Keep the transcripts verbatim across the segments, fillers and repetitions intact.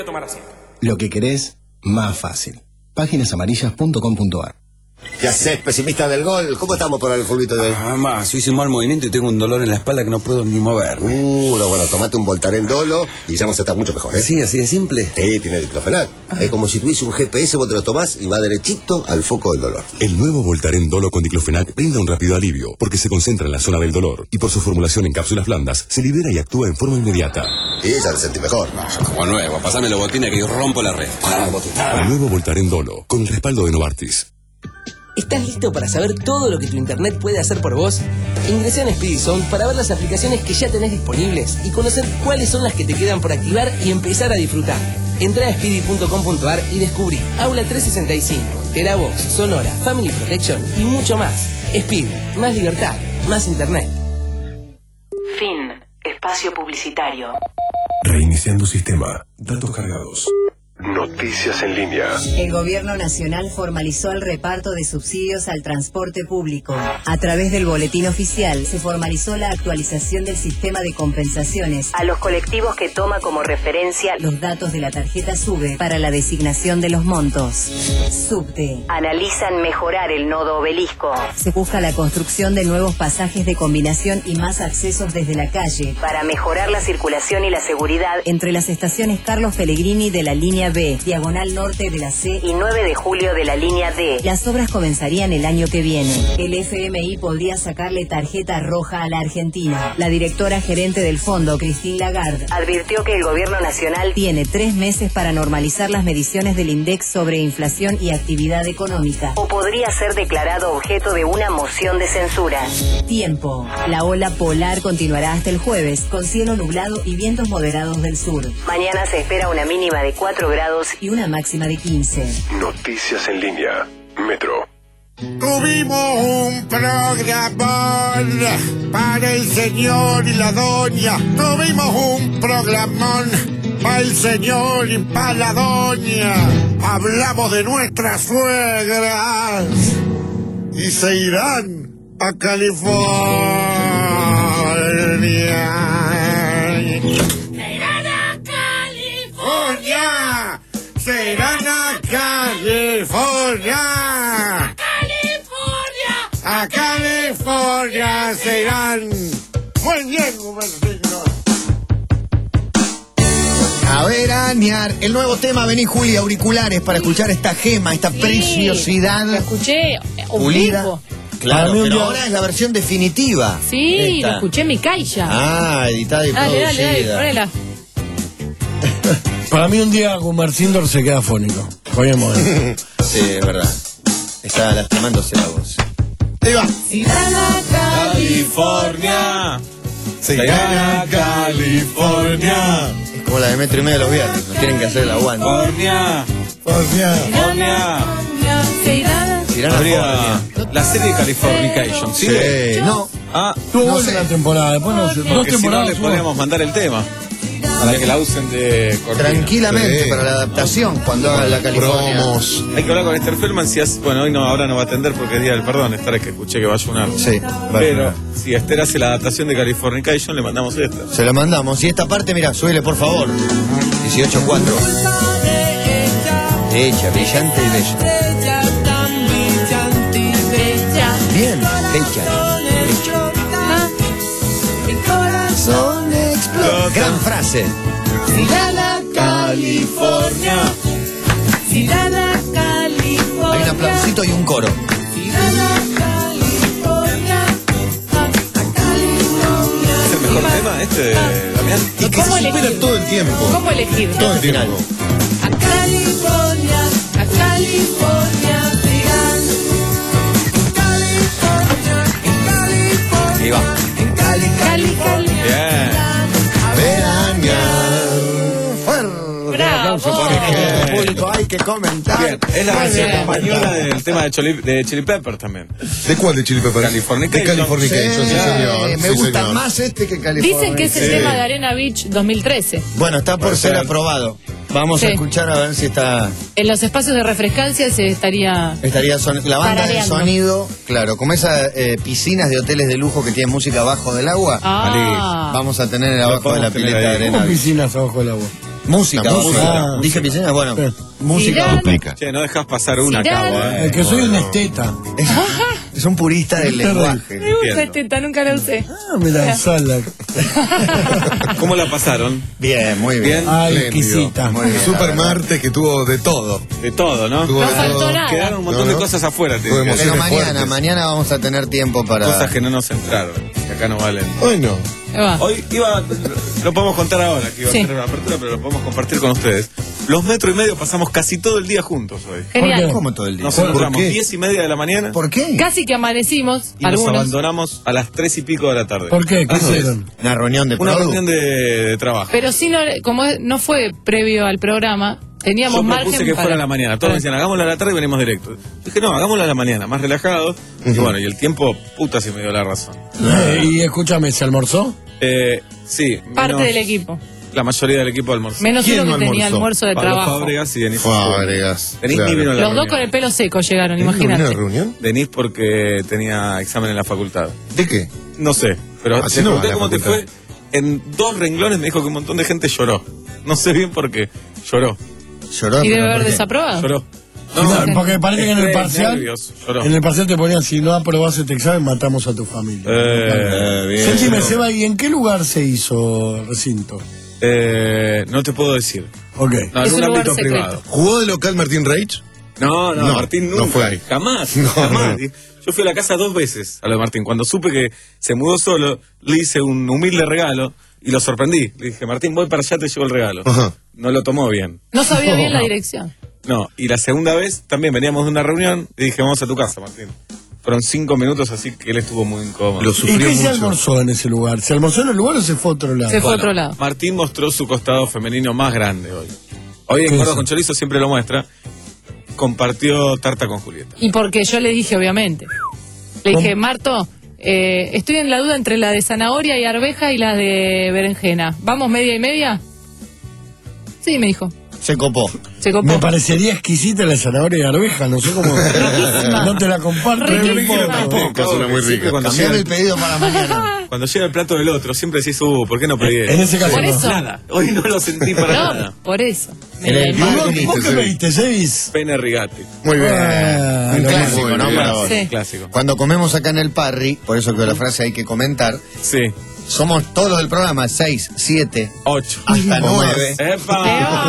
Tomar asiento. Lo que querés, más fácil. páginas amarillas punto com punto ar. ¿Qué haces, pesimista del gol? ¿Cómo estamos por el fulbito de hoy? Ah, más, hice un mal movimiento y tengo un dolor en la espalda que no puedo ni moverme. Uh, no, bueno, tomate un Voltaren Dolo y ya vamos a estar mucho mejor, ¿eh? Sí, así de simple. Sí, tiene diclofenac. Ah. Es como si tuviese un G P S, vos te lo tomás y va derechito al foco del dolor. El nuevo Voltaren Dolo con diclofenac brinda un rápido alivio porque se concentra en la zona del dolor y por su formulación en cápsulas blandas se libera y actúa en forma inmediata. Y ya te sentí mejor. No, como nuevo, pasame la botina que yo rompo la red. Ah, El nuevo Voltaren Dolo con el respaldo de Novartis. ¿Estás listo para saber todo lo que tu internet puede hacer por vos? Ingresa en Speedy Zone para ver las aplicaciones que ya tenés disponibles y conocer cuáles son las que te quedan por activar y empezar a disfrutar. Entrá a speedy punto com punto ar y descubrí Aula trescientos sesenta y cinco, Terabox, Sonora, Family Protection y mucho más. Speedy, más libertad, más internet. Fin. Espacio publicitario. Reiniciando sistema. Datos cargados. Noticias en línea. El Gobierno Nacional formalizó el reparto de subsidios al transporte público. A través del boletín oficial se formalizó la actualización del sistema de compensaciones a los colectivos que toma como referencia los datos de la tarjeta SUBE para la designación de los montos. Subte. Analizan mejorar el nodo Obelisco. Se busca la construcción de nuevos pasajes de combinación y más accesos desde la calle para mejorar la circulación y la seguridad entre las estaciones Carlos Pellegrini de la línea B, Diagonal Norte de la C y nueve de julio de la línea D. Las obras comenzarían el año que viene. El F M I podría sacarle tarjeta roja a la Argentina. La directora gerente del fondo, Christine Lagarde, advirtió que el gobierno nacional tiene tres meses para normalizar las mediciones del INDEX sobre inflación y actividad económica, o podría ser declarado objeto de una moción de censura. Tiempo. La ola polar continuará hasta el jueves, con cielo nublado y vientos moderados del sur. Mañana se espera una mínima de cuatro grados y una máxima de quince. Noticias en línea. Metro. Tuvimos un programón para el señor y la doña. Tuvimos un programón para el señor y para la doña. Hablamos de nuestras suegras y se irán a California. Se irán a California. A California. A California se irán. Muy bien, Gumercino. A veranear. El nuevo tema, vení Juli, auriculares para escuchar esta gema, esta sí, preciosidad. Lo escuché pulida. Vivo. Claro, pero día... ahora es la versión definitiva. Sí, esta. Lo escuché en mi caixa. Ah, editada y dale, producida. Dale, dale, ponela. Para mí un día Gumercindor se queda fónico. Podemos ver. Sí, es verdad. Está lastimándose la voz. Ahí va. Se irán a California. Se irán a California. Es como la de metro y medio de los viernes. Nos tienen que hacer el aguante. California. California. Se irán a... Se irán a California. La serie de Californication, ¿sí? Sí. No. Ah, tuvo no buena sé. la temporada. Después no, porque dos si temporadas. no le podríamos mandar el tema. Para que la usen de cortina. Tranquilamente, sí, para la adaptación, cuando haga la California. Promos. Hay que hablar con Esther Feldman si hace, bueno, hoy no, ahora no va a atender porque es día del perdón. Esther es que escuché que va a ayunar. Sí, pero si Esther hace la adaptación de Californication, le mandamos esta. Se la mandamos. Y esta parte, mira, súbele por favor. dieciocho cuatro. Hecha, brillante y bella. Bien, hecha. Mi corazón explota. Gran frase. Se irán a California. Se irán a California. Hay un aplausito y un coro. Se irán a California. A California. ¿Es el mejor tema este, Damián? Y que se supera todo el tiempo. ¿Cómo elegir? Todo el tiempo. A California. A California. Se irán. En California. En California. Y va. En Cali, Cali, Cali. Bien. A veranear. El público hay que comentar. Bien, es la versión española del tema de Chili, de Chili Peppers también. ¿De cuál de Chili Peppers? Californication. De Californication, sí, Sí, señor. me Sí, gusta señor. más este que California. Dicen que es el Sí. tema de Arena Beach dos mil trece. Bueno, está por Puede ser ser. aprobado. Vamos Sí. a escuchar a ver si está. En los espacios de refrescancia se estaría... Estaría son- la banda de Tarareando. sonido, claro, como esas eh, piscinas de hoteles de lujo que tienen música abajo del agua. Ah. Vamos a tener abajo de la podemos tener pileta de ahí. arena. Como piscinas abajo del agua. Música, La música. música. Dije piscina, bueno, Sí. música. Zidane. Explica. Che, no dejas pasar una a Zidane. cabo, eh. Es que soy un esteta. Es, es un purista del lenguaje. Me gusta Entiendo. esta teta, nunca la usé. Ah, me la sala. ¿Cómo la pasaron? Bien, muy bien. Bien. Ay, Espléndido. exquisita. Muy bien. Super martes que tuvo de todo. De todo, ¿no? Tuvo No de faltó todo. nada. Quedaron un montón No, no. de cosas afuera, te Tuvo digo. Pero emociones mañana, fuertes. mañana vamos a tener tiempo para... Cosas que no nos entraron, que acá no valen. Bueno, Ahí va. Hoy iba, lo podemos contar ahora, que iba a Sí. ser una apertura, pero lo podemos compartir con ustedes. Los metro y medio pasamos casi todo el día juntos hoy. Genial. qué? ¿Cómo todo el día? Nos ¿Por encontramos qué? diez y media de la mañana ¿Por qué? Casi que amanecimos, y nos algunos. abandonamos a las tres y pico de la tarde. ¿Por qué? ¿Qué Ah, no, hicieron? Una reunión de Una produ. reunión de, de trabajo. Pero sí, no, como no fue previo al programa, teníamos Yo margen propuse que para... fuera a la mañana. Todos me decían, hagámoslo a la tarde y venimos directo. Dije, no, hagámoslo a la mañana, más relajados. Y bueno, y el tiempo, puta, si me dio la razón. Eh, y escúchame, ¿se almorzó? Eh, sí. Parte menos- del equipo. La mayoría del equipo almorzó. Menos ¿Quién uno que no tenía almorzó? almuerzo de Pablo trabajo. Fábregas y Denis. Fábregas. Denis claro. ni vino a la Los dos reunión. con el pelo seco llegaron, ¿Vino a una imagínate. reunión? Denis porque tenía examen en la facultad. ¿De qué? No sé, pero Así te no va pregunté la cómo te facultad. fue. En dos renglones me dijo que un montón de gente lloró. No sé bien por qué. Lloró. Lloró. ¿Y debe pero haber ¿por qué? desaprobado? Lloró. No, porque parece que en el estrés, parcial, nervios, lloró. en el parcial te ponían, si no aprobás este examen, matamos a tu familia. Eh, bien. Sentime, Seba, ¿y en qué lugar se hizo el recinto? eh, no te puedo decir. Ok. No, Es en un un lugar ámbito secreto. privado. ¿Jugó de local Martín Reich? No, no, No, Martín no nunca. fue ahí. Jamás, No, jamás. no. Yo fui a la casa dos veces a lo de Martín. Cuando supe que se mudó solo, le hice un humilde regalo y lo sorprendí. Le dije, Martín, voy para allá, te llevo el regalo. Ajá. No lo tomó bien. No sabía bien la dirección. No, y la segunda vez también veníamos de una reunión y dije, vamos a tu casa, Martín. Fueron cinco minutos, así que él estuvo muy incómodo. Lo ¿Y sufrió qué se mucho. almorzó en ese lugar? ¿Se almorzó en el lugar o se fue a otro lado? Se fue a Bueno, otro lado. Martín mostró su costado femenino más grande hoy. Hoy en ¿Qué Gordo es? con Chorizo siempre lo muestra. Compartió tarta con Julieta. Y porque yo le dije, obviamente. Le dije, Marto, eh, estoy en la duda entre la de zanahoria y arveja y la de berenjena. ¿Vamos media y media? Sí, me dijo. Se copó. Se copó. Me parecería exquisita la zanahoria y arveja, no sé cómo. No te la comparto. Riquísima. no importa. Tampoco, suena muy Siempre rica. Cuando Cambiame llega, el pedido para mañana. cuando llega el plato del otro, siempre decís, uh, ¿por qué no pedí? En ese caso Por no. eso. Nada. Hoy no lo sentí para No, nada. por eso. En el ¿Y mar vos, comiste, vos qué sí. pediste, Seis? Pene Rigatti. Muy bien. Ah, Un lo clásico, muy ¿no? bien. Para vos. Sí. Clásico. Cuando comemos acá en el Parry, por eso que la frase hay que comentar, Sí. somos todos los del programa, seis, siete, Ocho. hasta nueve. ¡Epa!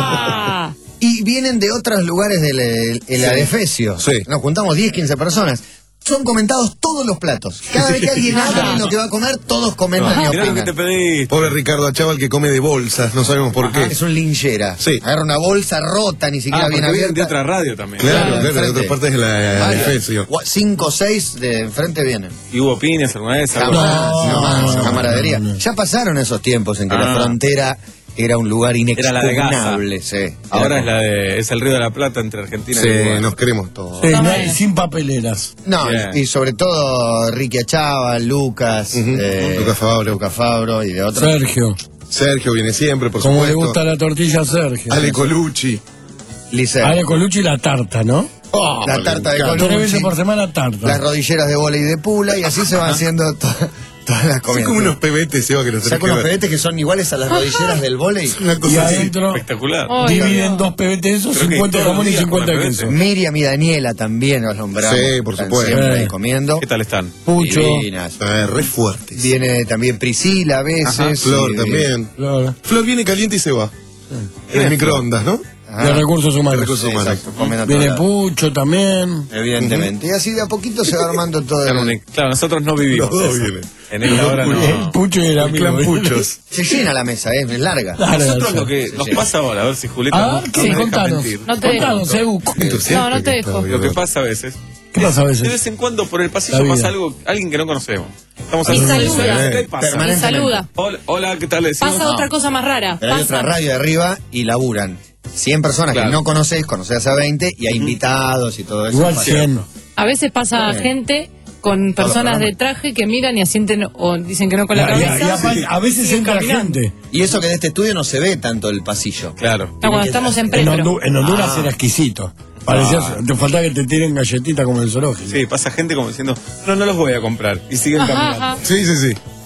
¡Eva! Y vienen de otros lugares del el, el adefesio. Sí. Nos juntamos diez, quince personas. Son comentados todos los platos. Cada vez que alguien habla de lo que va a comer, todos comentan y Mirá lo que te opinan. pedí. Pobre Ricardo Achával que come de bolsas, no sabemos por qué. Es un linchera. Sí. Agarra una bolsa rota, ni siquiera Ah, bien porque vienen de abierta. otra radio también. Claro, Claro, claro, de enfrente. otras partes de la Varios. Adefesio. Gua- Cinco o seis de enfrente vienen. ¿Y hubo piñas alguna vez? Algo Jamás, así? No, jamás, no, una no, camaradería. no, no. Ya pasaron esos tiempos en que la Ah. frontera era un lugar Era la de Gaza. inexpugnable. Sí. Ahora Era es la de, es el Río de la Plata entre Argentina Sí, y Uruguay. nos queremos todos. Sí, No, no, bueno. sin papeleras. No, Bien. y sobre todo Ricky Achával, Lucas, Ujú. eh, Lucas Fabro. Lucas Fabro y de otros. Sergio. Sergio viene siempre, por Como le supuesto. gusta la tortilla a Sergio. Ale Colucci. Liceo. Ale Colucci y la tarta, ¿no? Oh, La me tarta de encanta. Tres veces Colucci, por semana tarta. las rodilleras de bola y de pula, y así se van haciendo to- todas las Son comidas. como unos pebetes, Seba, que los tenés Saca que unos ver. pebetes que son iguales a las rodilleras del vóley. Una Y cosa así. adentro Espectacular. Ay, dividen no. dos P B T de esos, Creo que cincuenta todos los jamón y días cincuenta comen queso. Miriam y Daniela también los nombramos. Sí, por Están supuesto. siempre ahí Eh. comiendo. ¿Qué tal están? Pucho. Divinas. Ah, re fuertes. Viene también Priscila a veces. Ajá, Flor y- también. Claro. Flor viene caliente y se va. En el microondas, ¿no? Ajá. De recursos humanos. Recursos Sí, humanos. exacto, comen a Viene todas. Pucho también. Evidentemente. Y así de a poquito se va armando todo el... Claro, nosotros no vivimos Los dos eso. vienen. En esta hora El no. Pucho y el El amigo. clan Puchos. Se llena la mesa, ¿eh? es larga. Claro, Nosotros sí. lo que Sí, nos sí. pasa ahora, a ver si Julieta Ah, no, no ¿qué? me deja Contanos. mentir. No te dejo. Contanos, Ebu. No, no te dejo. Lo que pasa a veces, ¿Qué pasa a de veces? vez en cuando por el La pasillo vida. pasa algo, alguien que no conocemos. Estamos Y haciendo saluda. un- ¿Qué pasa? Y Permanentemente. saluda. Hola, hola, ¿qué tal? Le decimos? Pasa otra cosa más rara. Pero hay Pasa. otra radio de arriba y laburan. cien personas Claro. que no conocés, conocés a veinte y hay invitados y todo eso. Igual Pasa. cien. A veces pasa Sí. gente con personas de traje que miran y asienten o dicen que no con la Y a- y cabeza. aparte, a veces Siguen entra caminando. gente. Y eso que de este estudio no se ve tanto el pasillo. Claro. No, cuando estamos en En, prepro. Hondu- en Honduras Ah. era exquisito. Parecía, Ah. te faltaba que te tiren galletitas como en el zoológico. Sí, pasa gente como diciendo, no, no los voy a comprar. Y siguen Ajá, caminando. ajá. Sí, sí, sí.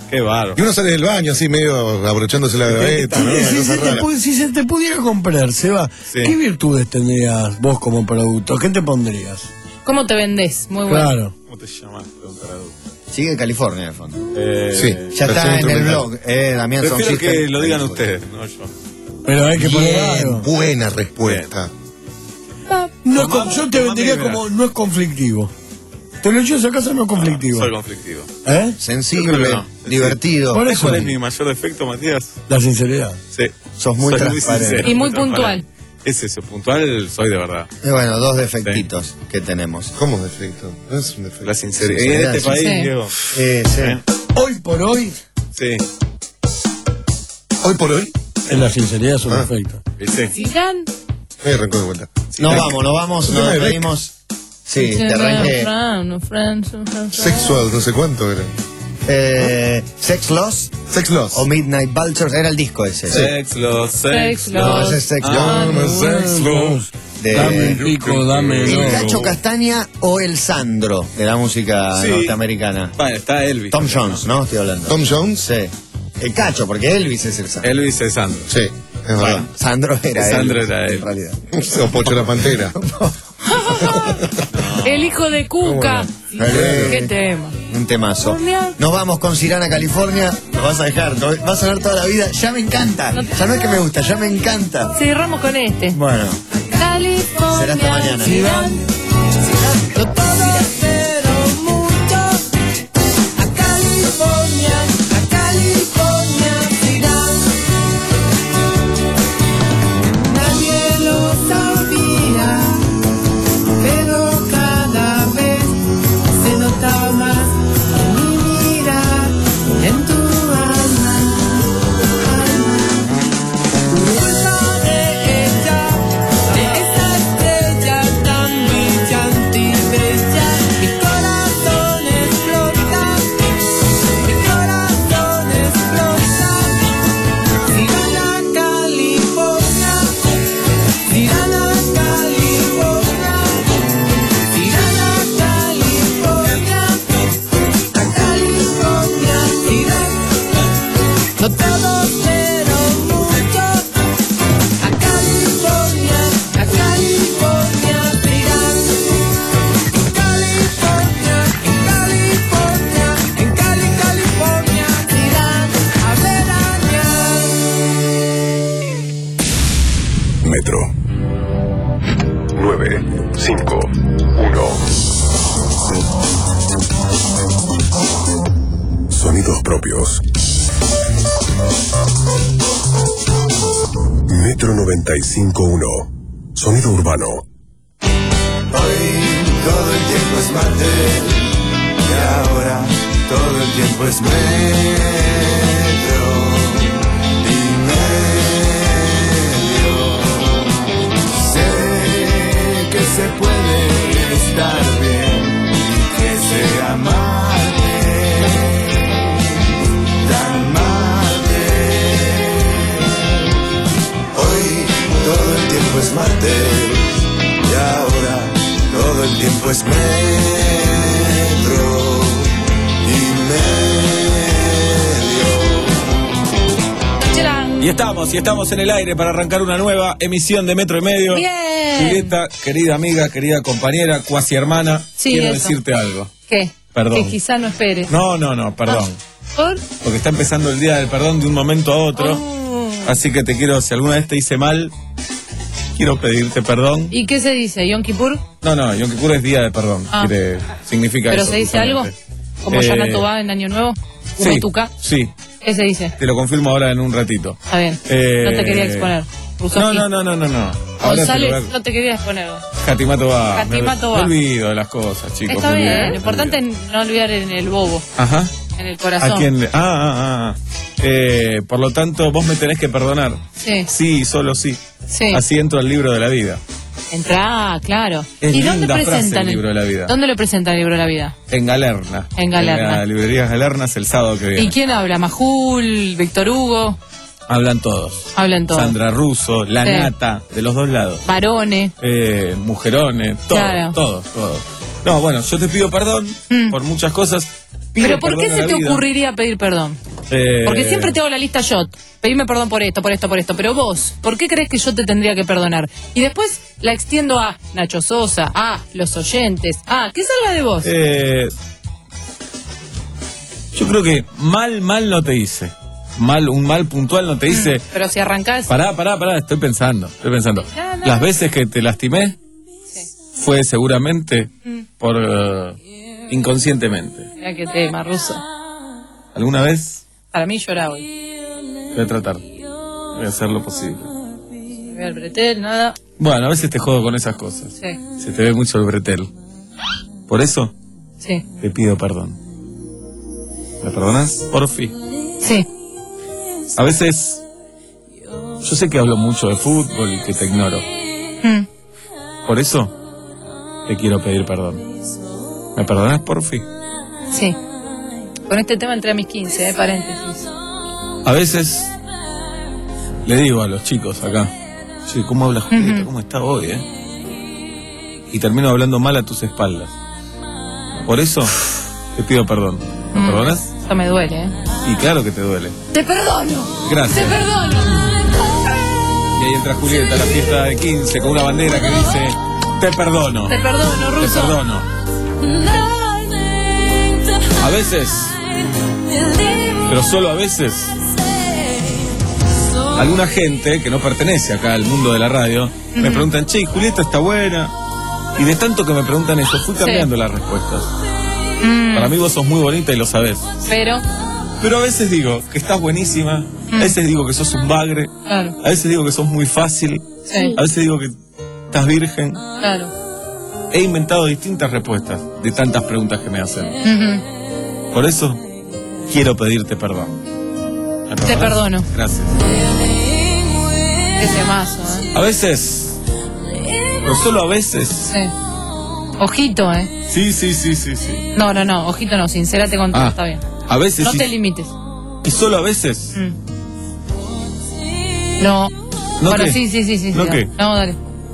Qué bárbaro. Y uno sale del baño así medio abrochándose la gaveta, ¿no? Si, Una si cosa se te, rara. pu- si se te pudiera comprar, Seba, Sí. ¿qué virtudes tendrías vos como producto? ¿Qué te pondrías? ¿Cómo te vendés? Muy bueno. Claro. ¿Cómo te llamas? Preguntar adulto. Sigue en California, de fondo. Eh, Sí. Ya está versión en el instrumental. blog, eh, Damián Prefiero Sound que System. lo digan ustedes, no yo. Pero hay que poner Bien, algo. buena respuesta. No es con- Tomá- yo te tomá vendería mi como no es conflictivo. Te lo echo esa casa, no es conflictivo. Soy conflictivo. ¿Eh? Sensible, Yo creo que no. divertido. Por ¿Sabes eso. cuál es mi mayor defecto, Matías? La sinceridad. Sí. Sos muy Soy transparente. sincero, Y muy transparente. puntual. Es eso, puntual soy de verdad. Y bueno, dos defectitos que tenemos. ¿Cómo defecto? No es un defecto. La sinceridad. Sinceridad, En este sí. país, Sí. Diego. Eh, sí. ¿Eh? Hoy por hoy, Sí. Hoy por hoy, en la sinceridad es un Ah. defecto. Y sí. Sigan. me arrancó de vuelta. Nos vamos, nos vamos, nos despedimos. Sí, te arranqué. Sexual, no sé cuánto era. Eh, Sex Loss Sex Loss. o Midnight Vultures, era el disco ese. Sex, los sex. Sex, No, los- ese es Sex Ah, Loss. no, sex, los. De- Dame el pico, dame el El oro. Cacho Castaña o el Sandro de la música Sí. norteamericana. Bueno, está Elvis. Tom Jones, ¿no? Estoy hablando. Tom Jones. Sí. El Cacho, porque Elvis es el Sandro. Elvis es Sandro. Sí, es verdad. Bueno, Sandro era Sandro Elvis, era él. en realidad. O Pocho la Pantera. El hijo de Cuca. Eh, Qué tema. Un temazo. Nos vamos con Cirana, California. Lo vas a dejar, lo vas a sonar toda la vida. Ya me encanta. Ya no es que me gusta, ya me encanta. Cerramos con este. Bueno, California. será hasta mañana. Yo todo pero mucho a California, a California irán. Nadie lo sabía, pero cada vez se nota más en mi mirar, en tu alma, alma. Culpa de ella, de esa estrella tan brillante y bella. Mi corazón explota, mi corazón explota. Cirana, California, Cirana, California, Cirana, California, a California irán. No todos pero mucho. A California, a California irán. En California, en California, en Cali, California irán a veranear. Metro. nueve cinco uno. Sonidos propios. Metro noventa y cinco uno. Sonido urbano. Hoy todo el tiempo es martes y ahora todo el tiempo es metro y medio. Sé que se puede estar bien y que se amarte tan mate. Hoy todo el tiempo es martes y ahora todo el tiempo es metro y medio. Y estamos, y estamos en el aire para arrancar una nueva emisión de Metro y Medio. Bien. Julieta, querida amiga, querida compañera, cuasi hermana, Sí, quiero eso. decirte algo. ¿Qué? Perdón. Que quizá no esperes. No, no, no, perdón. ¿Por? Porque está empezando el día del perdón de un momento a otro. Oh. Así que te quiero, si alguna vez te hice mal, quiero pedirte perdón. ¿Y qué se dice? ¿Yom Kippur? No, no, Yom Kippur es día de perdón. Ah. Quiere, significa ¿Pero eso. se dice algo? justamente. ¿Como Eh, Yana Tobá en Año Nuevo? Sí, ¿Umetuca? sí, ¿Qué se dice? te lo confirmo ahora en un ratito. Está bien. Eh, No te quería exponer. No, Rusoski. no, no, no, no, no. Ahora te lo González, voy a- no te quería exponer. Jatimato va. Jatimato me, va. me olvido de las cosas, chicos. Está me bien, olvido, lo me importante olvido. es no olvidar en el bobo, Ajá. en el corazón. ¿A quién le- Ah, ah, ah. Eh, por lo tanto, vos me tenés que perdonar. Sí, Sí, solo sí. sí. Así entro al libro de la vida. Entra, claro. Es ¿Y dónde linda frase presentan el libro de la vida. ¿Dónde lo presentan el libro de la vida? En Galerna. En Galerna. En la librería Galernas el sábado que viene. ¿Y quién habla? ¿Majul? ¿Víctor Hugo? Hablan todos. Hablan todos. Sandra Russo, La Sí. Nata, de los dos lados. Varones. Eh, mujerones, todos, Claro. todos, todos. No, bueno, yo te pido perdón Mm. por muchas cosas. pide Pero ¿por qué perdón a se la te vida. ocurriría pedir perdón? Eh, Porque siempre te hago la lista yo. Pedirme perdón por esto, por esto, por esto. Pero vos, ¿por qué crees que yo te tendría que perdonar? Y después la extiendo a Nacho Sosa, a los oyentes, a que salga de vos. Eh, yo creo que mal, mal no te hice. Mal, un mal puntual no te hice. Pero si arrancás... Pará, pará, pará, estoy pensando, estoy pensando. No, no. Las veces que te lastimé fue seguramente Mm. por eh, inconscientemente. Mira qué tema, Ruso. ¿Alguna vez? Para mí llora hoy. Voy a tratar. Voy a hacer lo posible. Voy al bretel, nada. Bueno, a veces te jodo con esas cosas. Sí. Se te ve mucho el bretel. Por eso Sí. te pido perdón. ¿Me perdonas? Por fin. Sí. A veces yo sé que hablo mucho de fútbol y que te ignoro. Mm. Por eso te quiero pedir perdón. ¿Me perdonas por fin? Sí. Con este tema entré a mis quince, eh, paréntesis. A veces le digo a los chicos acá, che, ¿cómo habla Julieta? Ujú. ¿Cómo está hoy, eh? Y termino hablando mal a tus espaldas. Por eso te pido perdón. ¿Me Mm. perdonas? Eso me duele, ¿eh? Y claro que te duele. ¡Te perdono! Gracias. ¡Te perdono! Y ahí entra Julieta a la fiesta de quince con una bandera que dice, te perdono. Te perdono, Te Ruso. perdono. A veces, pero solo a veces, alguna gente que no pertenece acá al mundo de la radio me preguntan, che, Julieta está buena. Y de tanto que me preguntan eso, fui cambiando las respuestas. Mm. Para mí vos sos muy bonita y lo sabés. Pero, Pero a veces digo que estás buenísima, a veces digo que sos un bagre, claro, a veces digo que sos muy fácil, sí, a veces digo que estás virgen. claro. He inventado distintas respuestas de tantas preguntas que me hacen. Ujú. Por eso quiero pedirte perdón. ¿Me Te perdonás? perdono. Gracias. Ese mazo, ¿eh? A veces, pero solo a veces. Sí. Ojito, ¿eh? Sí, sí, sí, sí, sí. No, no, no, ojito no, sincérate con todo, Ah, está bien. A veces No sí. te limites. Y solo a veces. Mm. No. ¿No Bueno, qué? sí, sí, sí, sí. ¿No sí, qué? No, dale.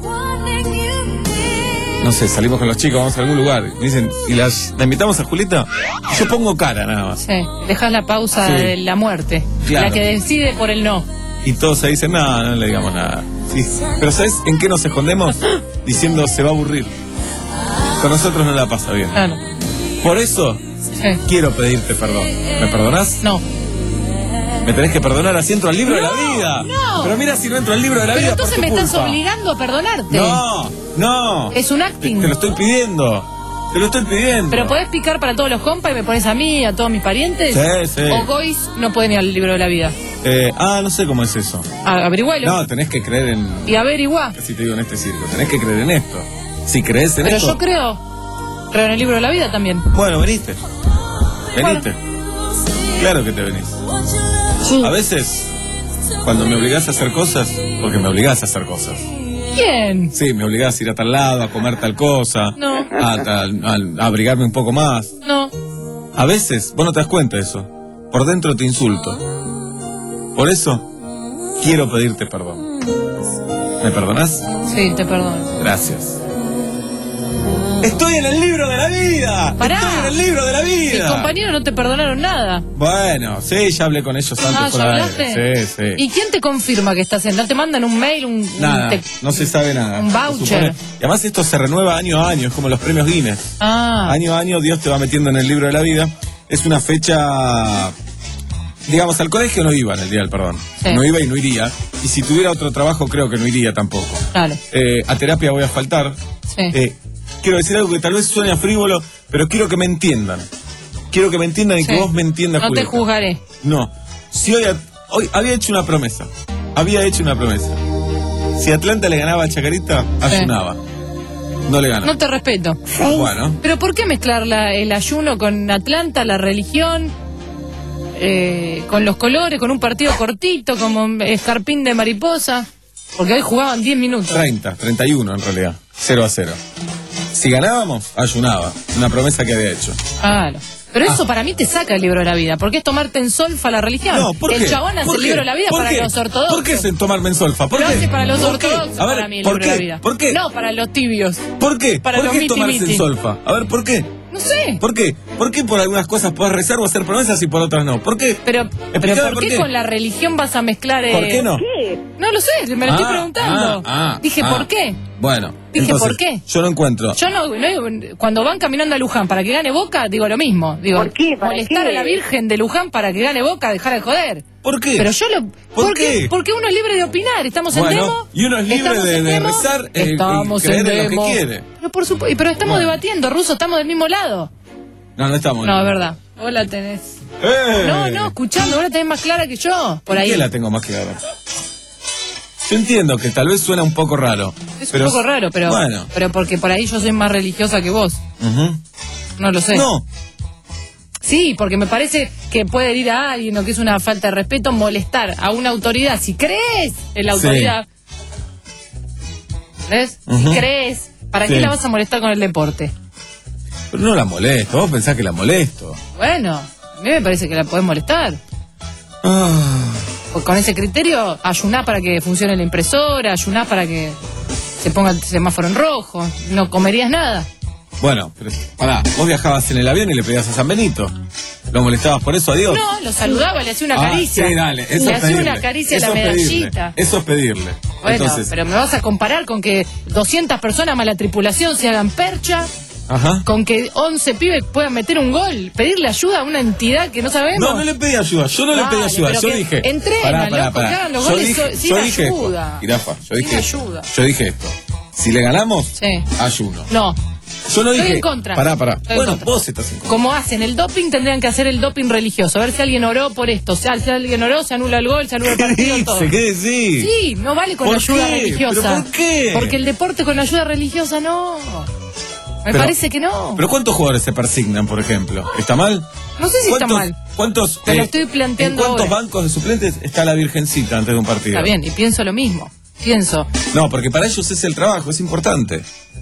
No sé, salimos con los chicos, vamos a algún lugar. Me dicen, ¿y las, la invitamos a Julieta? Y yo pongo cara nada más. Sí, dejas la pausa Sí. de la muerte. Claro. La que decide por el no. Y todos se dicen, no, no le digamos nada. Sí. Pero ¿sabes en qué nos escondemos? Diciendo, se va a aburrir. Con nosotros no la pasa bien. Claro. Por eso, Sí. quiero pedirte perdón. ¿Me perdonás? No. Me tenés que perdonar, así entro al libro de la No, vida. no. Pero mira si no entro al libro de la Pero vida. entonces por me tu estás culpa. obligando a perdonarte. No, no. Es un Te, acting. te lo estoy pidiendo. Te lo estoy pidiendo. Pero podés picar para todos los compas y me pones a mí y a todos mis parientes. Sí, sí. O Gois no pueden ir al libro de la vida. Eh, ah, no sé cómo es eso. A- Averigualo. No, tenés que creer en... Y averiguá. Así te digo en este circo. Tenés que creer en esto. Si crees en Pero esto... yo creo. Creo en el libro de la vida también. Bueno, veniste. Veniste. Claro que te venís. A veces, cuando me obligás a hacer cosas, porque me obligás a hacer cosas. ¿Quién? Sí, me obligás a ir a tal lado, a comer tal cosa, No. a, tal- a- a abrigarme un poco más. No. A veces, vos no te das cuenta de eso. Por dentro te insulto. Por eso, quiero pedirte perdón. ¿Me perdonás? Sí, te perdono. Gracias. Estoy en el libro de la vida. Pará. Estoy en el libro de la Mis vida. compañeros no te perdonaron nada. Bueno, sí, ya hablé con ellos antes. Ah, por ¿ya aire. hablaste? Sí, sí. ¿Y quién te confirma que estás en? ¿No te mandan un mail, un, un Nada, te- no se sabe nada. un Se voucher? supone- Y además esto se renueva año a año, es como los premios Guinness. Ah, Año a año Dios te va metiendo en el libro de la vida. Es una fecha... Digamos, al colegio no iba en el Día del Perdón. Sí. No iba y no iría. Y si tuviera otro trabajo creo que no iría tampoco. claro. Eh, a terapia voy a faltar. Sí. Eh, quiero decir algo que tal vez suene a frívolo, pero quiero que me entiendan. Quiero que me entiendan y Sí. que vos me entiendas, No te Julieta. juzgaré. No. Si hoy, hoy había hecho una promesa. Había hecho una promesa. Si Atlanta le ganaba a Chacarita, Sí. ayunaba. No le ganó. No te respeto. Bueno. ¿Pero por qué mezclar la- el ayuno con Atlanta, la religión, eh, con los colores, con un partido cortito, como escarpín de mariposa? Porque hoy jugaban diez minutos. treinta, treinta y uno en realidad. cero a cero. Si ganábamos, ayunaba. Una promesa que había hecho. Claro. Pero eso para mí te saca el libro de la vida, porque es tomarte en solfa la religión. No, ¿por el qué? chabón hace ¿Por el qué? libro de la vida ¿Por para qué? los ortodoxos. ¿Por qué es en tomarme en solfa? ¿Por Lo qué? hace para los ¿Por qué? ortodoxos, A ver, para mí, el ¿por libro de la qué? vida. ¿Por qué? No, para los tibios. ¿Por qué? Para ¿Por los qué miti tomarse miti. en solfa? A ver, ¿por qué? No sé. ¿Por qué? ¿Por qué por algunas cosas podés rezar o hacer promesas y por otras no? ¿Por qué? Pero, pero ¿por, por qué, qué con la religión vas a mezclar? Eh... ¿Por qué no? No lo sé, me lo Ah, estoy preguntando. ah, ah, Dije, ah. ¿por qué? Bueno, Dije, entonces, ¿por qué? Yo no encuentro. Yo no, no, cuando van caminando a Luján para que gane Boca, digo lo mismo. Digo, ¿Por qué? ¿Para molestar qué? a la Virgen de Luján para que gane Boca, dejar de joder. ¿Por qué? Pero yo lo... ¿Por ¿por qué? Porque uno es libre de opinar, estamos en Bueno, demo. y uno es libre estamos de, en de demo, rezar eh, estamos y creer en en lo demo. que quiere. Pero por supuesto, pero estamos Bueno. debatiendo, Ruso, estamos del mismo lado. No, no estamos. No, es verdad. Vos la tenés. ¡Eh! No, no, escuchando, vos la tenés más clara que yo. Por ahí. ¿Qué la tengo más clara? Yo entiendo que tal vez suena un poco raro. Es pero, un poco raro, pero, Bueno. pero porque por ahí yo soy más religiosa que vos. Ujú. No lo sé. No. Sí, porque me parece que puede herir a alguien o que es una falta de respeto molestar a una autoridad. Si crees en la Sí. autoridad. ¿Ves? Ujú. Si crees, ¿para Sí. qué la vas a molestar con el deporte? Pero no la molesto. Vos pensás que la molesto. Bueno, a mí me parece que la podés molestar. Ah. Pues con ese criterio, ayunás para que funcione la impresora, ayunás para que se ponga el semáforo en rojo. No comerías nada. Bueno, pero pará, vos viajabas en el avión y le pedías a San Benito. ¿Lo molestabas por eso a Dios? No, lo saludaba, le hacía una Ah, caricia. sí, dale, eso le es hacía pedirle. una caricia Eso a la es pedirle. medallita. Eso es pedirle. Bueno, Entonces, pero me vas a comparar con que doscientas personas más la tripulación se hagan percha, ajá. con que once pibes puedan meter un gol, pedirle ayuda a una entidad que no sabemos. No, no le pedí ayuda, yo no le pedí Vale, ayuda, pero yo que dije. entrenan, pará, pará, loco, pará. que hagan los Yo goles dije, so- sin yo dije ayuda. esto. Jirafa, yo dije Sin ayuda. Yo dije esto. Si le ganamos, Sí. ayuno. No. Yo no Estoy dije. en contra. Pará, pará. Estoy en Bueno, contra. vos estás en contra. Como hacen el doping, tendrían que hacer el doping religioso. A ver si alguien oró por esto. O sea, si alguien oró, se anula el gol, se anula el partido, todo. ¿Se qué decís? Sí, no vale con ¿Por ayuda qué? religiosa. ¿Pero por qué? Porque el deporte con ayuda religiosa no. Me Pero- parece que no. Pero ¿cuántos jugadores se persignan, por ejemplo? ¿Está mal? No sé si está ¿Cuántos- mal. ¿Cuántos, Te lo eh, estoy planteando ¿En cuántos ahora. bancos de suplentes está la Virgencita antes de un partido? Está bien, y pienso lo mismo. Pienso. No, porque para ellos es el trabajo, es importante.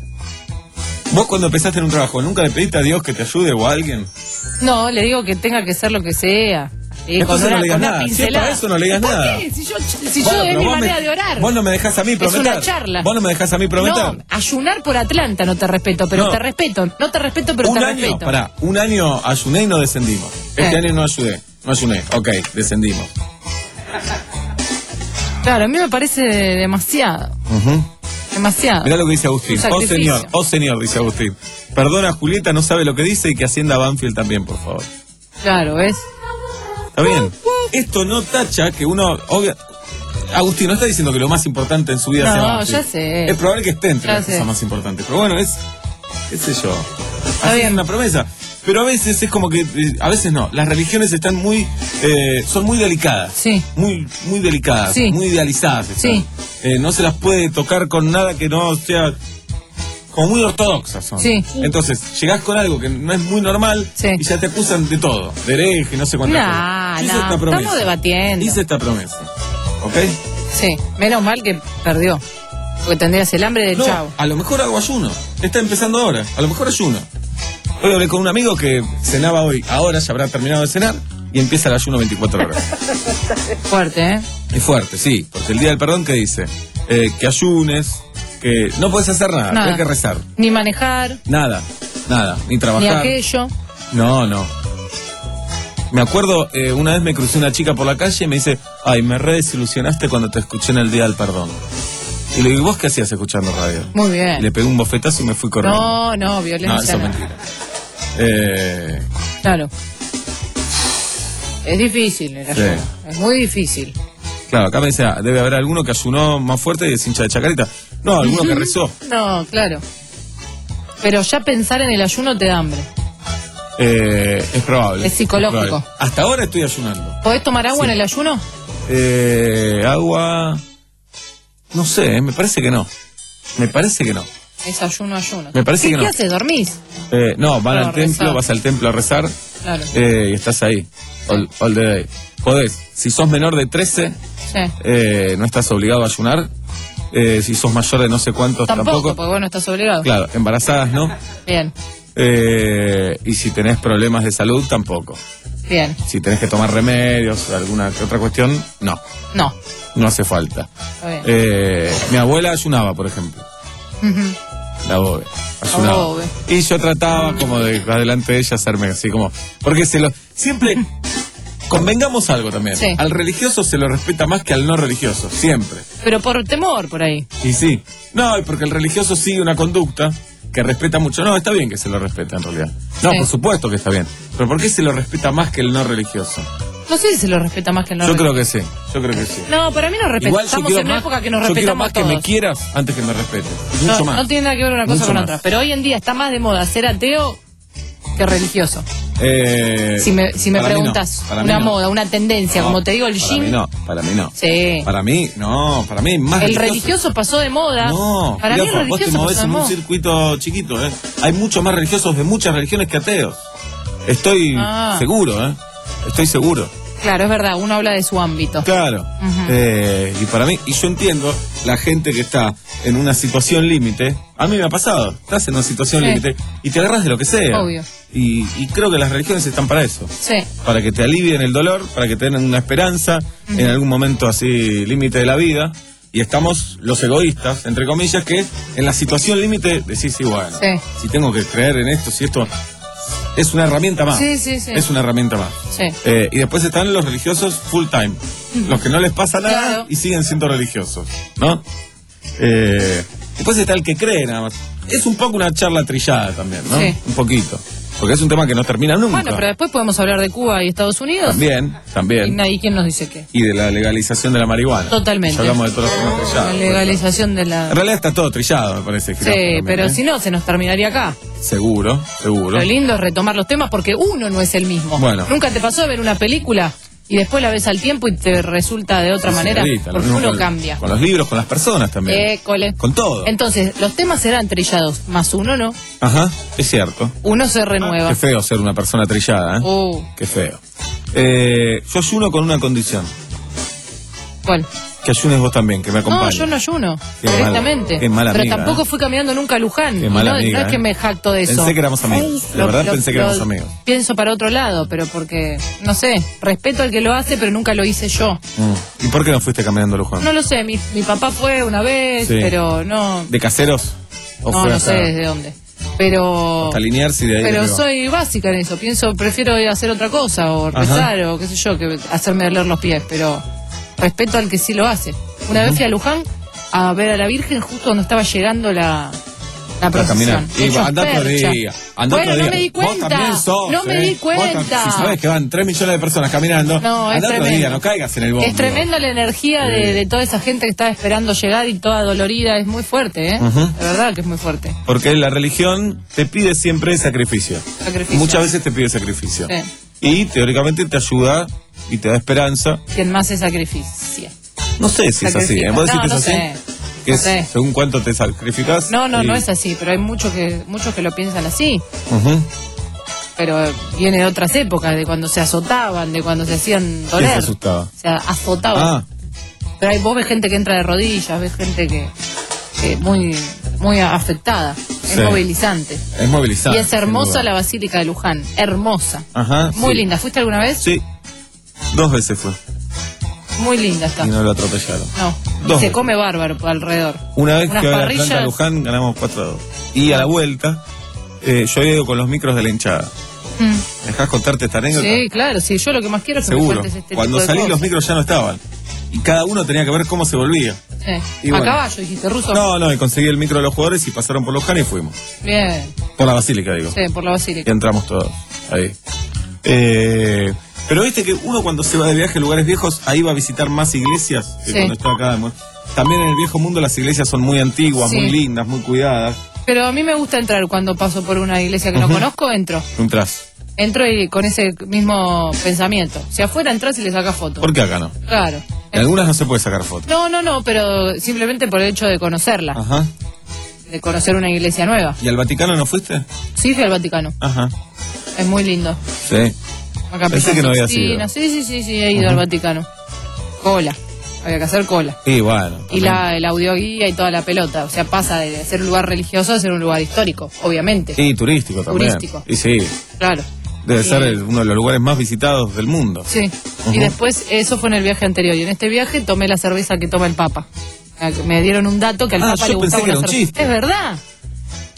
Vos cuando empezaste en un trabajo, ¿nunca le pediste a Dios que te ayude o a alguien? No, le digo que tenga que ser lo que sea. Y Entonces con no una, le digas con una nada. Si es pincelada. para eso no le digas ¿Por nada. qué? Si yo, si Bueno, yo es pero mi vos manera me- de orar. Vos no me dejás a mí prometer. Es una charla. Vos no me dejás a mí prometer. No, ayunar por Atlanta no te respeto, pero No. te respeto. No te respeto, pero un te año, respeto. pará, un año ayuné y no descendimos. Este Eh. año no ayudé, no ayuné. Ok, descendimos. Claro, a mí me parece demasiado. Ujú. Demasiado. Mirá lo que dice Agustín. Un Oh sacrificio. señor, oh señor, dice Agustín. Perdona, Julieta no sabe lo que dice y que ascienda a Banfield también, por favor. Claro, ¿ves? Está bien. Esto no tacha que uno... obvia- Agustín no está diciendo que lo más importante en su vida No, sea Banfield. ya sé. Es probable que esté entre Ya las sé. cosas más importantes. Pero bueno, es... qué sé yo. Está Así bien. es una promesa. Pero a veces es como que... eh, a veces no. Las religiones están muy... eh, son muy delicadas. Sí. Muy, muy delicadas. Sí. Muy idealizadas. están. Sí. Eh, no se las puede tocar con nada que no sea... como muy ortodoxas son. Sí. Entonces, llegás con algo que no es muy normal y ya te acusan de todo. De hereje, no sé cuántas Nah, cosas. Hice nah, esta promesa. estamos debatiendo. Hice esta promesa. ¿Ok? Sí, menos mal que perdió. Porque tendrías el hambre del No, chavo. a lo mejor hago ayuno. Está empezando ahora. A lo mejor ayuno. Hoy hablé con un amigo que cenaba hoy. Ahora ya habrá terminado de cenar y empieza el ayuno veinticuatro horas. Fuerte, ¿eh? Es fuerte, sí. Porque el día del perdón, ¿qué dice? Eh, que ayunes, que no puedes hacer nada, Nada. hay que rezar. Ni manejar, Nada, nada. Ni ni trabajar. aquello. No, no. Me acuerdo, eh, una vez me crucé una chica por la calle y me dice, ay, me re desilusionaste cuando te escuché en el Día del Perdón. Y le digo, ¿vos qué hacías escuchando radio? Muy Y bien. le pegué un bofetazo y me fui corriendo. No, no, violencia. No, eso es no. mentira. Eh, Claro. Es difícil el Sí. ayuno. Es muy difícil. claro, acá me decía, debe haber alguno que ayunó más fuerte y es hincha de Chacarita. No, alguno que rezó. No, claro. Pero ya pensar en el ayuno te da hambre. Eh, es probable. Es psicológico. probable. Hasta ahora estoy ayunando. ¿Podés tomar agua Sí. en el ayuno? Eh, agua... No sé, eh, me parece que no. Me parece que no. Es ayuno, ayuno. Me parece ¿Qué, que no. ¿Qué haces? ¿Dormís? Eh, no, van No, al templo, rezar. vas al templo a rezar Claro. eh, y estás ahí. All, all the day. Podés. Si sos menor de trece, Sí. eh, no estás obligado a ayunar. Eh, si sos mayor de no sé cuántos, Tampoco, tampoco. porque bueno, estás obligado. Claro, embarazadas, ¿no? Bien, Eh, y si tenés problemas de salud, tampoco. bien. Si tenés que tomar remedios, alguna que otra cuestión, no. No. No hace falta. Está bien. Eh, mi abuela ayunaba, por ejemplo. Ujú. La bobe. Ayunaba. bobe. Y yo trataba como de adelante de ella hacerme así como... Porque se lo... Siempre... Convengamos algo también. Sí. Al religioso se lo respeta más que al no religioso. Siempre. Pero por temor, por ahí. Y sí. No, y porque el religioso sigue una conducta que respeta mucho. No, está bien que se lo respeta en realidad. No, Sí. por supuesto que está bien. Pero ¿por qué se lo respeta más que el no religioso? No sé si se lo respeta más que el no Yo creo religioso. que sí. Yo creo que sí. No, para mí nos respetamos. Igual yo Estamos quiero en una más, época que nos yo quiero respetamos más que todos. me quieras antes que me respetes. Mucho no, más. no tiene nada que ver una cosa Mucho con más. otra. Pero hoy en día está más de moda ser ateo que religioso. Eh, Si me, si me para mí no, preguntas para mí una no. moda, una tendencia, No, como te digo, el Para gym. mí no, para mí no. Sí. Para mí, no, para mí más El religioso pasó de moda. No, para mí el loco, vos te religioso movés pasó de en un moda. circuito chiquito, ¿eh? Hay muchos más religiosos de muchas religiones que ateos. Estoy Ah. seguro, ¿eh? Estoy seguro. Claro, es verdad, uno habla de su ámbito. Claro. Ujú. Eh, y para mí, y yo entiendo la gente que está en una situación límite. A mí me ha pasado. Estás en una situación Sí. límite y te agarras de lo que sea. Obvio. Y, y creo que las religiones están para eso. Sí. Para que te alivien el dolor, para que te den una esperanza Ujú. en algún momento así límite de la vida. Y estamos los egoístas, entre comillas, que en la situación límite decís, sí, bueno, Sí. si tengo que creer en esto, si esto es una herramienta más. Sí, sí, sí. Es una herramienta más. Sí. Eh, y después están los religiosos full time, los que no les pasa nada Claro. y siguen siendo religiosos, ¿no? Eh, después está el que cree nada más. Es un poco una charla trillada también, ¿no? Sí. Un poquito. Porque es un tema que no termina nunca. Bueno, pero después podemos hablar de Cuba y Estados Unidos. También, Y también. nadie, ¿quién nos dice qué? Y de la legalización de la marihuana. Totalmente. Ya hablamos de todas las formas La trilladas. legalización de la... En realidad está todo trillado, me parece. Sí, Jirafa, también, pero ¿eh? si no, se nos terminaría acá. Seguro, seguro. Lo lindo es retomar los temas porque uno no es el mismo. Bueno. ¿Nunca te pasó ver una película y después la ves al tiempo y te resulta de otra manera? Señorita, lo Porque mismo uno con- cambia. Con los libros, con las personas también. École. Con todo. Entonces, los temas serán trillados, más uno no. Ajá, es cierto. Uno se renueva. Qué feo ser una persona trillada, ¿eh? Oh, Qué feo. Eh, yo ayuno con una condición. ¿cuál? Que ayunes vos también, que me No, acompañes. yo no ayuno, Qué mala- directamente. qué mala Pero amiga, tampoco ¿eh? fui caminando nunca a Luján. Qué Y mala no, amiga, no es que ¿eh? me jacto de eso. Pensé que éramos amigos. La Lo- verdad lo- pensé que lo éramos amigos. Pienso para otro lado, pero porque, no sé, respeto al que lo hace, pero nunca lo hice yo. Mm. ¿Y por qué no fuiste caminando Luján? No lo sé, mi, mi papá fue una vez, Sí. pero no, ¿De caseros? ¿O no, fue no hasta, sé desde dónde. Pero, hasta Liniers y de ahí? pero arriba? soy básica en eso. Pienso, prefiero ir a hacer otra cosa o Ajá. rezar o qué sé yo, que hacerme doler los pies, pero respeto al que sí lo hace. Una vez fui a Luján a ver a la Virgen justo cuando estaba llegando la, la A caminar. procesión. Y Hechos va, anda otro percha. día. Anda Bueno, otro no día. me di Vos cuenta. también sos, No me ¿eh? di Vos tam- cuenta. Si sabés que van tres millones de personas caminando, No, es anda otro tremendo. día, no caigas en el bombo. Es tremenda la energía de, de toda esa gente que estaba esperando llegar y toda dolorida. Es muy fuerte, ¿eh? Ujú. De verdad que es muy fuerte. Porque la religión te pide siempre sacrificio. Sacrificio. Muchas veces te pide sacrificio. Sí. Y teóricamente te ayuda y te da esperanza. Quien más se sacrificia. No sé si es así, ¿eh? Sacrifica. ¿Vos decís No, que es no así? sé. Que No es sé. según cuánto te sacrificas. No, no, y- no es así, pero hay muchos que, muchos que lo piensan así. Ujú. Pero viene de otras épocas, de cuando se azotaban, de cuando se hacían ¿Quién se doler. asustaba? Se azotaban. Ah, Pero hay, vos ves gente que entra de rodillas, ves gente que, que muy, muy afectada. Es Sí. movilizante. es movilizante. Y es hermosa sin duda. la Basílica de Luján. Hermosa. Ajá. Muy sí. linda. ¿Fuiste alguna vez? Sí. Dos veces fue. Muy linda está. Y no lo atropellaron. No. Dos Se veces. come bárbaro por alrededor. Una vez Unas que a la parrillas. planta Luján ganamos cuatro a dos. Y a la vuelta, eh, yo he ido con los micros de la hinchada. Mm. ¿Me dejás contarte esta anécdota? Sí, claro. Sí, yo lo que más quiero es que me Seguro. cuentes este Cuando tipo de salí cosas. los micros ya no estaban. Y cada uno tenía que ver cómo se volvía. Sí. Y A bueno. caballo, dijiste, ruso. No, no, y conseguí el micro de los jugadores y pasaron por Luján y fuimos. Bien. Por la Basílica, digo. Sí, por la Y Basílica. entramos todos ahí. Eh, pero viste que uno cuando se va de viaje a lugares viejos, ahí va a visitar más iglesias que Sí. cuando está acá. También en el viejo mundo las iglesias son muy antiguas, Sí. muy lindas, muy cuidadas. Pero a mí me gusta entrar cuando paso por una iglesia que no Ujú. conozco, entro. Entras. Entro y con ese mismo pensamiento. Si afuera entras y le sacas foto. ¿Por qué acá no? Claro. En algunas no se puede sacar fotos. No, no, no, pero simplemente por el hecho de conocerla. Ajá. De conocer una iglesia nueva. ¿Y al Vaticano no fuiste? Sí, fui al Vaticano. Ajá. Es muy lindo. Sí. Acá Pensé que no había sido. Sí, sí, sí, sí, he ido Ujú. al Vaticano. Cola. Había que hacer cola. Y bueno. Y la, el audioguía y toda la pelota. O sea, pasa de ser un lugar religioso a ser un lugar histórico, obviamente. Y turístico también. Turístico. Y sí. Claro. Debe Y- ser el- uno de los lugares más visitados del mundo. Sí. Ujú. Y después, eso fue en el viaje anterior. Y en este viaje tomé la cerveza que toma el Papa. Me dieron un dato que al Ah, Papa yo le pensé gustaba que era una un cerveza. chiste. Es verdad.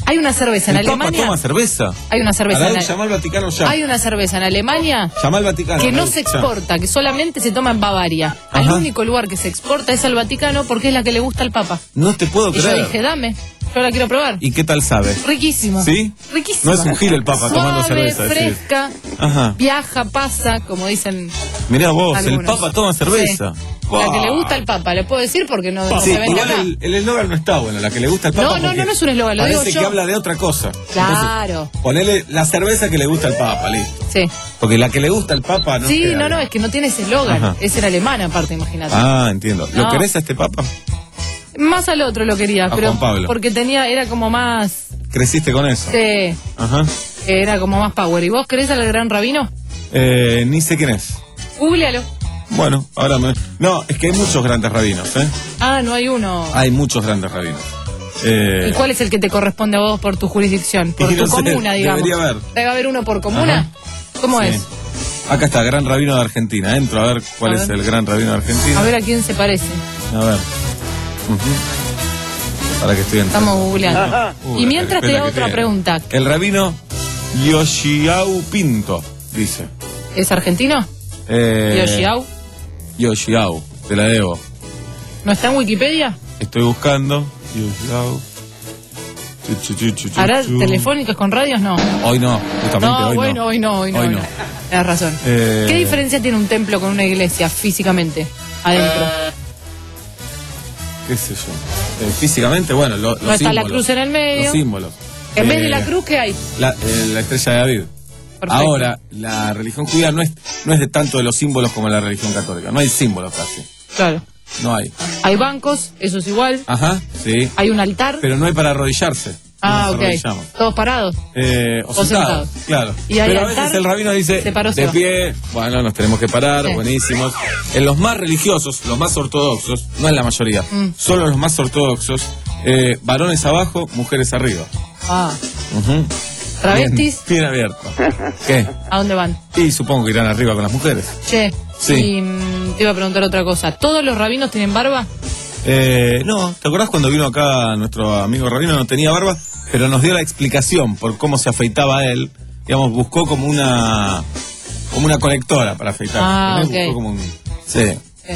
Hay una cerveza en ¿El Papa Alemania. toma cerveza? Hay una cerveza en Araúz, llama al Vaticano ya. Hay una cerveza en Alemania Llama al Vaticano. que no Araúz, se ya. exporta, que solamente se toma en Bavaria. Al Ajá. único lugar que se exporta es al Vaticano porque es la que le gusta al Papa. No te puedo Y yo creer. dije, dame, yo la quiero probar. ¿Y qué tal sabe? Riquísimo. ¿Sí? Riquísimo. No es un gil el Papa tomando Suave, cerveza. decís. fresca, Ajá. viaja, pasa, como dicen Mirá vos, algunos. el Papa toma cerveza. Sí. La que le gusta al Papa, le puedo decir porque no, no Sí, se vende igual acá. el el eslogan no está bueno, la que le gusta al Papa. No, no, porque no, no es un eslogan, lo digo parece yo. que habla de otra cosa. Claro. Entonces, ponele la cerveza que le gusta al Papa, listo. Sí. Porque la que le gusta al Papa no sí, queda no, no, bien. es que no tiene ese eslogan. Ajá. Es en alemán aparte, imagínate. Ah, entiendo. ¿Lo No. querés a este Papa? Más al otro lo quería, A pero Juan Pablo. porque tenía, era como más, ¿Creciste con eso? sí, Ajá. era como más power. ¿Y vos querés al gran rabino? Eh, ni sé quién es. Googlealo. Bueno, ahora me... No, es que hay muchos grandes rabinos, ¿eh? Ah, no hay uno. Hay muchos grandes rabinos. Eh, ¿Y cuál es el que te corresponde a vos por tu jurisdicción? Por Y tu no sé, comuna, digamos. debería haber. ¿Debe haber uno por comuna? ¿Cómo sí. es? Acá está, Gran Rabino de Argentina. Entro a ver cuál A es ver. el Gran Rabino de Argentina. A ver a quién se parece. A ver. Ujú. Para que estoy entrando. Estamos googleando. Uh, Y la mientras te carpeta hago que otra tiene. pregunta. El rabino Yoshiau Pinto, dice. ¿Es argentino? Eh, Yoshiau. Yoshiau, te la debo. ¿No está en Wikipedia? Estoy buscando. Yoshiau. Chu, chu, chu, chu, chu, ¿Hará chu. telefónicas con radios? No. Hoy no, justamente No, hoy bueno, no. hoy no, hoy no. Hoy hoy no. no. Tienes razón. Eh, ¿Qué diferencia tiene un templo con una iglesia físicamente adentro? ¿Qué sé yo? Eh, físicamente, bueno, lo- los No está la símbolos. cruz en el medio. Los símbolos. En vez Eh, de la cruz, ¿qué hay? La, eh, la estrella de David. Perfecto. Ahora, la religión judía no es, no es de tanto de los símbolos como la religión católica. No hay símbolos casi. Claro. No hay. Hay bancos, eso es igual. Ajá, sí. Hay un altar. Pero no hay para arrodillarse. Ah, No nos ok. arrodillamos. Todos parados. Eh, o, O sentados, sentados. claro. Y hay Pero a altar, veces el rabino dice, se paró, se de va. pie, bueno, nos tenemos que parar, Sí. buenísimos. En los más religiosos, los más ortodoxos, no en la mayoría, Mm. solo los más ortodoxos, eh, varones abajo, mujeres arriba. Ah. Ujú. ¿Travestis? Bien, bien abierto. ¿Qué? ¿A dónde van? Y supongo que irán arriba con las mujeres. Che. Sí. Y mm, te iba a preguntar otra cosa. ¿Todos los rabinos tienen barba? Eh, no, ¿te acordás cuando vino acá nuestro amigo rabino? No tenía barba, pero nos dio la explicación por cómo se afeitaba él. Digamos, buscó como una como una conectora para afeitar. Ah, ¿Entendés? ok. Buscó como un... Sí. Sí.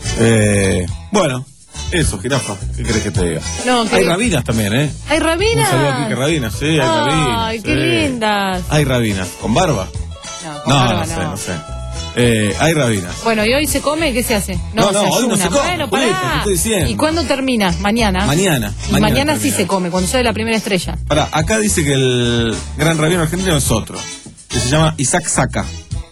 Eh, bueno, eso, jirafa. ¿Qué querés que te diga? No, que- Hay rabinas también, ¿eh? ¿Hay rabinas? Un saludo a Quique Rabinas, sí, hay rabinas. Ay, qué sí. lindas. Hay rabinas. ¿Con barba? No, con No, barba no sé, no sé. Eh, hay rabinas. Bueno, ¿y hoy se come? ¿Qué se hace? No, no, se hoy no ayuna. se come, Bueno, Julieta, pará. te estoy diciendo. ¿Y cuándo termina? Mañana. Mañana. Y mañana, sí termina. se come, cuando sale la primera estrella. Pará, acá dice que el gran rabino argentino es otro, que se llama Isaac Saca.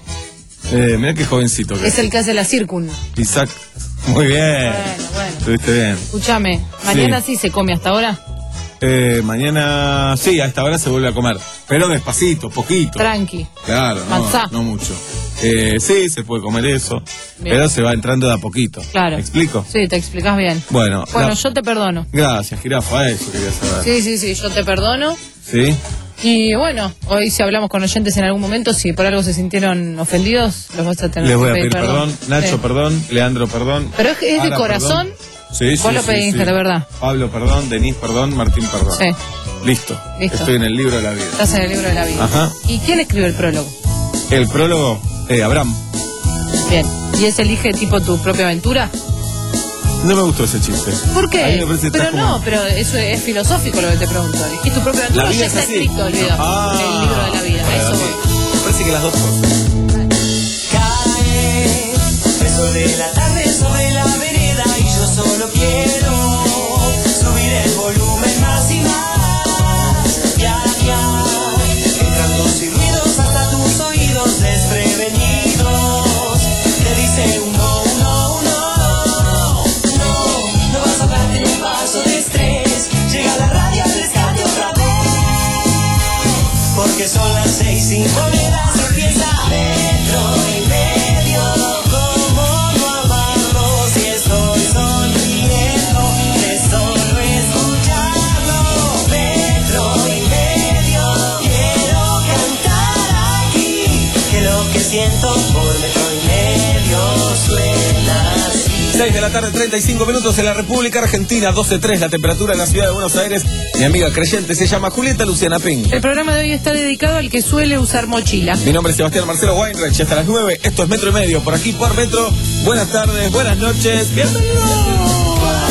Eh, mirá qué jovencito que Es el que hace la circun. Isaac. Muy bien. Bueno, bueno. Estuviste bien. Escúchame, mañana sí. se come hasta ahora. Eh, mañana, sí, a esta hora se vuelve a comer. Pero despacito, poquito. Tranqui. Claro, Manzá. no, no mucho. Eh, sí, se puede comer eso, Bien. pero se va entrando de a poquito. Claro. ¿Me explico? Sí, te explicas bien. Bueno, Bueno, la- yo te perdono. gracias, jirafa, eso quería saber. Sí, sí, sí, yo te perdono. ¿Sí? Y bueno, hoy si hablamos con oyentes en algún momento, si por algo se sintieron ofendidos, los vas a tener Les que voy a pedir perdón. Nacho, Sí. perdón. Leandro, perdón. Pero es, es de Ara, corazón. perdón. Sí, sí, Vos lo sí, pediste, sí. la verdad. Pablo, perdón. Denis, perdón. Martín, perdón. Sí. Listo. Listo. Estoy en el libro de la vida. Estás en el libro de la vida. Ajá. ¿Y quién escribe el prólogo? El prólogo, eh, Abraham. Bien. ¿Y ese elige tipo tu propia aventura? No me gustó ese chiste. ¿Por A mí qué? me parece que Pero está no, como- pero eso es filosófico lo que te pregunto. ¿Elegís tu propia aventura La o vida ya es está así. escrito el, video, Ah. el libro de la vida? Bueno, Eso sí. voy. Me parece que las dos cosas. Cae el sol de la tarde sobre la vereda y yo solo quiero subir el volumen más y más. Viajar, entrando sin ruidos hasta tus oídos desprevenidos. Te dice uno, uno, uno. No, no vas a darte ni paso de estrés. Llega la radio al rescate otra vez. Porque son las seis, cinco horas, empieza metro y medio. Como no de la tarde, treinta y cinco minutos en la República Argentina, doce tres la temperatura en la ciudad de Buenos Aires. Mi amiga creyente se llama Julieta Luciana Ping. El programa de hoy está dedicado al que suele usar mochila. Mi nombre es Sebastián Marcelo Weinreich, hasta las nueve. Esto es Metro y Medio, por aquí por Metro. Buenas tardes, buenas noches, bienvenidos.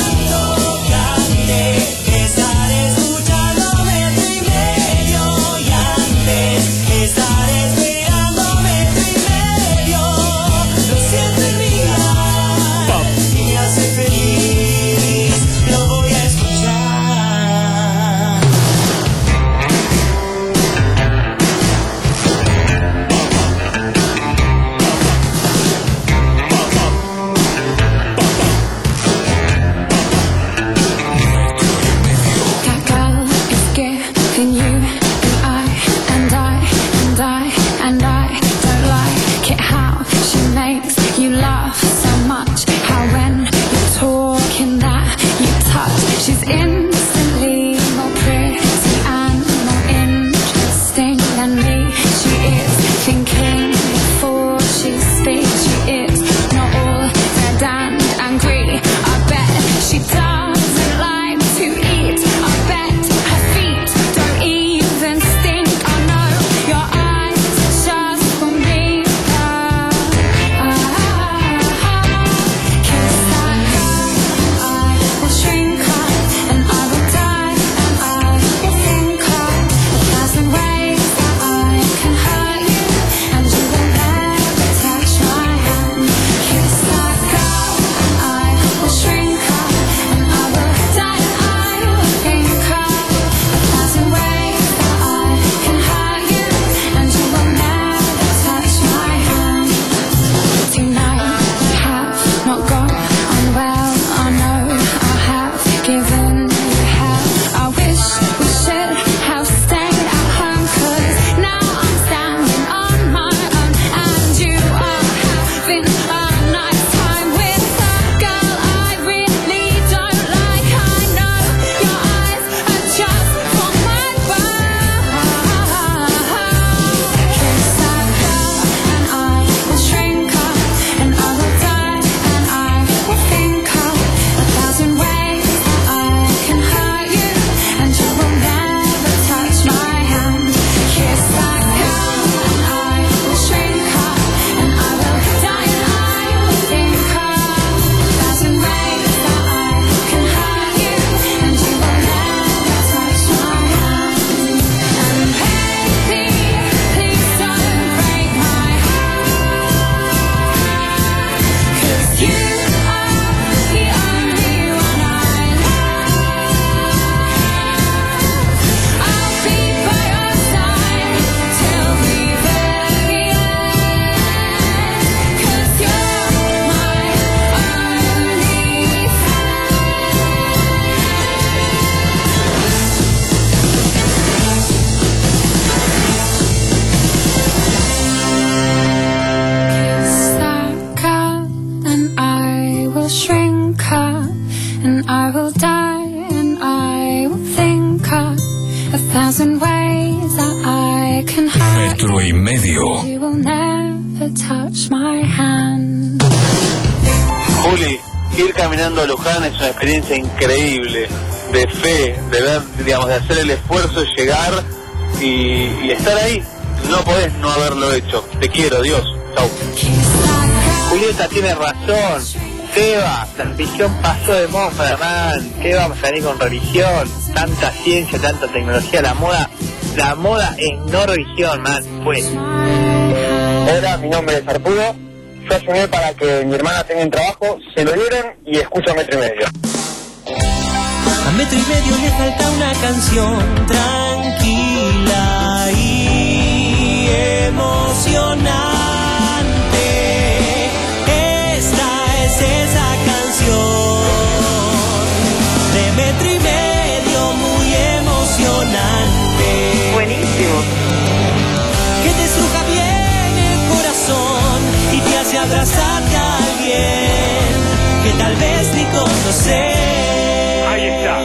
Metro y Medio. Juli, ir caminando a Luján es una experiencia increíble, de fe, de ver, digamos, de hacer el esfuerzo, llegar y, y estar ahí. No podés no haberlo hecho. Te quiero, Dios. Chau. Julieta tiene razón. Seba, la religión pasó de moda, man. ¿Qué vamos a venir con religión? Tanta ciencia, tanta tecnología, la moda, la moda es no religión, man. Pues. Hola, mi nombre es Arturo. Yo asumí para que mi hermana tenga un trabajo, se lo dieron y escucho Metro y Medio. A Metro y Medio le falta una canción tranquila y emocionante. Esta es esa canción de Metro y Medio, muy emocionante. Buenísimo. Que te estruja bien el corazón y te hace abrazarte a alguien que tal vez ni conoces. Ahí está.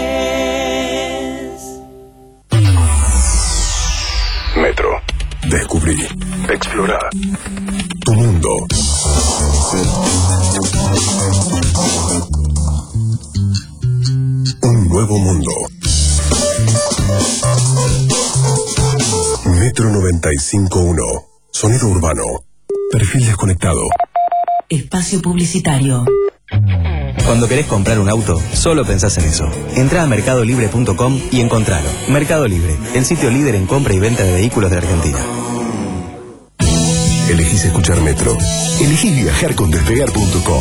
Metro. Descubrí. Explorar. Tu mundo. Metro noventa y cinco punto uno. Sonido urbano. Perfil desconectado. Espacio publicitario. Cuando querés comprar un auto, solo pensás en eso. Entrá a mercado libre punto com y encontralo. Mercado Libre, el sitio líder en compra y venta de vehículos de Argentina. Elegís escuchar Metro. Elegís viajar con despegar punto com.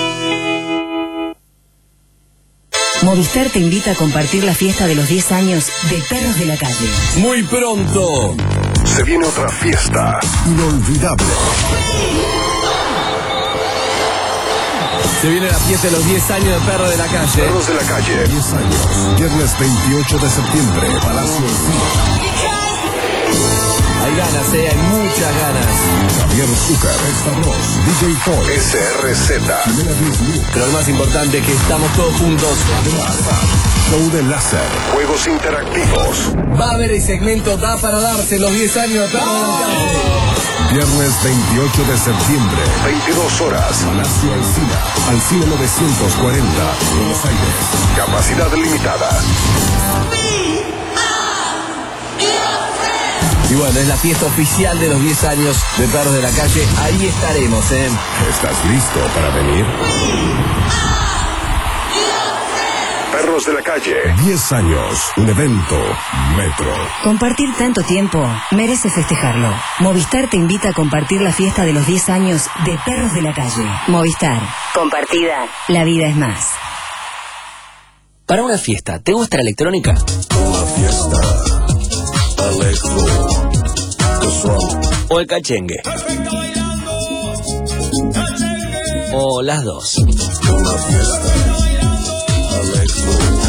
Movistar te invita a compartir la fiesta de los diez años de Perros de la Calle. Muy pronto. Se viene otra fiesta inolvidable. Se viene la fiesta de los diez años de Perros de la Calle. Perros de la Calle. diez años. Viernes veintiocho de septiembre. Palacio Cine. Hay ganas, eh, hay muchas ganas. Javier Zucker, Esta Ross, D J Paul, S R Z. Pero lo más importante es que estamos todos juntos. Show de láser, juegos interactivos. Va a haber el segmento Da para darse los diez años de Perros de la Calle. Viernes veintiocho de septiembre, veintidós horas. Palacio Alsina, Alsina novecientos cuarenta, Buenos Aires. Capacidad limitada. Y bueno, es la fiesta oficial de los diez años de Perros de la Calle. Ahí estaremos, ¿eh? ¿Estás listo para venir? Perros de la Calle, diez años, un evento Metro. Compartir tanto tiempo merece festejarlo. Movistar te invita a compartir la fiesta de los diez años de Perros de la Calle. Movistar. Compartida. La vida es más. Para una fiesta, ¿te gusta la electrónica? Una fiesta electro. ¿O el cachengue? ¿O las dos? Una fiesta electro.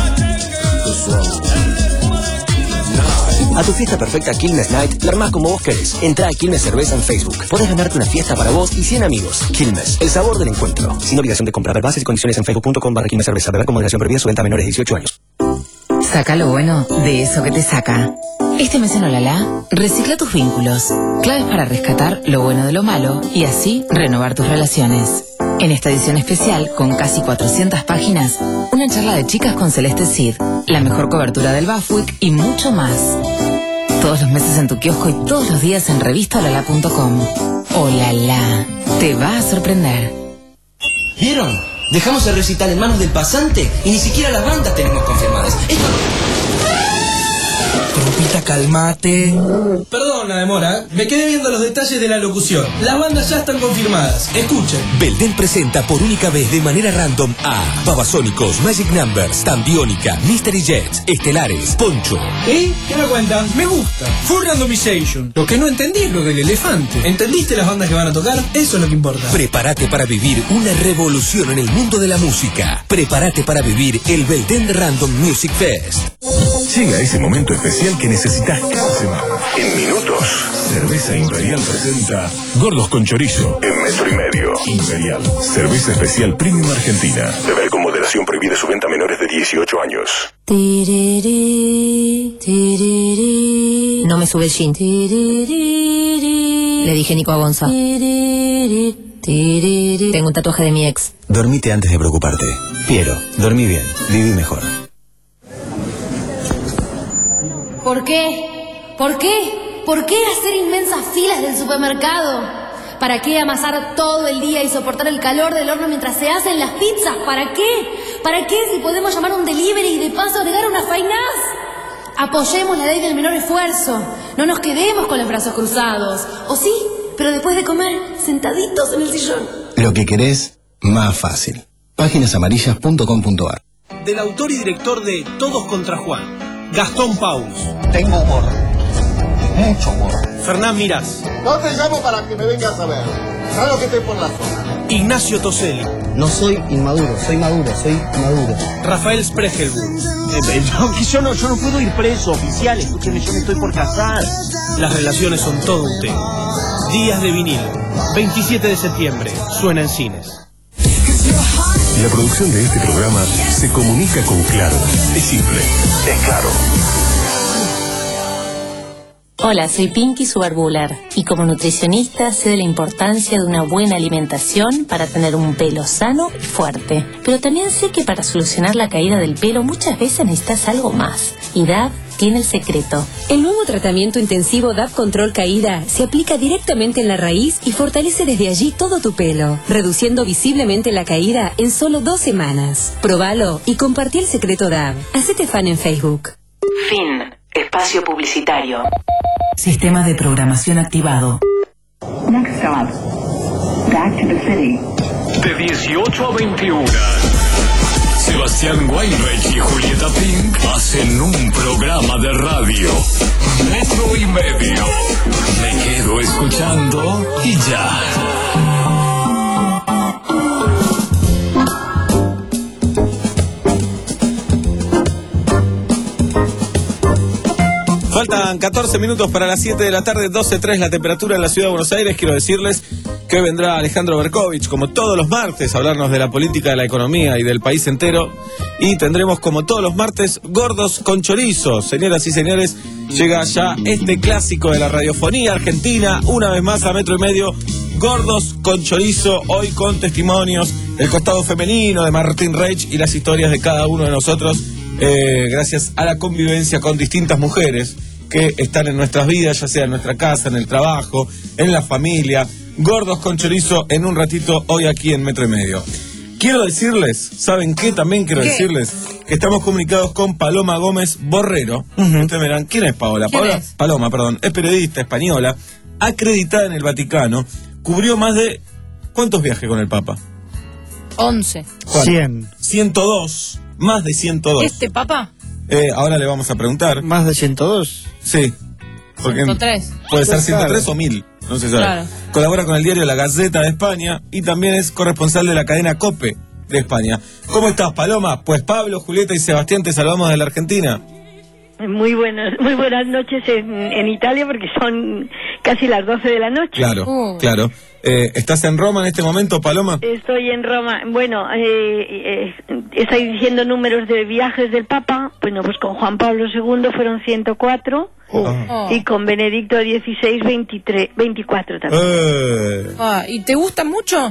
A tu fiesta perfecta Quilmes Night, la armás como vos querés. Entrá a Quilmes Cerveza en Facebook. Podés ganarte una fiesta para vos y cien amigos. Quilmes, el sabor del encuentro. Sin obligación de comprar. Ver bases y condiciones en facebook punto com barra Quilmes Cerveza. Beber con moderación, prohibida su venta a menores de dieciocho años. Saca lo bueno de eso que te saca. Este mes en Olala, recicla tus vínculos. Claves para rescatar lo bueno de lo malo y así renovar tus relaciones. En esta edición especial, con casi cuatrocientas páginas, una charla de chicas con Celeste Cid, la mejor cobertura del BAFWIC y mucho más. Todos los meses en tu kiosco y todos los días en revista olala punto com. Olala, te va a sorprender. ¿Vieron? Dejamos el recital en manos del pasante y ni siquiera las bandas tenemos confirmadas. Esto... Trompita, calmate. Perdón la demora, me quedé viendo los detalles de la locución. Las bandas ya están confirmadas. Escuchen. Belden presenta por única vez de manera random a Babasónicos, Magic Numbers, Tambiónica, Mystery Jets, Estelares, Poncho. ¿Y? ¿Qué me cuentan? Me gusta. Full Randomization. Lo que no entendí es lo del elefante. ¿Entendiste las bandas que van a tocar? Eso es lo que importa. Prepárate para vivir una revolución en el mundo de la música. Prepárate para vivir el Belden Random Music Fest. Llega ese momento especial que necesitas cada semana. En minutos, Cerveza Imperial presenta Gordos con Chorizo en metro y medio. Imperial, cerveza especial premium argentina. Beber con moderación, prohibida su venta a menores de dieciocho años. No me sube el jean. Le dije Nico a Gonza. Tengo un tatuaje de mi ex. Dormite antes de preocuparte. Piero, dormí bien, viví mejor. ¿Por qué? ¿Por qué? ¿Por qué hacer inmensas filas del supermercado? ¿Para qué amasar todo el día y soportar el calor del horno mientras se hacen las pizzas? ¿Para qué? ¿Para qué si podemos llamar a un delivery y de paso agregar unas fainas? Apoyemos la ley del menor esfuerzo. No nos quedemos con los brazos cruzados. ¿O sí? Pero después de comer, sentaditos en el sillón. Lo que querés, más fácil. páginas amarillas punto com punto ar. Del autor y director de Todos contra Juan, Gastón Paus. Tengo humor. Mucho humor. Fernán Mirás. No te llamo para que me vengas a ver. Sabes lo que estoy por la zona. Ignacio Toselli. No soy inmaduro, soy maduro, soy maduro. Rafael Spregelburg. Eh, yo, yo, no, yo no puedo ir preso, oficial. Escúcheme, yo me estoy por casar. Las relaciones son todo un tema. Días de vinilo. veintisiete de septiembre. Suena en cines. La producción de este programa se comunica con Claro. Es simple, es claro. Hola, soy Pinky Subarbular y como nutricionista sé de la importancia de una buena alimentación para tener un pelo sano y fuerte. Pero también sé que para solucionar la caída del pelo muchas veces necesitas algo más. Y D A V tiene el secreto. El nuevo tratamiento intensivo D A P Control Caída se aplica directamente en la raíz y fortalece desde allí todo tu pelo, reduciendo visiblemente la caída en solo dos semanas. Probalo y compartí el secreto D A P. Hacete fan en Facebook. Fin. Espacio publicitario. Sistema de programación activado. Next stop. Back to the city. De dieciocho a veintiuna. Sebastián Weinreich y Julieta Pink hacen un programa de radio. Metro y medio. Me quedo escuchando y ya. Faltan catorce minutos para las siete de la tarde, doce tres la temperatura en la ciudad de Buenos Aires. Quiero decirles que hoy vendrá Alejandro Berkovich, como todos los martes, a hablarnos de la política, de la economía y del país entero. Y tendremos, como todos los martes, Gordos con Chorizo. Señoras y señores, llega ya este clásico de la radiofonía argentina, una vez más a Metro y Medio. Gordos con Chorizo, hoy con testimonios del costado femenino de Martín Reich y las historias de cada uno de nosotros, eh, gracias a la convivencia con distintas mujeres que están en nuestras vidas, ya sea en nuestra casa, en el trabajo, en la familia. Gordos con Chorizo en un ratito, hoy aquí en Metro y Medio. Quiero decirles, ¿saben qué? También quiero ¿Qué? decirles que estamos comunicados con Paloma Gómez Borrero. Uh-huh. Ustedes me dirán, ¿quién es Paola? ¿Quién Paola es? Paloma, perdón, es periodista española, acreditada en el Vaticano, cubrió más de... ¿Cuántos viajes con el Papa? once. cien. ciento dos, más de ciento dos. ¿Este papa? Eh, ahora le vamos a preguntar. ¿Más de ciento dos? Sí. Porque ciento tres. puede ser Pues ciento tres claro. o mil, no se sabe. Claro. Colabora con el diario La Gaceta de España y también es corresponsal de la cadena COPE de España. ¿Cómo estás, Paloma? Pues Pablo, Julieta y Sebastián te saludamos de la Argentina. Muy buenas, muy buenas noches en, en Italia porque son casi las doce de la noche. Claro, Uh. claro. Eh, ¿Estás en Roma en este momento, Paloma? Estoy en Roma. Bueno, eh, eh, estáis diciendo números de viajes del Papa. Bueno, pues con Juan Pablo segundo fueron ciento cuatro Oh. y con Benedicto dieciséis, veintitrés, veinticuatro también. Eh. Ah, ¿y te gusta mucho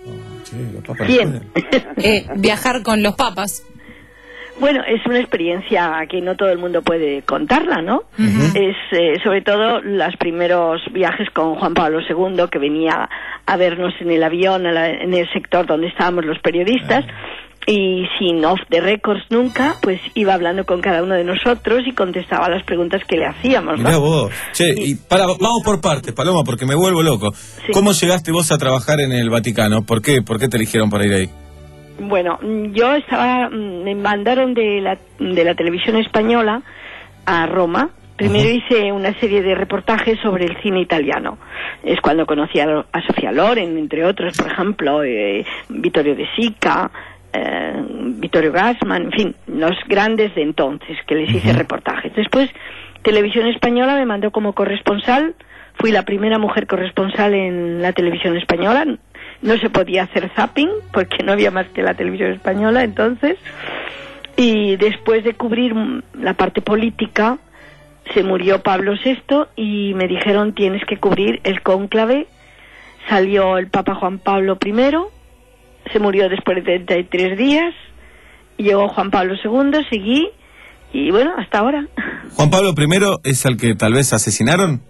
cien. eh, viajar con los papas? Bueno, es una experiencia que no todo el mundo puede contarla, ¿no? Es eh, sobre todo los primeros viajes con Juan Pablo segundo, que venía a vernos en el avión, a la- en el sector donde estábamos los periodistas, y sin off the records nunca, pues iba hablando con cada uno de nosotros y contestaba las preguntas que le hacíamos, ¿no? Mirá vos. Che, y para, vamos por partes, Paloma, porque me vuelvo loco. ¿Cómo llegaste vos a trabajar en el Vaticano? ¿Por qué? ¿Por qué te eligieron para ir ahí? Bueno, mm, yo estaba, mm, me mandaron de la, de la televisión española a Roma. Primero hice una serie de reportajes sobre el cine italiano. Es cuando conocí a, a Sofía Loren, entre otros, por ejemplo, eh, Vittorio De Sica, eh, Vittorio Gassman, en fin, los grandes de entonces, que les hice reportajes. Después, Televisión Española me mandó como corresponsal. Fui la primera mujer corresponsal en la televisión española. No se podía hacer zapping porque no había más que la televisión española entonces. Y después de cubrir mm, la parte política, se murió Pablo sexto y me dijeron tienes que cubrir el cónclave. Salió el Papa Juan Pablo primero, se murió después de treinta y tres días, llegó Juan Pablo segundo, seguí y bueno, hasta ahora. ¿Juan Pablo primero es al que tal vez asesinaron?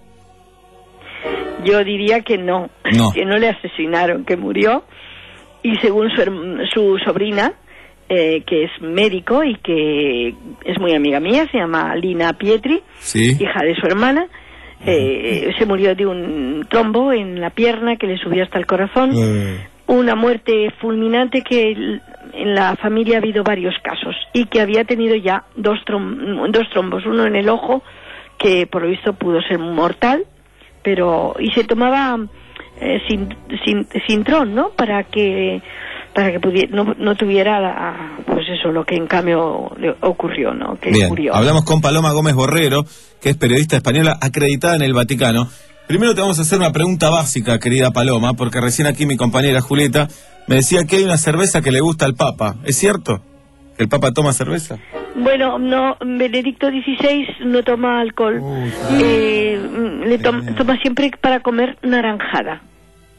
Yo diría que no, No. que no le asesinaron, que murió. Y según su, herm- su sobrina, eh, que es médico y que es muy amiga mía, se llama Lina Pietri, Sí. hija de su hermana, eh, se murió de un trombo en la pierna que le subió hasta el corazón. Una muerte fulminante que l- en la familia ha habido varios casos y que había tenido ya dos, trom- dos trombos, uno en el ojo que por lo visto pudo ser mortal, pero y se tomaba eh, sin, sin, Sintrón, ¿no? Para que para que pudiera, no, no tuviera la- pues eso lo que en cambio le ocurrió, ¿no? Que Bien, murió. hablamos con Paloma Gómez Borrero, que es periodista española acreditada en el Vaticano. Primero te vamos a hacer una pregunta básica, querida Paloma, porque recién aquí mi compañera Julieta me decía que hay una cerveza que le gusta al Papa. ¿Es cierto? ¿Que el Papa toma cerveza? Bueno, no, Benedicto dieciséis no toma alcohol. Eh, le toma, toma siempre para comer naranjada.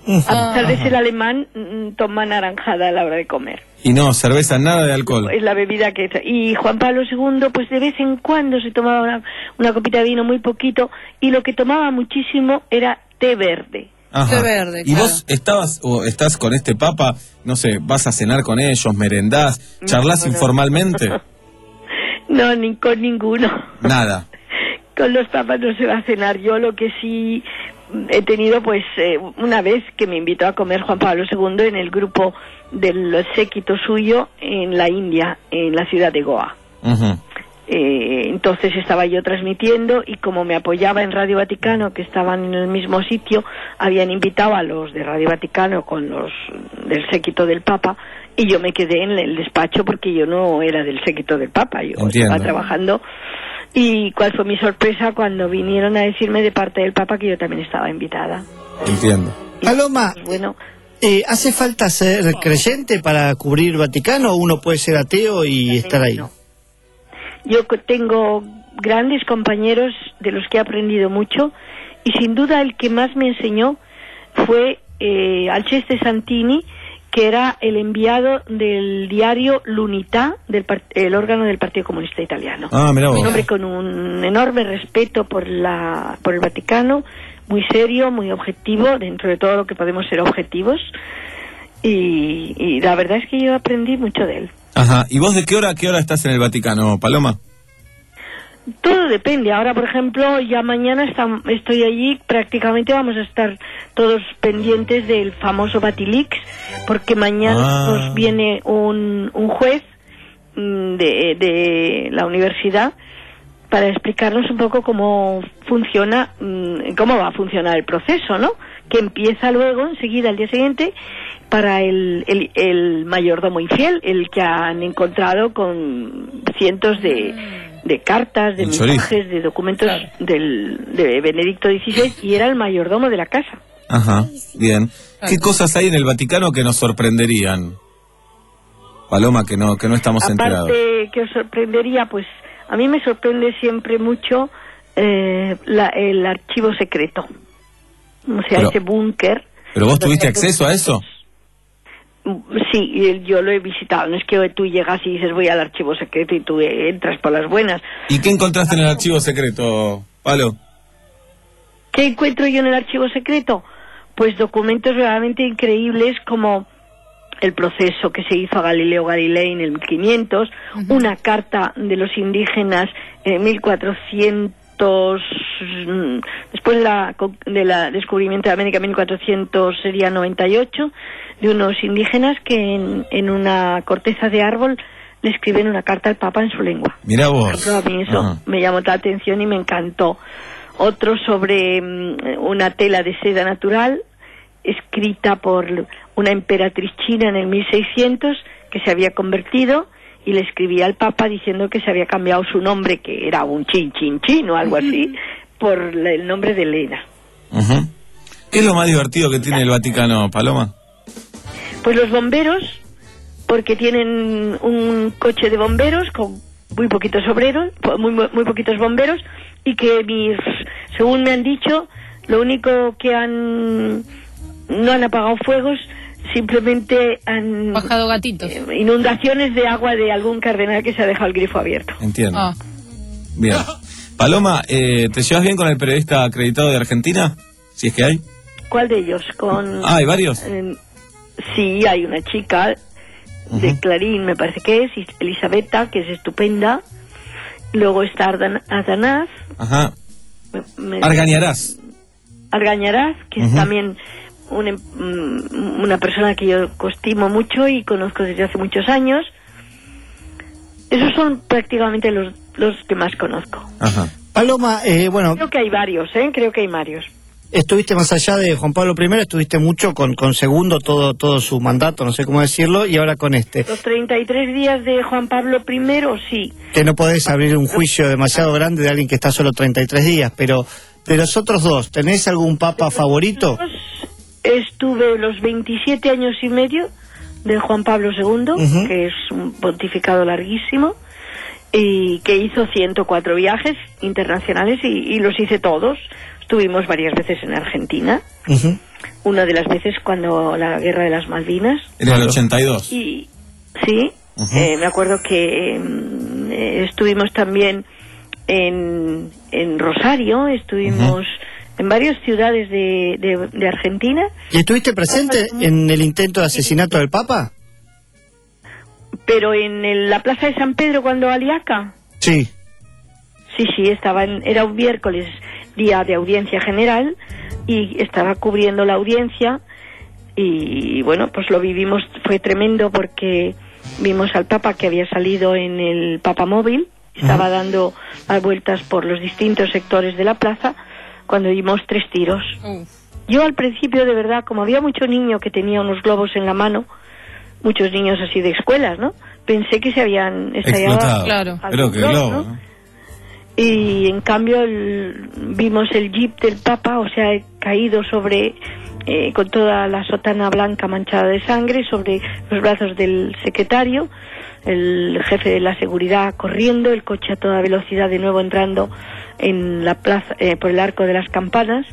A pesar de ser alemán, mm, toma naranjada a la hora de comer. Y no, cerveza, nada de alcohol. Es la bebida que... Y Juan Pablo segundo, pues de vez en cuando se tomaba una, una copita de vino, muy poquito, y lo que tomaba muchísimo era té verde. Ajá. Té verde, ¿Y claro. vos estabas o estás con este papa, no sé, vas a cenar con ellos, merendás, charlás No, no. informalmente? No, ni con ninguno. Nada. Con los papas no se va a cenar. Yo lo que sí he tenido, pues, eh, una vez que me invitó a comer Juan Pablo segundo en el grupo del séquito suyo en la India, en la ciudad de Goa. Uh-huh. Eh, entonces estaba yo transmitiendo y como me apoyaba en Radio Vaticano, que estaban en el mismo sitio, habían invitado a los de Radio Vaticano con los del séquito del Papa y yo me quedé en el despacho porque yo no era del séquito del Papa, yo Entiendo. estaba trabajando. Y cuál fue mi sorpresa cuando vinieron a decirme de parte del Papa que yo también estaba invitada. Entiendo. Paloma, bueno, eh, ¿hace falta ser creyente para cubrir Vaticano o uno puede ser ateo y estar ahí? Yo co- tengo grandes compañeros de los que he aprendido mucho y sin duda el que más me enseñó fue eh, Alceste Santini, que era el enviado del diario L'Unità, del par- el órgano del Partido Comunista Italiano. Ah, mirá vos. Un hombre con un enorme respeto por la por el Vaticano, muy serio, muy objetivo, dentro de todo lo que podemos ser objetivos, y, y la verdad es que yo aprendí mucho de él. Ajá. ¿Y vos de qué hora a qué hora estás en el Vaticano, Paloma? Todo depende. Ahora, por ejemplo, ya mañana estam- estoy allí, prácticamente vamos a estar todos pendientes del famoso Vatilix, porque mañana Ah. nos viene un, un juez mm, de, de la universidad para explicarnos un poco cómo funciona, mm, cómo va a funcionar el proceso, ¿no? Que empieza luego, enseguida, al día siguiente, para el, el, el mayordomo infiel, el que han encontrado con cientos de, de cartas, de El chorizo. mensajes, de documentos del, de Benedicto dieciséis, y era el mayordomo de la casa. Ajá, bien. ¿Qué cosas hay en el Vaticano que nos sorprenderían? Paloma, que no que no estamos enterados. Aparte, que os sorprendería, pues a mí me sorprende siempre mucho eh, la, el archivo secreto. O sea, Pero- ese búnker. ¿Pero vos donde tuviste hay acceso a eso? Sí, y yo lo he visitado. No es que tú llegas y dices voy al archivo secreto y tú entras por las buenas. ¿Y qué encontraste en el archivo secreto, Palo? ¿Qué encuentro yo en el archivo secreto? Pues documentos realmente increíbles como el proceso que se hizo a Galileo Galilei en el mil quinientos, una carta de los indígenas en mil cuatrocientos, mm, después de la, de la descubrimiento de América, mil cuatrocientos sería noventa y ocho, de unos indígenas que en, en una corteza de árbol le escriben una carta al Papa en su lengua. Mirá Por vos. ejemplo, a mí eso Ajá. me llamó la atención y me encantó. Otro sobre mm, una tela de seda natural escrita por una emperatriz china en el mil seiscientos que se había convertido y le escribía al Papa diciendo que se había cambiado su nombre, que era un chin chin chin o algo así, por la- el nombre de Elena. Ujú. ¿Qué es lo más divertido que tiene el Vaticano, Paloma? Pues los bomberos, porque tienen un coche de bomberos con muy poquitos obreros, po- muy, muy muy poquitos bomberos, y que mis, según me han dicho, lo único que han, no han apagado fuegos, simplemente han bajado gatitos. eh, inundaciones de agua de algún cardenal que se ha dejado el grifo abierto. Entiendo. Ah. Bien. Paloma, eh, ¿te llevas bien con el periodista acreditado de Argentina? Si es que hay. ¿Cuál de ellos? Con Ah, ¿hay varios? eh, sí, hay una chica de Clarín, me parece que es, Elisabetta, que es estupenda. Luego está Ardan- Ardanaz, Ajá. me- me- Argañarás. Argañarás, que es Ujú. también un em- mm, una persona que yo estimo mucho y conozco desde hace muchos años. Esos son prácticamente los, los que más conozco. Ajá. Paloma, eh, bueno, Creo que hay varios, ¿eh? Creo que hay varios. estuviste más allá de Juan Pablo primero, estuviste mucho con, con Segundo, todo, todo su mandato, no sé cómo decirlo, y ahora con este. Los treinta y tres días de Juan Pablo primero, sí. Que no podés abrir un juicio demasiado grande de alguien que está solo treinta y tres días, pero de los otros dos, ¿tenés algún papa favorito? Estuve los veintisiete años y medio de Juan Pablo segundo, Ujú. que es un pontificado larguísimo, y que hizo ciento cuatro viajes internacionales y, y los hice todos. Estuvimos varias veces en Argentina. Ujú. una de las veces cuando la guerra de las Malvinas. En el ochenta y dos. Y sí, uh-huh. eh, me acuerdo que eh, estuvimos también en, en Rosario, estuvimos uh-huh. en varias ciudades de, de, de Argentina. ¿Y estuviste presente en el intento de asesinato del Papa? Pero en el, la plaza de San Pedro cuando Aliaca. Sí. Sí, sí, estaba en, era un miércoles, día de audiencia general, y estaba cubriendo la audiencia, y bueno, pues lo vivimos, fue tremendo porque vimos al Papa que había salido en el Papamóvil, estaba uh-huh. dando vueltas por los distintos sectores de la plaza, cuando vimos tres tiros. Uh. Yo al principio, de verdad, como había mucho niño que tenía unos globos en la mano, muchos niños así de escuelas, ¿no? Pensé que se habían estallado. Claro. Creo que globo, ¿no? ¿no? Y en cambio el, vimos el jeep del Papa, o sea, caído sobre, eh, con toda la sotana blanca manchada de sangre, sobre los brazos del secretario, el jefe de la seguridad corriendo, el coche a toda velocidad de nuevo entrando en la plaza, eh, por el Arco de las Campanas,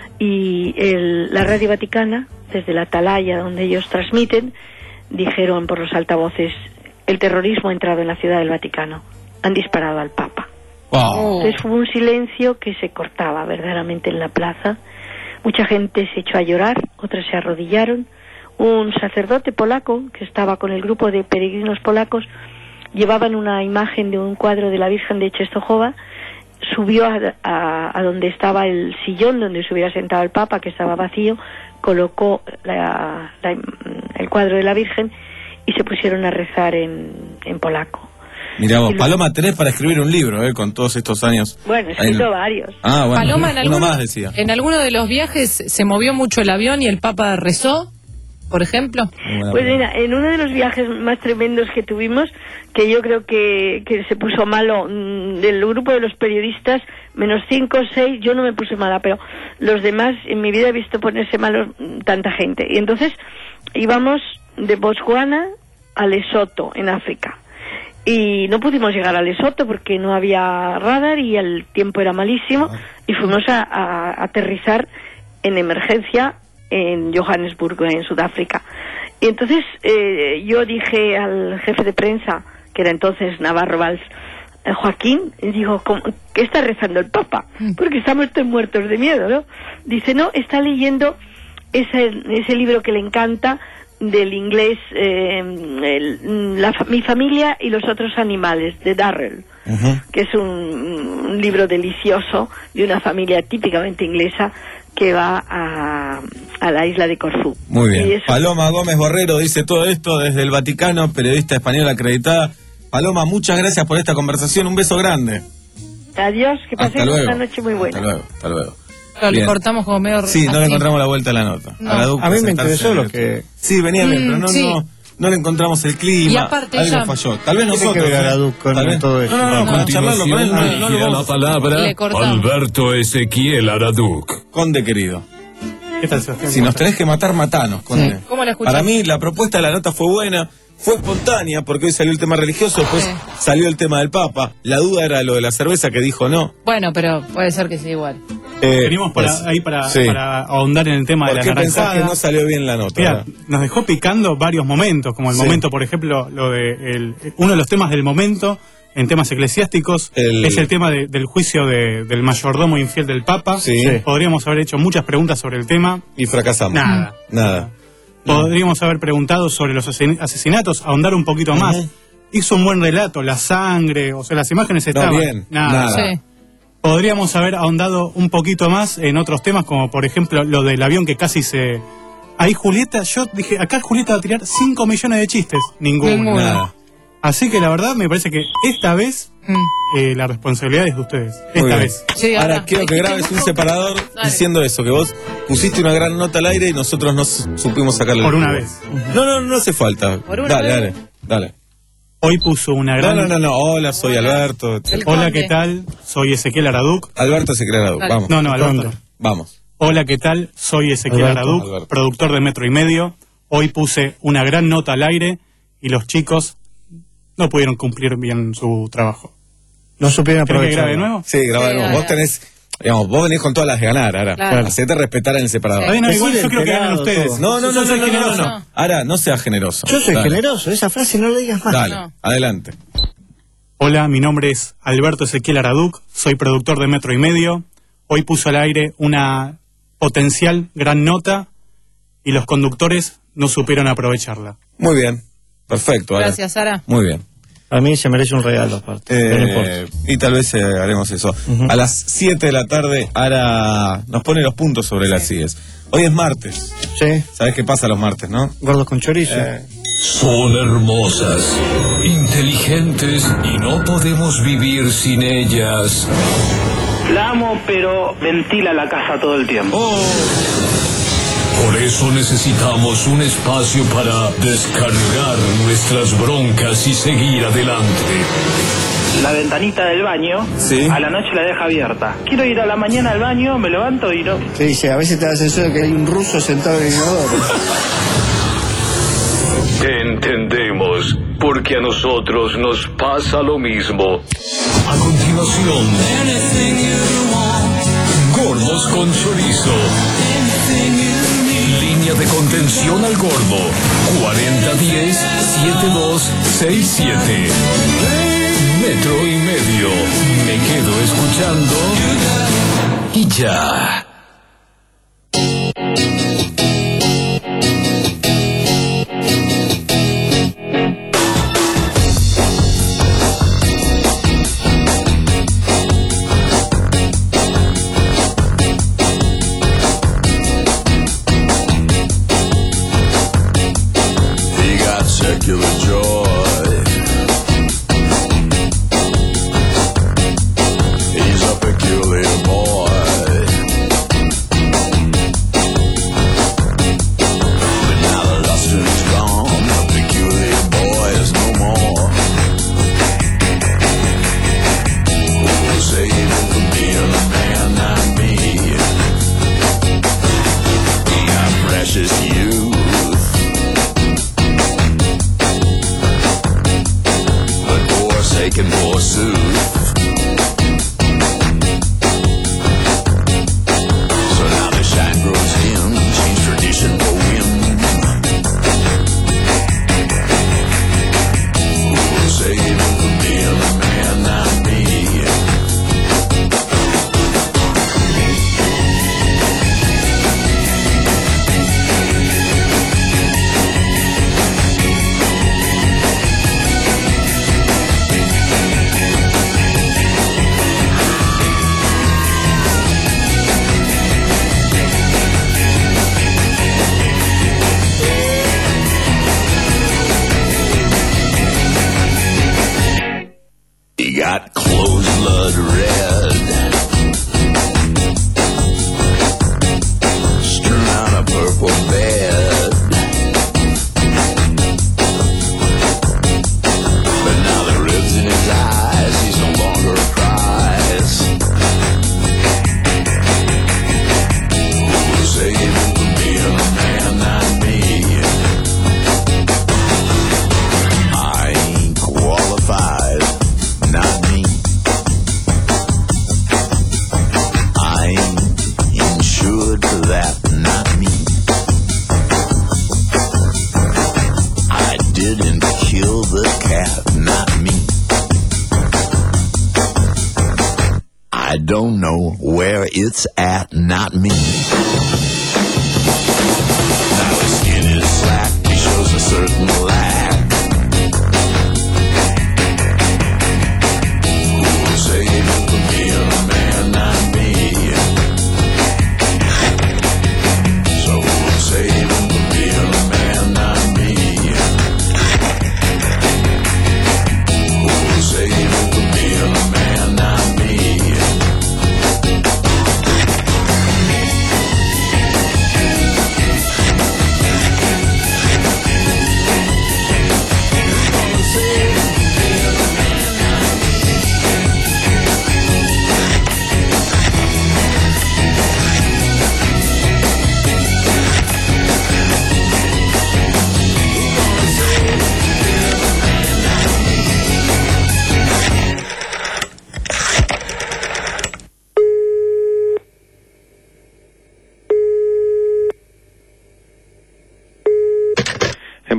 y el, la Radio Vaticana, desde la atalaya donde ellos transmiten, dijeron por los altavoces: el terrorismo ha entrado en la Ciudad del Vaticano, han disparado al Papa. Wow. Entonces fue un silencio que se cortaba verdaderamente en la plaza. Mucha gente se echó a llorar, otras se arrodillaron. Un sacerdote polaco que estaba con el grupo de peregrinos polacos, llevaban una imagen de un cuadro de la Virgen de Czestochowa, subió a, a, a donde estaba el sillón donde se hubiera sentado el Papa, que estaba vacío, colocó la, la, el cuadro de la Virgen y se pusieron a rezar en, en polaco. Mirá vos, Paloma, tenés para escribir un libro, ¿eh? Con todos estos años. Bueno, he escrito en... varios. Ah, bueno, Paloma, en uno alguno, más decía. ¿En alguno de los viajes se movió mucho el avión y el Papa rezó, por ejemplo? Pues mira, en uno de los viajes más tremendos que tuvimos, que yo creo que, que se puso malo, del grupo de los periodistas, menos cinco o seis, yo no me puse mala, pero los demás, en mi vida he visto ponerse malos tanta gente. Y entonces íbamos de Botswana a Lesoto, en África. Y no pudimos llegar a Lesoto porque no había radar y el tiempo era malísimo, y fuimos a, a, a aterrizar en emergencia en Johannesburgo, en Sudáfrica. Y entonces eh, yo dije al jefe de prensa, que era entonces Navarro Valls, eh, Joaquín, y digo, ¿qué está rezando el Papa? Porque estamos todos muertos de miedo, ¿no? Dice, no, está leyendo ese, ese libro que le encanta, del inglés, eh, el, la, mi familia y los otros animales, de Darrell, uh-huh. que es un, un libro delicioso de una familia típicamente inglesa que va a, a la isla de Corfú. Muy bien. Eso... Paloma Gómez Borrero dice todo esto desde el Vaticano, periodista española acreditada. Paloma, muchas gracias por esta conversación, un beso grande. Adiós, que pasen una noche muy buena. Hasta luego, hasta luego. Pero le cortamos como medio... Sí, no así. Le encontramos la vuelta a la nota. No. A, a mí me interesó lo que... Sí, venía bien, mm, pero no, sí. no, no le encontramos el clima. Y aparte algo ella... falló. Tal vez nosotros... Que ver a la con tal vez... todo eso. No, no, no, no, con charlarlo con él, no, no, no, la palabra Alberto Ezequiel Araduc. Conde querido. ¿Qué tal, Sebastián? Si nos tenés que matar, matanos, Conde. Sí. ¿Cómo la escuchás? Para mí la propuesta de la nota fue buena. Fue espontánea porque hoy salió el tema religioso, después sí. salió el tema del Papa. La duda era lo de la cerveza, que dijo no. Bueno, pero puede ser que sea igual. Eh, Venimos para, pues, ahí para, sí. para ahondar en el tema de la naranjada. ¿Por qué pensás que no salió bien la nota? Mira, nos dejó picando varios momentos, como el sí. momento, por ejemplo, lo de el, uno de los temas del momento en temas eclesiásticos el... es el tema de, del juicio de, del mayordomo infiel del Papa. Sí. Podríamos haber hecho muchas preguntas sobre el tema. Y fracasamos. Nada. Nada. Podríamos haber preguntado sobre los asesinatos, ahondar un poquito más. Uh-huh. Hizo un buen relato, la sangre, o sea, las imágenes estaban. No, bien, nada. nada. Sí. Podríamos haber ahondado un poquito más en otros temas, como por ejemplo lo del avión que casi se... Ahí Julieta, yo dije, acá Julieta va a tirar cinco millones de chistes. Ninguno. Ninguno. Nada. Así que la verdad me parece que esta vez mm. eh, la responsabilidad es de ustedes. Esta Muy vez. Sí, ahora, ahora quiero que grabes un separador Dale. diciendo eso, que vos pusiste una gran nota al aire y nosotros no supimos sacarle. Por el una jugo. vez. No, no, no hace falta. Por una dale, vez. dale, dale. Hoy puso una gran... No, no, no, no. Hola, soy Hola. Alberto. El Hola, conde. ¿qué tal? Soy Ezequiel Araduc. Alberto Ezequiel Araduc, Dale. vamos. No, no, Alberto. Vamos. Hola, ¿qué tal? Soy Ezequiel Alberto. Araduc, Alberto. productor de Metro y Medio. Hoy puse una gran nota al aire y los chicos no pudieron cumplir bien su trabajo. No supieron ¿Querés que aprovechar. grabe de nuevo? Sí, graba de Sí, nuevo. dale. Vos tenés... Digamos, vos venís con todas las de ganar, ahora. Claro. Hacete respetar en el separador. Está bien, no, igual yo creo que ganan ustedes. No, no, no, Yo soy no, no, no, generoso. no. Ahora, no seas generoso. Yo soy Dale. generoso, esa frase no la digas más. Dale, No. adelante. Hola, mi nombre es Alberto Ezequiel Araduc, soy productor de Metro y Medio. Hoy puso al aire una potencial gran nota y los conductores no supieron aprovecharla. Muy bien, perfecto. Ara. Gracias, Sara. Muy bien. A mí se merece un regalo, aparte. Eh, no importa. y tal vez eh, haremos eso. Uh-huh. A las siete de la tarde, Ara nos pone los puntos sobre las sillas. Hoy es martes. Sí. ¿Sabes qué pasa los martes, no? Gordos con chorizo. Eh. Son hermosas, inteligentes y no podemos vivir sin ellas. La amo, pero ventila la casa todo el tiempo. Oh. Por eso necesitamos un espacio para descargar nuestras broncas y seguir adelante. La ventanita del baño, ¿sí? A la noche la deja abierta. Quiero ir a la mañana al baño, me levanto y no... Sí, dice, a veces te da la sensación de que hay un ruso sentado en el inodoro. Entendemos, porque a nosotros nos pasa lo mismo. A continuación, Gordos con Chorizo. Línea de contención al gordo, cuarenta diez setenta y dos sesenta y siete. Metro y Medio. Me quedo escuchando y ya. Secular joy. He's a peculiar boy. But now the luster is gone, the peculiar boy is no more. Who'll save him from being a man, not me? My precious youth. Taken forsooth. So now the shine grows dim, change tradition for whim. Who'll save him from being a man, not me? He got closed blood red, strewn on a purple bed. But now the ribs in his eyes, he's no longer a prize. Who'll save him from being a man, not me? I ain't qualified. Not me. I'm insured for that, not me. I didn't kill the cat, not me. I don't know where it's at, not me. Now his skin is slack, he shows a certain lack. Save him from being a man, not me. So we'll save him from being a man, not me. We'll save him from being a man, not me.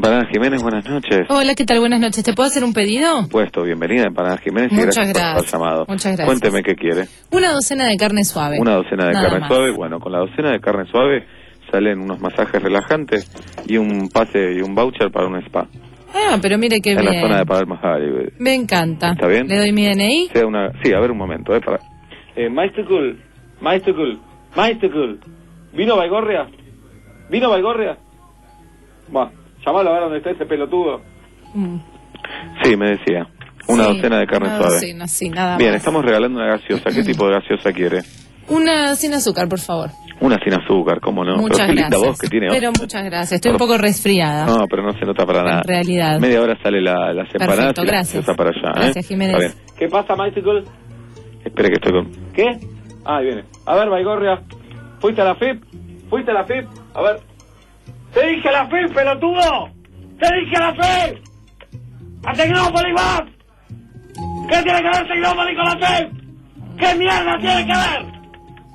Empanadas Jiménez, buenas noches. Hola, ¿qué tal? Buenas noches. ¿Te puedo hacer un pedido? Puesto, bienvenida a Empanadas Jiménez. Y Muchas gracias, gracias. por haber llamado. Muchas gracias. Cuénteme qué quiere. Una docena de carne suave. Una docena de Nada carne más. suave. Bueno, con la docena de carne suave salen unos masajes relajantes y un pase y un voucher para un spa. Ah, pero mire qué en bien. la zona de Palermo Hollywood. Me encanta. ¿Está bien? ¿Le doy mi D N I? Sea una... Sí, a ver un momento, eh, para... Eh, Maestro Cool, Maestro Cool, Maestro Cool. ¿Vino Baigorria? ¿Vino Baigorria? Va, llamalo a ver dónde está ese pelotudo. Mm. Sí, me decía. Una Sí, docena de carne una suave. docena, sí, nada Bien, más. estamos regalando una gaseosa. ¿Qué tipo de gaseosa quiere? Una sin azúcar, por favor. Una sin azúcar, ¿cómo no? Muchas pero qué linda gracias. voz que tiene. Pero muchas gracias. Estoy un poco resfriada. No, pero no se nota para nada. En realidad. Media hora sale la, las empanadas Perfecto, y la gracias. gaseosa para allá. Gracias, ¿eh? Jiménez. Está bien. ¿Qué pasa, Michael? Espere que estoy con... ¿Qué? Ah, ahí viene. A ver, Baigorria. ¿Fuiste a la F I P? ¿Fuiste a la F I P? A ver. ¡Te dije a la F I P, pelotudo! ¡Te dije a la F I P! ¡A Tecnópolis vas! ¿Qué tiene que ver Tecnópolis con la F I P? ¿Qué mierda tiene que ver?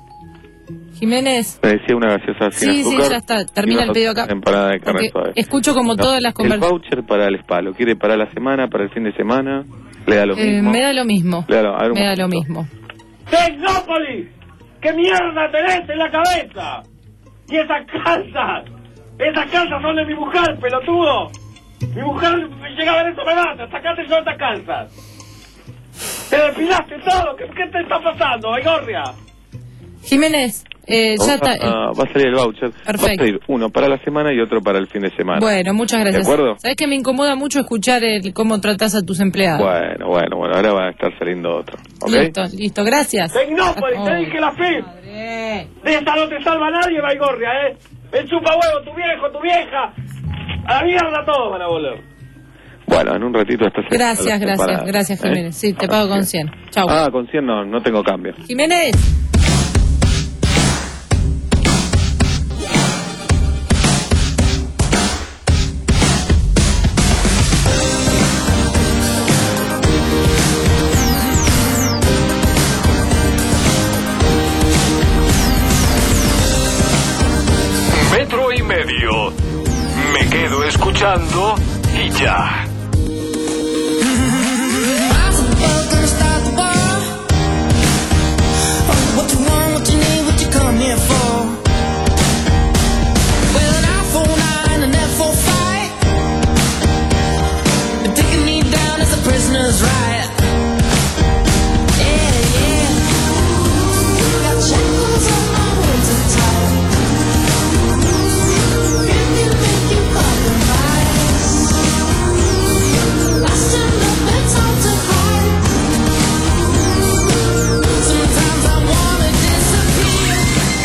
Jiménez. Me decía una gaseosa sin Sí, sí, azúcar. ya está. Termina y el una pedido acá. Empanada de carne Porque suave. escucho como No, todas las el conversaciones. voucher para el spa, ¿lo quiere para la semana, para el fin de semana? ¿Le da lo Eh, mismo? me da lo mismo. Le da lo- a ver un Me da lo momento. mismo. ¡Tecnópolis! ¿Qué mierda tenés en la cabeza? Y esas calzas, esas calzas son de mi mujer, pelotudo. Mi mujer llega a ver eso, me mata. Sacate yo estas calzas. Te depilaste todo. ¿Qué, qué te está pasando, Baigorria? Jiménez, eh, ya está. eh, Ah, va a salir el voucher. Perfecto. Va a salir uno para la semana y otro para el fin de semana. Bueno, muchas gracias. ¿De acuerdo? Sabes que me incomoda mucho escuchar el cómo tratas a tus empleados. Bueno, bueno, bueno, ahora va a estar saliendo otro. ¿Ok? Listo, listo, gracias. Tecnópolis, te Oh. dije la F I P. De esa no te salva nadie, Baigorria, ¿eh? El chupa huevo, tu viejo, tu vieja. A la mierda todos van a volver. Bueno, en un ratito estás... Gracias, gracias, gracias, Jiménez. Sí, te pago con cien. Chau. Ah, con cien no, no tengo cambio. Jiménez. Metro y medio. Me quedo escuchando y ya. What you want, what you need, what you come here for? Well, an I four nine and F four five, but taking me down as a prisoner's right. Yeah, yeah. Got shackles on my words and time. Can you make you compromise? I stand up, it's hard to hide. Sometimes I wanna disappear.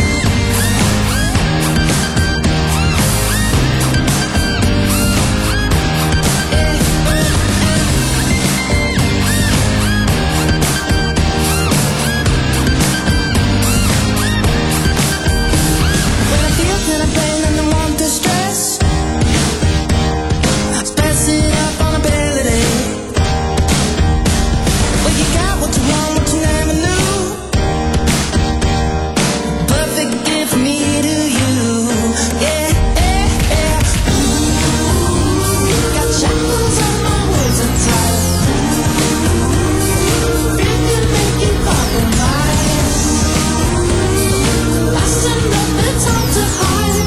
When I feel kind of pain and I want distress, stress it up on a belly day. Well, you got what you want, what you never knew. Perfect gift from me to you. Yeah, yeah, yeah. Got shackles on my words and time. If you make you compromise, I stand up, it's hard to hide.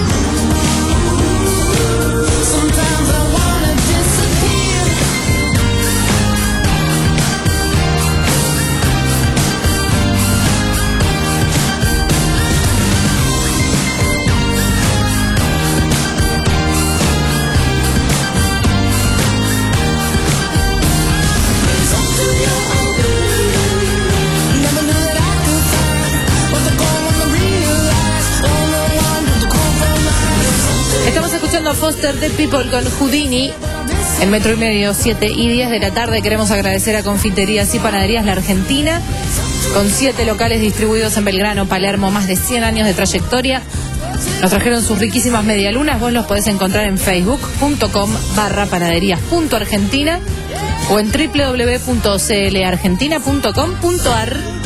Sometimes I wanna disappear. It's up to your own doing. Never knew that I could find what they're gonna realize. Only one to compromise. Estamos escuchando a Foster the People con Houdini. En Metro y Medio, siete y diez de la tarde. Queremos agradecer a Confiterías y Panaderías La Argentina, con siete locales distribuidos en Belgrano, Palermo, más de cien años de trayectoria. Nos trajeron sus riquísimas medialunas. Vos los podés encontrar en facebook.com barra panaderías.argentina o en w w w punto c l argentina punto com punto a r.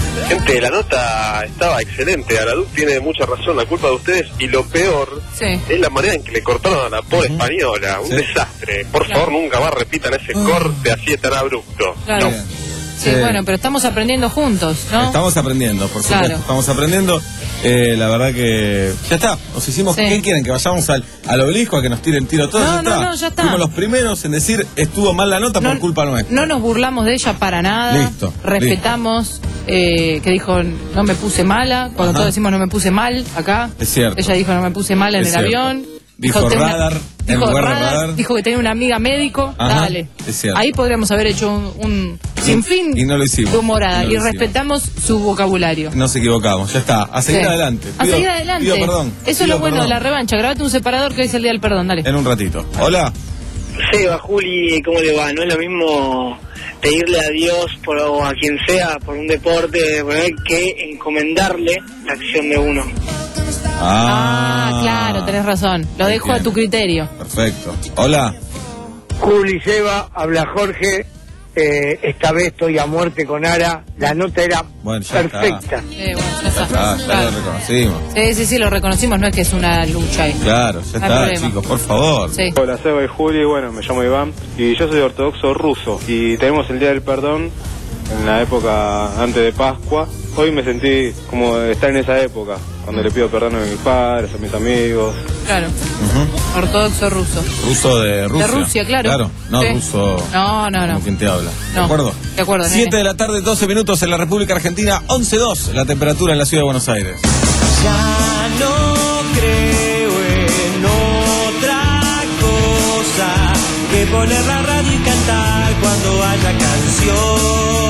Gente, la nota estaba excelente. Araduc tiene mucha razón, la culpa de ustedes. Y lo peor sí. es la manera en que le cortaron a la pobre española. Un Sí. desastre. Por Claro. favor, nunca más repitan ese corte así tan abrupto. Claro. No. Sí, Sí. bueno, pero estamos aprendiendo juntos, ¿no? Estamos aprendiendo, por supuesto, Claro. estamos aprendiendo. Eh, la verdad que ya está, nos hicimos, Sí. ¿qué quieren? Que vayamos al, al obelisco a que nos tiren tiro todos. No, ya no, está. no, ya está. Fuimos los primeros en decir estuvo mal la nota por culpa nuestra. No nos burlamos de ella para nada. Listo, Respetamos eh, que dijo no me puse mala. Cuando Ajá. todos decimos no me puse mal acá. Es cierto. Ella dijo no me puse mal en Es el cierto. avión. Dijo tengo una- radar en dijo lugar de radar, radar. dijo que tenía una amiga médico. Ajá, Dale. es cierto. Ahí podríamos haber hecho un, un sinfín Y no lo hicimos. de humorada. No lo y hicimos. respetamos su vocabulario. Nos equivocamos, ya está. A seguir Sí. adelante. A Pido- seguir adelante. pido perdón. Eso es Pido lo bueno perdón. de la revancha. Grabate un separador que hoy es el día del perdón. Dale. En un ratito. Hola. Seba, Juli, ¿cómo le va? No es lo mismo pedirle a Dios por, o a quien sea por un deporte por ahí, que encomendarle la acción de uno. Ah, claro, tenés razón. Lo dejo a tu criterio. Perfecto. Hola. Juli, Seba, habla Jorge. Eh, esta vez estoy a muerte con Ara. La nota era Bueno, ya perfecta. Eh, bueno, ya Ya está. está, ya Claro. lo reconocimos. Sí, sí, sí, lo reconocimos, no es que es una lucha ahí. Claro, ya No hay está, problema. chicos, por favor. Sí. Hola Seba y Juli, bueno, me llamo Iván y yo soy ortodoxo ruso y tenemos el Día del Perdón en la época antes de Pascua. Hoy me sentí como de estar en esa época, cuando le pido perdón a mis padres, a mis amigos. Claro. Ortodoxo ruso. Ruso de Rusia. De Rusia, claro. Claro, no Sí. ruso No, no, no. como quien te habla. No. ¿De acuerdo? De acuerdo, nene. siete de la tarde, doce minutos en la República Argentina, once dos la temperatura en la ciudad de Buenos Aires. Ya no creo en otra cosa que poner la radio y cantar cuando haya canción.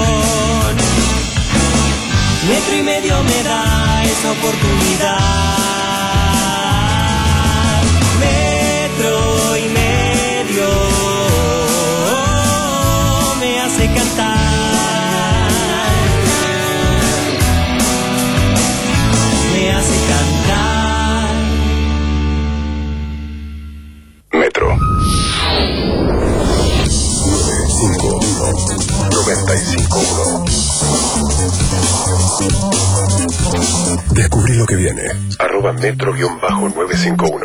Metro y medio me da esa oportunidad. Metro y medio me hace cantar. Me hace cantar. Metro. noventa y cinco uno. Descubrí lo que viene. Arroba metro guión bajo nueve cinco uno.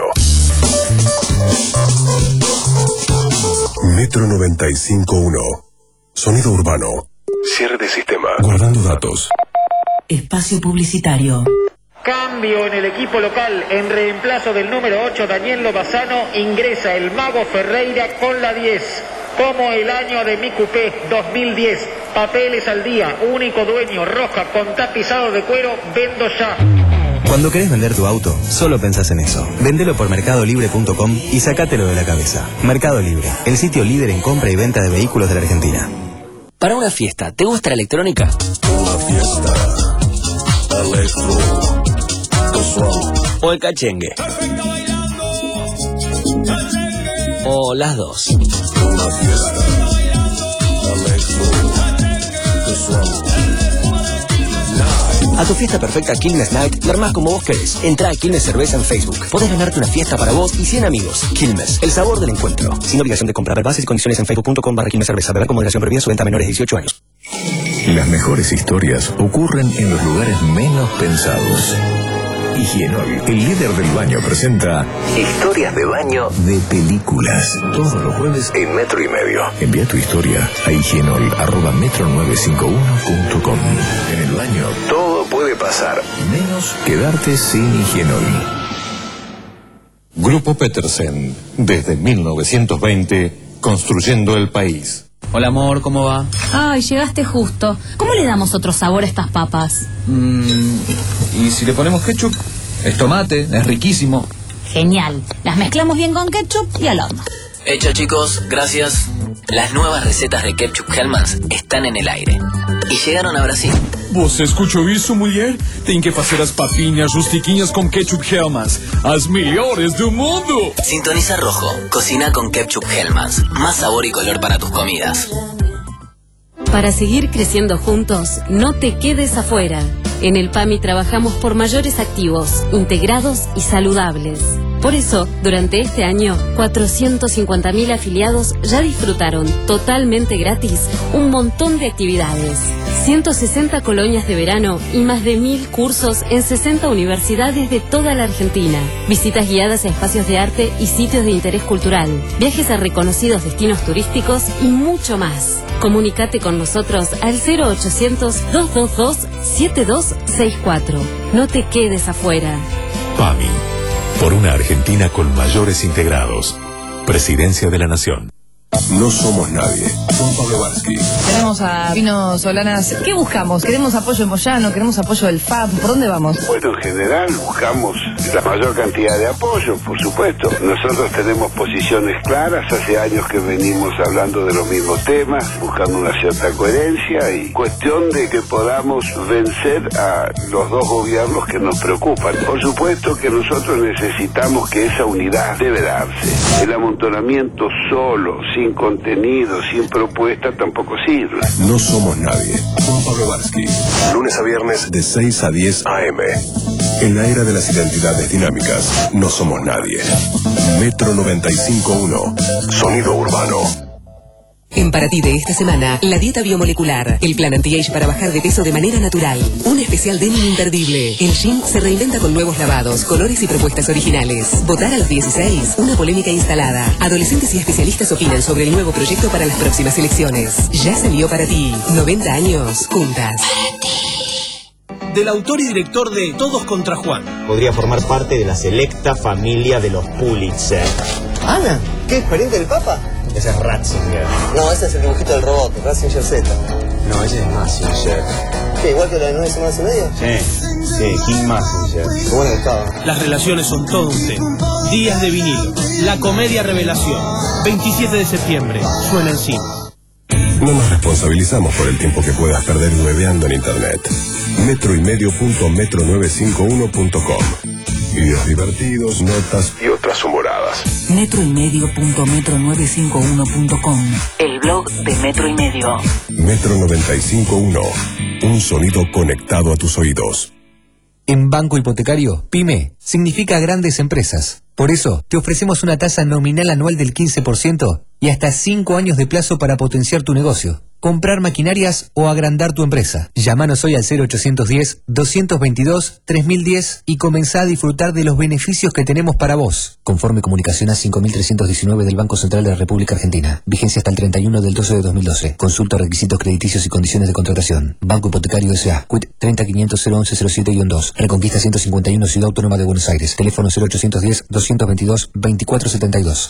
Metro noventa y cinco uno. Sonido urbano. Cierre de sistema. Guardando datos. Espacio publicitario. Cambio en el equipo local. En reemplazo del número ocho, Daniel Lobazano, ingresa el Mago Ferreira con la diez. Como el año de mi cupé dos mil diez. Papeles al día. Único dueño. Roja con tapizado de cuero. Vendo ya. Cuando querés vender tu auto, solo pensás en eso. Vendelo por mercado libre punto com y sacátelo de la cabeza. Mercado Libre, el sitio líder en compra y venta de vehículos de la Argentina. Para una fiesta, ¿te gusta la electrónica? Una fiesta. Electro. ¿O el cachengue? ¿O las dos? Una fiesta. Electro. A tu fiesta perfecta Quilmes Night, la armás como vos querés. Entrá a Quilmes Cerveza en Facebook. Podés ganarte una fiesta para vos y cien amigos. Quilmes, el sabor del encuentro. Sin obligación de comprar. Bases y condiciones en facebook punto com barra Quilmes Cerveza. Beber con moderación prohibida. Su venta a menores de dieciocho años. Las mejores historias ocurren en los lugares menos pensados. Higienol, el líder del baño, presenta Historias de baño de películas. Todos los jueves en Metro y Medio. Envía tu historia a higienol arroba metro nueve cinco uno punto com. En el baño todo puede pasar, menos quedarte sin Higienol. Grupo Petersen, desde mil novecientos veinte, construyendo el país. Hola amor, ¿cómo va? Ay, llegaste justo. ¿Cómo le damos otro sabor a estas papas? Mm, ¿y si le ponemos ketchup? Es tomate, es riquísimo. Genial. Las mezclamos bien con ketchup y al horno. Hecho chicos, gracias. Las nuevas recetas de Ketchup Hellmann's están en el aire. Y llegaron a Brasil. Você escuchou isso, mulher? Tem que fazer as papinhas rustiquinhas com Ketchup Hellmann's. As melhores do mundo! Sintoniza Rojo. Cocina con Ketchup Hellmann's. Más sabor y color para tus comidas. Para seguir creciendo juntos, no te quedes afuera. En el PAMI trabajamos por mayores activos, integrados y saludables. Por eso, durante este año, cuatrocientos cincuenta mil afiliados ya disfrutaron totalmente gratis un montón de actividades. ciento sesenta colonias de verano y más de mil cursos en sesenta universidades de toda la Argentina. Visitas guiadas a espacios de arte y sitios de interés cultural. Viajes a reconocidos destinos turísticos y mucho más. Comunicate con nosotros al cero ochocientos, dos dos dos, siete dos seis cuatro. No te quedes afuera. PAMI. Por una Argentina con mayores integrados. Presidencia de la Nación. No somos nadie. Con Pablo Barsky. Tenemos a Pino Solanas. ¿Qué buscamos? ¿Queremos apoyo en Moyano? ¿Queremos apoyo del F A B? ¿Por dónde vamos? Bueno, en general buscamos la mayor cantidad de apoyo, por supuesto. Nosotros tenemos posiciones claras, hace años que venimos hablando de los mismos temas, buscando una cierta coherencia y cuestión de que podamos vencer a los dos gobiernos que nos preocupan. Por supuesto que nosotros necesitamos que esa unidad debe darse. El amontonamiento solo, sin contenido, sin propuesta, tampoco sirve. No somos nadie. Con Pablo Barsky. Lunes a viernes de seis a diez a eme. En la era de las identidades dinámicas, no somos nadie. Metro noventa y cinco punto uno. Sonido urbano. En Para Ti de esta semana, la dieta biomolecular, el plan anti-age para bajar de peso de manera natural, un especial denim imperdible. El gym se reinventa con nuevos lavados, colores y propuestas originales. Votar a los dieciséis, una polémica instalada. Adolescentes y especialistas opinan sobre el nuevo proyecto para las próximas elecciones. Ya salió Para Ti, noventa años juntas. Del autor y director de Todos contra Juan. Podría formar parte de la selecta familia de los Pulitzer. ¿Ana? ¿Qué es pariente del Papa? Ese es Ratzinger. No, ese es el dibujito del robot, Ratzinger Z. No, ese es Massinger. ¿Qué, igual que la de nueve semanas y media? Sí, sí, King Massinger. Qué bueno que estaba. Las relaciones son todo un tema. Días de vinilo. La comedia revelación. veintisiete de septiembre. Suena en cine. No nos responsabilizamos por el tiempo que puedas perder hueveando en internet. Metro y medio punto metro novecientos cincuenta y uno punto com. Videos divertidos, notas y otras humoradas. Metro y medio punto metro novecientos cincuenta y uno punto com. El blog de Metro y Medio. Metro noventa y cinco punto uno. Un sonido conectado a tus oídos. En Banco Hipotecario, PYME significa grandes empresas. Por eso, te ofrecemos una tasa nominal anual del quince por ciento y hasta cinco años de plazo para potenciar tu negocio, comprar maquinarias o agrandar tu empresa. Llámanos hoy al cero ochocientos diez, doscientos veintidós, tres mil diez y comenzá a disfrutar de los beneficios que tenemos para vos. Conforme Comunicación A cinco mil trescientos diecinueve del Banco Central de la República Argentina. Vigencia hasta el treinta y uno del doce de dos mil doce. Consulta requisitos crediticios y condiciones de contratación. Banco Hipotecario S A. Q I T treinta quinientos cero once cero siete dos. Reconquista ciento cincuenta y uno, Ciudad Autónoma de Buenos Aires. Teléfono cero ochocientos diez, doscientos veintidós, veinticuatro setenta y dos.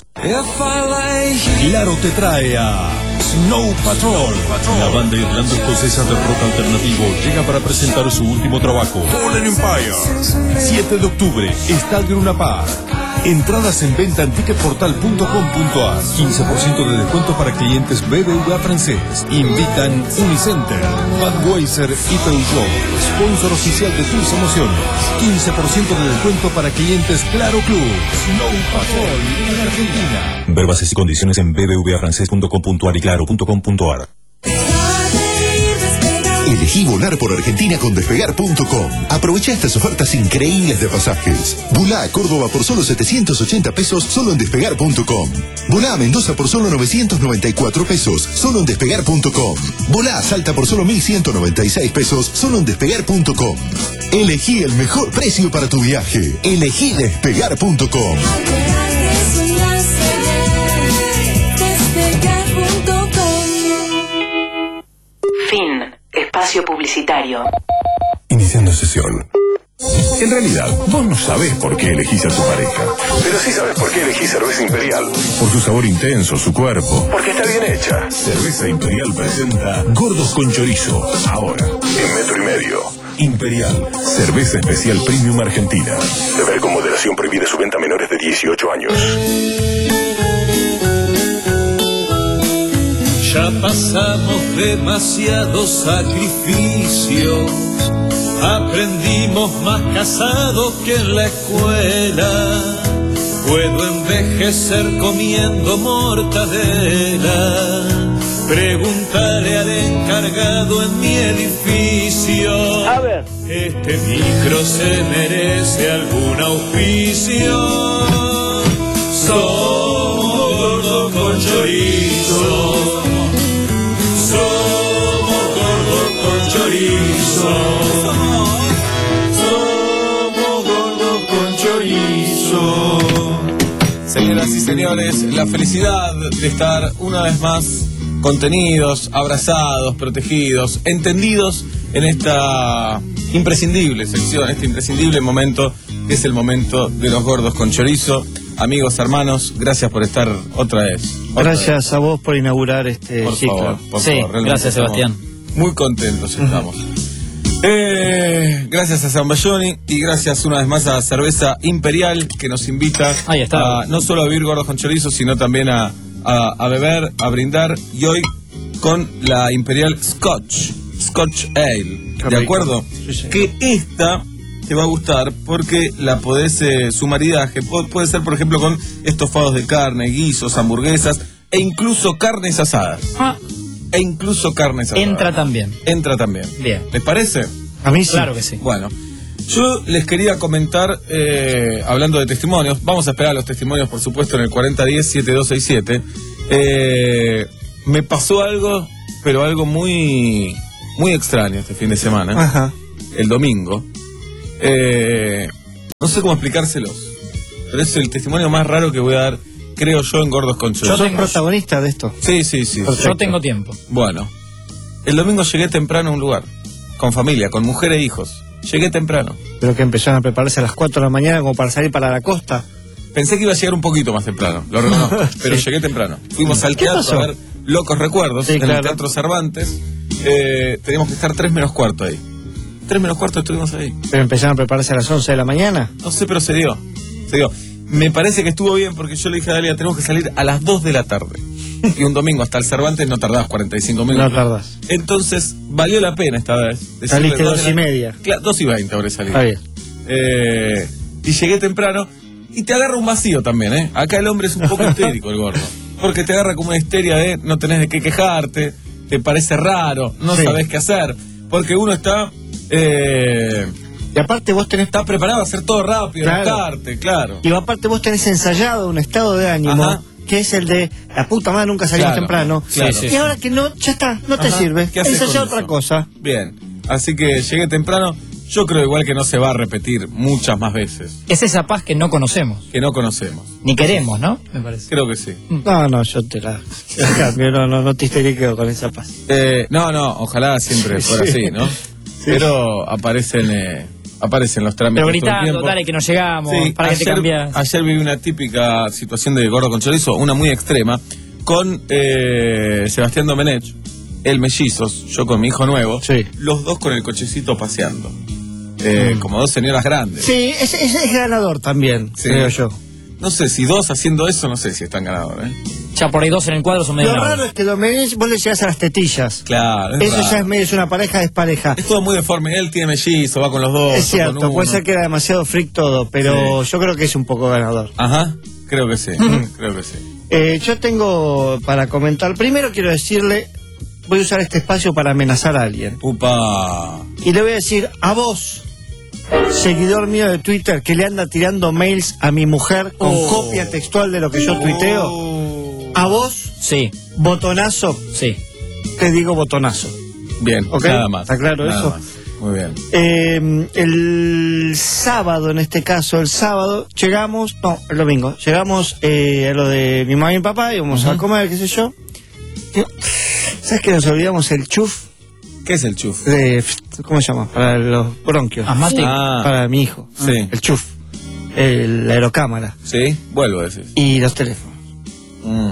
Claro te trae a Snow Patrol. La banda irlando-escocesa de rock alternativo llega para presentar su último trabajo, Fallen Empire. siete de octubre, Estadio Luna Park. Entradas en venta en ticketportal punto com punto a r. quince por ciento de descuento para clientes B B V A francés. Invitan Unicenter, Budweiser y Peugeot. Sponsor oficial de tus emociones. quince por ciento de descuento para clientes Claro Club. Snow Patrol en Argentina. Ver bases y condiciones en b b v a francés punto com punto a r y claro punto com punto a r. Elegí volar por Argentina con despegar punto com. Aprovecha estas ofertas increíbles de pasajes. Volá a Córdoba por solo setecientos ochenta pesos solo en despegar punto com. Volá a Mendoza por solo novecientos noventa y cuatro pesos solo en despegar punto com. Volá a Salta por solo mil ciento noventa y seis pesos solo en despegar punto com. Elegí el mejor precio para tu viaje. Elegí despegar punto com. Fin. Espacio publicitario. Iniciando sesión. En realidad, vos no sabés por qué elegís a tu pareja. Pero sí sabés por qué elegís cerveza Imperial. Por su sabor intenso, su cuerpo. Porque está bien hecha. Cerveza Imperial presenta Gordos con Chorizo. Ahora, en Metro y Medio. Imperial. Cerveza especial premium argentina. Beber con moderación, prohibida su venta a menores de dieciocho años. Ya pasamos demasiados sacrificios, aprendimos más casados que en la escuela. Puedo envejecer comiendo mortadela, pregúntale al encargado en mi edificio. A ver, Este micro se merece algún auspicio. Somos gordos con chorizo. Somos gordos con chorizo. Somos gordos con chorizo. Señoras y señores, la felicidad de estar una vez más contenidos, abrazados, protegidos, entendidos en esta imprescindible sección, este imprescindible momento que es el momento de los gordos con chorizo. Amigos, hermanos, gracias por estar otra vez. Otra gracias vez. a vos por inaugurar este por ciclo. Favor, por sí, favor, gracias Sebastián. Muy contentos estamos. Eh, gracias a Zamballoni y gracias una vez más a Cerveza Imperial que nos invita Ahí está. a no solo a vivir gordos con chorizo, sino también a, a, a beber, a brindar, y hoy con la Imperial Scotch, Scotch Ale, ¿de acuerdo? Sí, sí. Que esta te va a gustar porque la podés, eh, su maridaje puede, puede ser, por ejemplo, con estofados de carne, guisos, hamburguesas e incluso carnes asadas. Ah. E incluso carnes asadas. Entra también. Entra también. Bien. ¿Les parece? A mí sí. Claro que sí. Bueno, yo les quería comentar, eh, hablando de testimonios, vamos a esperar los testimonios, por supuesto, en el cuarenta diez, setenta y dos sesenta y siete. Eh, me pasó algo, pero algo muy, muy extraño este fin de semana. Ajá. El domingo. Eh, no sé cómo explicárselos, pero es el testimonio más raro que voy a dar, creo yo, en Gordos con Chorizo. Yo soy protagonista de esto. Sí, sí, sí. Perfecto. Yo tengo tiempo. Bueno, el domingo llegué temprano a un lugar, con familia, con mujer e hijos. Llegué temprano. Pero que empezaron a prepararse a las cuatro de la mañana como para salir para la costa. Pensé que iba a llegar un poquito más temprano, lo reconozco, pero Sí. llegué temprano. Fuimos al ¿Qué teatro pasó? a ver Locos Recuerdos, Sí, en claro. el Teatro Cervantes. Eh, teníamos que estar tres menos cuarto ahí. Tres menos cuarto estuvimos ahí. Pero empezaron a prepararse a las once de la mañana. No sé, pero se dio. Se dio. Me parece que estuvo bien porque yo le dije a Dalia, tenemos que salir a las dos de la tarde. Y un domingo hasta el Cervantes no tardás cuarenta y cinco minutos. No tardás. Entonces, valió la pena esta vez. Decirle Saliste dos dos de y la- media. Claro, dos y veinte habré salido. Está bien. Eh, y llegué temprano y te agarra un vacío también, ¿eh? Acá el hombre es un poco histérico, el gordo. Porque te agarra como una histeria de no tenés de qué quejarte, te parece raro, no Sí. sabés qué hacer. Porque uno está... Eh, y aparte vos tenés... Está preparado a hacer todo rápido, Claro. enojarte, claro. Y aparte vos tenés ensayado un estado de ánimo, Ajá. que es el de la puta madre, nunca salimos Claro, temprano. claro. y Sí, sí, ahora que no, ya está, no te Ajá. sirve. ¿Qué haces Ensayá con otra eso? cosa. Bien, así que llegué temprano. Yo creo igual que no se va a repetir muchas más veces, Es esa paz que no conocemos. que no conocemos. Ni queremos, ¿no? Me parece. Creo que sí. No, no, yo te la, te la cambio, no, no, no te histeriqueo con esa paz. Eh, no, no, ojalá siempre Sí, fuera sí. así, ¿no? Pero aparecen eh, aparecen los trámites Pero todo el gritando, tiempo. dale que nos llegamos, Sí, para que te ayer, cambias. ayer viví una típica situación de gordo con chorizo, una muy extrema, con eh, Sebastián Domenech, el mellizos, yo con mi hijo nuevo, Sí. los dos con el cochecito paseando. Eh, Como dos señoras grandes. Sí, ese, ese es ganador también, Sí. creo yo. No sé, si dos haciendo eso, no sé si están ganadores. ¿eh? Ya por ahí dos en el cuadro son medio Lo bravos. raro es que Domenech vos le llegás a las tetillas. Claro, es Eso raro. ya es medio, es una pareja despareja. Es todo muy deforme. Él tiene mellizo, va con los dos. Es yo con cierto, uno. puede ser que era demasiado freak todo, pero yo creo que es un poco ganador. Ajá, creo que sí, creo que sí. Eh, yo tengo para comentar, primero quiero decirle, voy a usar este espacio para amenazar a alguien. Upa. Y le voy a decir a vos, seguidor mío de Twitter, que le anda tirando mails a mi mujer con Oh. copia textual de lo que yo tuiteo. A vos, Sí, botonazo, sí. te digo botonazo. Bien, ¿Ok? nada más. ¿Está claro nada eso? más. Muy bien. Eh, el sábado, en este caso, el sábado, llegamos, no, el domingo, llegamos eh, a lo de mi mamá y mi papá, íbamos a comer, qué sé yo. ¿Sabes que nos olvidamos el chuf? ¿Qué es el chuf? De, ¿Cómo se llama? Para los bronquios. Asmático. Ah. Para mi hijo. Sí. El chuf. El, la aerocámara. Sí, vuelvo a decir. Y los teléfonos. Mm.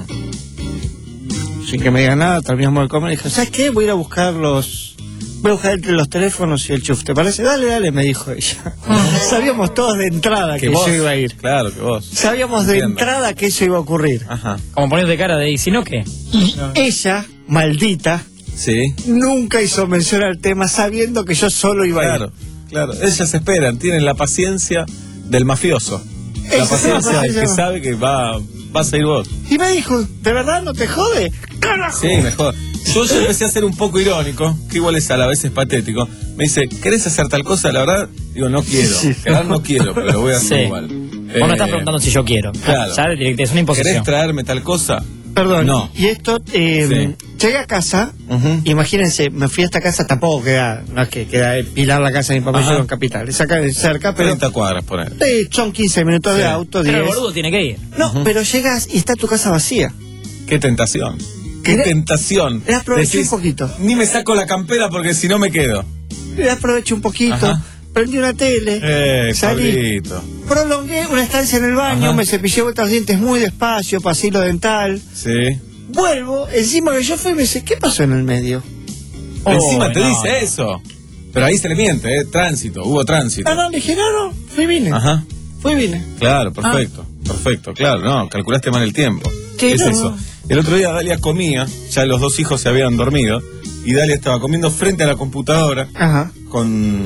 Sin que me diga nada, terminamos de comer y dije, ¿sabes qué? Voy a ir a buscar los... Voy a buscar entre los teléfonos y el chuf. ¿Te parece? Dale, dale, me dijo ella. Sabíamos todos de entrada que, vos, yo iba a ir. Claro, que vos. Sabíamos de Entiendo. entrada que eso iba a ocurrir. Ajá. Como poniendo cara de, ¿y si no qué? Y ella, maldita, Sí. nunca hizo mención al tema sabiendo que yo solo iba a ir. Claro, claro. Ellas esperan, tienen la paciencia del mafioso. La Esa es la paciencia del que paciencia. sabe que va, vas a ir vos. Y me dijo, ¿de verdad no te jode? ¡Carajo! Sí, mejor. Yo ya empecé a ser un poco irónico, que igual es a la vez es patético. me dice, ¿querés hacer tal cosa? La verdad, digo, no quiero. Sí. Quedar no quiero, pero lo voy a hacer Sí. igual. Vos no estás Eh, preguntando si yo quiero. Claro. Ya directo, es una imposición. ¿Querés traerme tal cosa? Perdón, No. y esto, eh, llegué a casa, imagínense, me fui a esta casa, tampoco queda, no es que queda en Pilar la casa de mi papá, Ajá. yo en Capital, es acá es cerca, pero treinta cuadras por ahí. eh, son quince minutos de Sí. auto, Pero el diez. boludo tiene que ir. No, pero llegas y está tu casa vacía. Qué tentación. Qué Mirá- tentación. Le aproveché Decís, un poquito. Ni me saco la campera porque si no me quedo. Le aproveché un poquito, Ajá. prendí una tele, Eh, salí, Pablito. prolongué una estancia en el baño, Ajá. me cepillé vueltas los dientes muy despacio, pasé hilo dental, Sí. vuelvo, encima que yo fui y me dice, ¿qué pasó en el medio? Encima te no. dice eso. Pero ahí se le miente, ¿eh? Tránsito, hubo tránsito. Ah, no, le dije, no, no, fui y vine, Ajá. fui y vine. Claro, perfecto. Perfecto, claro, no, calculaste mal el tiempo. Sí, es no, eso. no. El otro día Dalia comía, ya los dos hijos se habían dormido, y Dalia estaba comiendo frente a la computadora Ajá. con...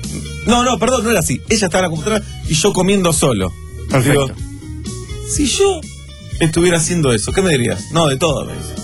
No, no, perdón, no era así. Ella estaba en la computadora y yo comiendo solo. Perfecto. Digo, si yo estuviera haciendo eso, ¿qué me dirías? No, de todo, me dice.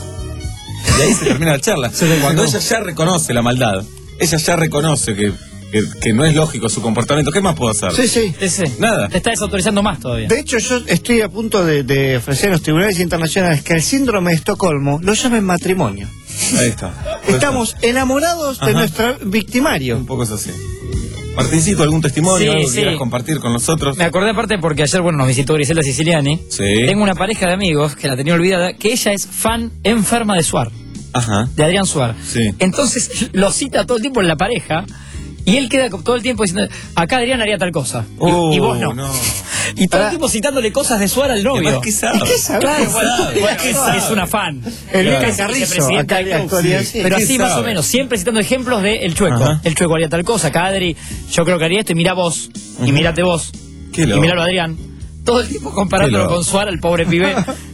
Y ahí se termina la charla. Cuando ella ya reconoce la maldad, ella ya reconoce que, que, que no es lógico su comportamiento, ¿qué más puedo hacer? Sí, sí. Ese. Nada. Te está desautorizando más todavía. De hecho, yo estoy a punto de, de ofrecer a los tribunales internacionales que el síndrome de Estocolmo lo llamen matrimonio. Ahí está. Estamos enamorados de Ajá. nuestro victimario. Un poco es así. Martincito, ¿algún testimonio? Sí, ¿Algo que sí. quieras compartir con nosotros? Me acordé aparte porque ayer, bueno, nos visitó Griselda Siciliani. Sí. Tengo una pareja de amigos que la tenía olvidada, que ella es fan enferma de Suar, Ajá. de Adrián Suar. Sí. Entonces lo cita todo el tiempo en la pareja y él queda todo el tiempo diciendo, acá Adrián haría tal cosa. Y- Oh, y, vos no. no. Y todo el tiempo citándole cosas de Suar al novio. Además, ¿qué sabe? ¿Qué sabe? Claro, ¿Qué bueno, sabe? bueno, ¿Qué es, sabe? es una fan. El Claro. Luca Es Carrizo, vicepresidenta acá del en la club. actualidad, Sí. sí. Pero ¿Qué así más sabe? o menos, siempre citando ejemplos de el Chueco. Ajá. El Chueco haría tal cosa, acá Adri, yo creo que haría esto y mirá vos, y Ujú. mirate vos, Qué y loco. miralo a Adrián. Todo el tiempo Qué comparándolo loco. con Suar, el pobre pibe.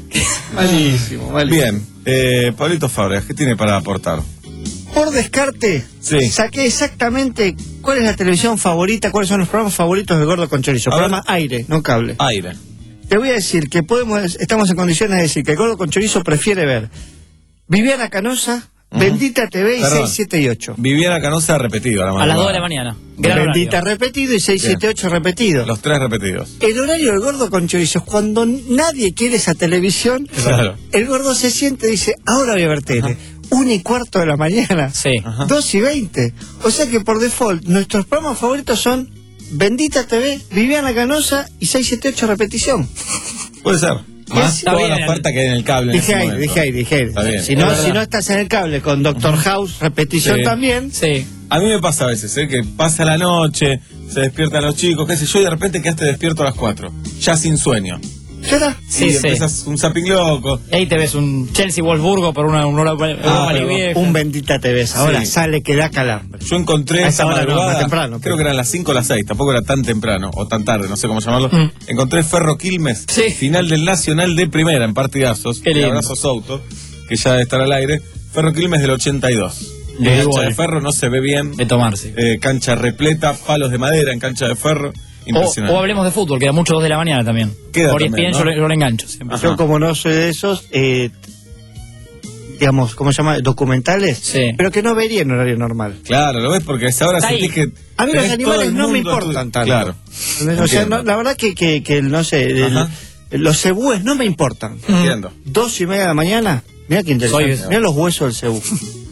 Malísimo, malísimo. Bien. Eh, Pablito Fábregas, ¿qué tiene para aportar? Por descarte, Sí. saqué exactamente cuál es la televisión favorita, cuáles son los programas favoritos de Gordo con Chorizo. A ver. Programa aire, no cable. Aire. Te voy a decir que podemos, estamos en condiciones de decir que el Gordo con Chorizo prefiere ver Viviana Canosa, Bendita T V y Perdón. seis siete y ocho. Viviana Canosa repetido a la A madrugada. las dos de la mañana. Gran Bendita horario. repetido y seis siete ocho repetido. Los tres repetidos. El horario del Gordo con Chorizo es cuando nadie quiere esa televisión. Claro. El Gordo se siente y dice, ahora voy a ver tele. Una y cuarto de la mañana. Sí. Ajá. Dos y veinte. O sea que por default, nuestros programas favoritos son Bendita T V, Viviana Canosa y seis siete ocho repetición. Puede ser. Más Está toda bien. la oferta que hay en el cable. en Dije ese aire, momento. dije aire, dije aire. Está bien. Si Es no, verdad. si no estás en el cable con Doctor House, repetición Sí. también. Sí. A mí me pasa a veces, ¿eh? Que pasa la noche, se despiertan los chicos, qué sé yo, y de repente quedaste despierto a las cuatro. Ya sin sueño. ¿Será? Sí, y sí. empiezas un zapping loco. Y ahí te ves un Chelsea-Wolfsburgo por una, una hora Ah, una pero vieja. Un Bendita T V. Ahora Sí. sale que da calambre. Yo encontré A esa esa hora no, madrugada, más temprano, creo pero- que eran las cinco o las seis, tampoco era tan temprano, o tan tarde, no sé cómo llamarlo. Mm. Encontré Ferro Quilmes, Sí. final del Nacional de Primera, en partidazos. Qué El lindo. abrazo Souto, que ya debe estar al aire. Ferro Quilmes del ochenta y dos. De Cancha igual. de ferro no se ve bien, De tomarse. eh, cancha repleta, palos de madera en cancha de ferro. O, Impresionante. o hablemos de fútbol, que era mucho dos de la mañana también. Queda Por también, E S P N ¿no? yo, le- yo le engancho siempre. Ajá. Yo como no soy de esos, eh, digamos, ¿cómo se llama? Documentales, Sí. pero que no vería en horario normal. Claro, lo ves porque a esa hora Está sentís ahí. que. A mí los tenés animales todo el no me mundo a tu- importan tanto. Claro. O sea, Entiendo. no, la verdad que, que, que no sé, el- Ajá. los cebúes no me importan. Entiendo. Dos y media de la mañana, mira qué interesante. Soy- Mira los huesos del cebú.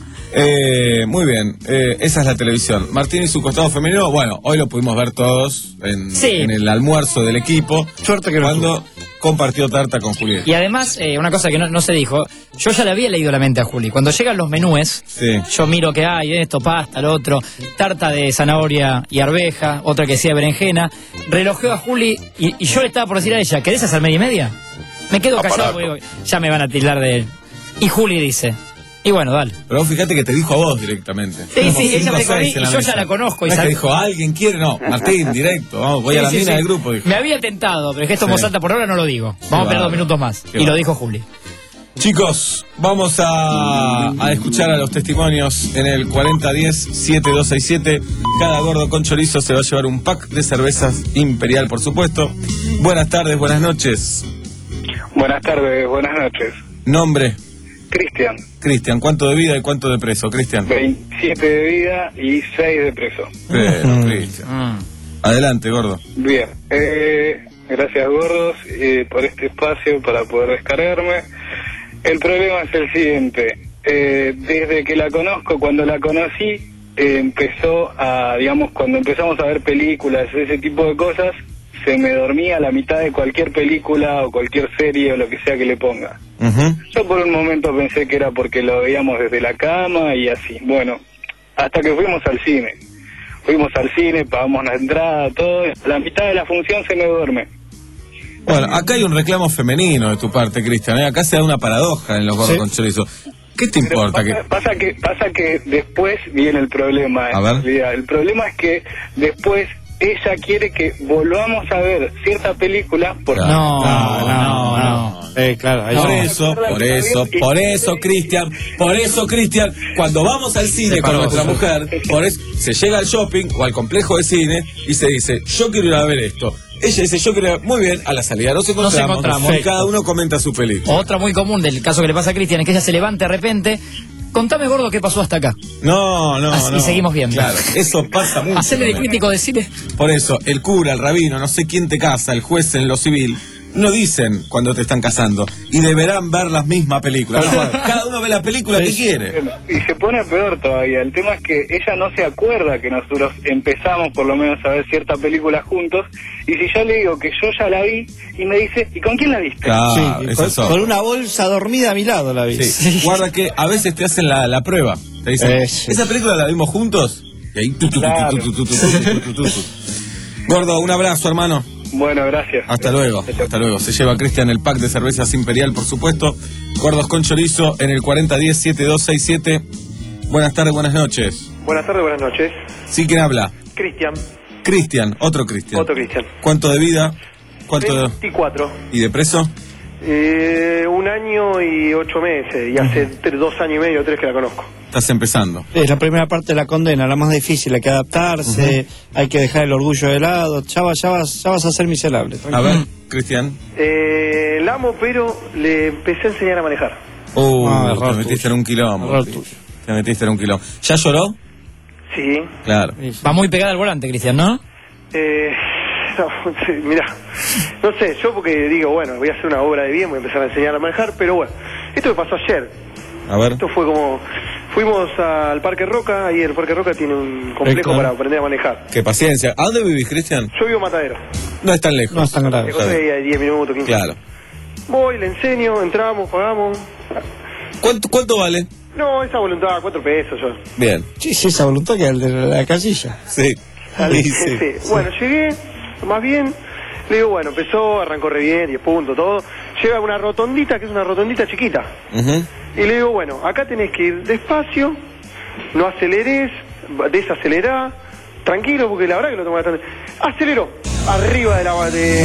Eh, muy bien, eh, esa es la televisión. Martín y su costado femenino, bueno, hoy lo pudimos ver todos en, Sí. en el almuerzo del equipo. Suerte que no cuando compartió tarta con Julián. Y además, eh, una cosa que no, no se dijo, yo ya le había leído la mente a Juli. Cuando llegan los menúes, Sí. yo miro que hay esto, pasta, lo otro, tarta de zanahoria y arveja, otra que decía berenjena. Relojeo a Juli y, y yo le estaba por decir a ella, ¿querés hacer media y media? Me quedo callado porque digo, ya me van a tildar de él. Y Juli dice, y bueno, dale. Pero vos fíjate que te dijo a vos directamente. Sí, Éramos sí, ella cinco me o dijo a mí seis en y yo mesa. ya la conozco y No es que sabe- dijo, ¿alguien quiere? No, Martín, directo, vamos, voy a Sí, la sí, mina sí. del grupo. Dijo. Me había tentado, pero es que esto en Sí. voz alta por ahora no lo digo. Vamos a esperar bárbaro. dos minutos más. Qué Y lo bárbaro. dijo Juli. Chicos, vamos a, a escuchar a los testimonios en el cuarenta diez siete dos seis siete. Cada gordo con chorizo se va a llevar un pack de cervezas Imperial, por supuesto. Buenas tardes, buenas noches. Buenas tardes, buenas noches. Nombre. Cristian. Cristian, ¿cuánto de vida y cuánto de preso, Cristian? veintisiete de vida y seis de preso. Pero, Cristian. Adelante, gordo. Bien. Eh, gracias, gordos, eh, por este espacio para poder descargarme. El problema es el siguiente. Eh, desde que la conozco, cuando la conocí, eh, empezó a, digamos, cuando empezamos a ver películas, ese tipo de cosas, se me dormía a la mitad de cualquier película o cualquier serie o lo que sea que le ponga. Uh-huh. Yo por un momento pensé que era porque lo veíamos desde la cama y así. Bueno, hasta que fuimos al cine. Fuimos al cine, pagamos la entrada, todo. A la mitad de la función se me duerme. Bueno, acá hay un reclamo femenino de tu parte, Cristian, ¿eh? Acá se da una paradoja en los gordos Sí. con chorizo. ¿Qué te importa? Pasa, que pasa que pasa que después viene el problema. A En ver. realidad. El problema es que después ella quiere que volvamos a ver cierta película porque No, no, no. Eh, claro, ahí Por no. eso, por eso, por eso, Cristian, por eso, Cristian, cuando vamos al cine Se con paró, nuestra se mujer, por eso, se llega al shopping o al complejo de cine y se dice, yo quiero ir a ver esto. Ella dice, yo quiero ir a... Muy bien, a la salida nos encontramos, Nos encontramos. y cada uno comenta su película. Otra muy común del caso que le pasa a Cristian es que ella se levanta de repente. Contame, gordo, qué pasó hasta acá. No, no, Así no. seguimos viendo. Claro, eso pasa mucho. Hacele de crítico de cine. Por eso, el cura, el rabino, no sé quién te casa, el juez en lo civil, no dicen cuando te están casando. Y deberán ver las mismas películas. No, cada uno ve la película que quiere. Y se pone peor todavía. El tema es que ella no se acuerda que nosotros empezamos por lo menos a ver cierta película juntos. Y si yo le digo que yo ya la vi, y me dice, ¿y con quién la viste? Claro, Sí, esa con, es otra. con una bolsa dormida a mi lado la vi. Sí. Guarda que a veces te hacen la, la prueba. Te dicen, Eso. ¿esa película la vimos juntos? Y ahí tu, tu, tu, tu, tu, tu, tu, tu, tu, tu, tu. Gordo, un abrazo, hermano. Bueno, gracias. Hasta luego, hasta luego. Se lleva Cristian el pack de cervezas Imperial, por supuesto. Gordos con chorizo en el cuarenta diez siete dos seis siete. Buenas tardes, buenas noches. Buenas tardes, buenas noches. ¿Sí, quién habla? Cristian, Cristian, otro Cristian. otro Cristian. ¿Cuánto de vida? ¿Cuánto de... veinticuatro. ¿Y de preso? Eh, un año y ocho meses. Y hace tres- dos años y medio, tres que la conozco. Estás empezando. Es la primera parte de la condena, la más difícil, hay que adaptarse, hay que dejar el orgullo de lado, ya, va- ya, vas, ya vas a ser miserable. A ver, Cristian. Eh, la amo, pero le empecé a enseñar a manejar. Uh, Ah, te error metiste en un quilombo. Error Cristian. Te metiste en un quilombo. ¿Ya lloró? Sí. Claro. Va muy pegada al volante, Cristian, ¿no? Eh, no, sí, mirá, no sé, yo porque digo, bueno, voy a hacer una obra de bien, voy a empezar a enseñar a manejar, pero bueno, esto me pasó ayer. A ver. Esto fue como, fuimos al Parque Roca, ahí el Parque Roca tiene un complejo Claro. para aprender a manejar. Qué paciencia. ¿A dónde vivís, Cristian? Yo vivo en Matadero. No es tan lejos. No es tan grave. Me costé ahí a diez minutos, quince. Claro. Voy, le enseño, entramos, pagamos. ¿Cuánto, cuánto vale? No, esa voluntad, cuatro pesos yo. Bien. Sí, sí, esa voluntad que es el de la casilla. Sí. Dale, Sí, sí, sí. sí. Bueno, llegué, más bien, le digo, bueno, empezó, arrancó re bien, diez puntos, todo. Llega a una rotondita, que es una rotondita chiquita. Ujú. Y le digo, bueno, acá tenés que ir despacio, no aceleres, desacelerá, tranquilo, porque la verdad que lo tengo bastante. Aceleró, arriba de la... De...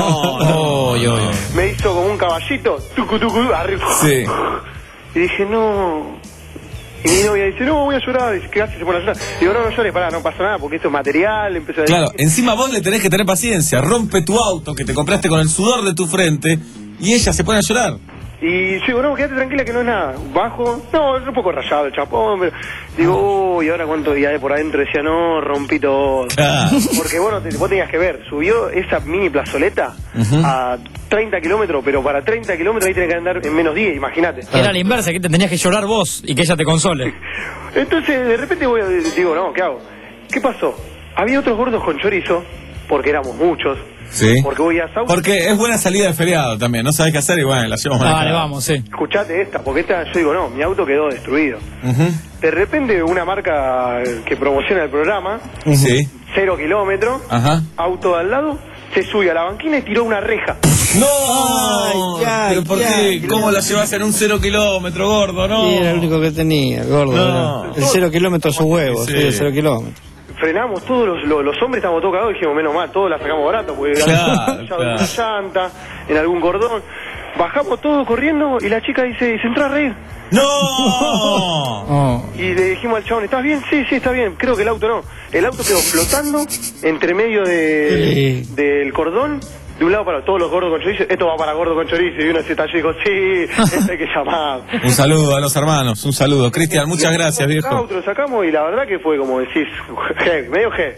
No, no. Me hizo como un caballito, tucu, tucu, arriba. Sí. Y dije, no... Y mi novia dice, no, voy a llorar. Dice, ¿qué haces? Se pone a llorar. Digo, no, no llores, pará, no pasa nada, porque esto es material. Empezó a decir, Claro, encima vos le tenés que tener paciencia. Rompe tu auto que te compraste con el sudor de tu frente y ella se pone a llorar. Y yo digo, no, quédate tranquila que no es nada. Bajo, no, es un poco rayado el chapón, pero... Digo, uy, ahora cuánto día de por adentro. Decía, no, rompí todo. Claro. Porque bueno, te- vos tenías que ver, subió esa mini plazoleta Ujú. a treinta kilómetros, pero para treinta kilómetros ahí tenés que andar en menos diez, imagínate. Era la inversa, que te tenías que llorar vos y que ella te console. Entonces, de repente voy a, digo, no, ¿qué hago? ¿Qué pasó? Había otros gordos con chorizo, porque éramos muchos. Sí. Porque voy a Sauce. Porque es buena salida de feriado también. No sabés qué hacer y bueno, la llevamos a Dale, vamos, sí. Escuchate esta, porque esta, yo digo, no, mi auto quedó destruido. Ujú. De repente, una marca que promociona el programa, Sí. cero kilómetros, Ajá. auto de al lado, se sube a la banquina y tiró una reja. ¡No! Ay, ay, ¿Pero por qué? ay. ¿Cómo la llevas en un cero kilómetro, gordo? No. Y era el único que tenía, el gordo. No. era. El cero kilómetros sus huevos, Sí. sí, el cero kilómetros. Frenamos todos los, los, los hombres, estamos todos cagados y dijimos, menos mal, todos la sacamos barato, porque Claro, había claro. en una llanta, en algún cordón. Bajamos todos corriendo y la chica dice, se entró a reír. ¡No! Oh. Y le dijimos al chabón, ¿estás bien? Sí, sí, está bien. Creo que el auto no. El auto quedó flotando entre medio de, Sí. del cordón de un lado para todos los gordos con chorizo, esto va para gordo con chorizo, y uno se talló y dijo, sí, este hay que llamar. Un saludo a los hermanos, un saludo. Cristian, muchas gracias, viejo. Auto lo sacamos y la verdad que fue como decís, G, medio G.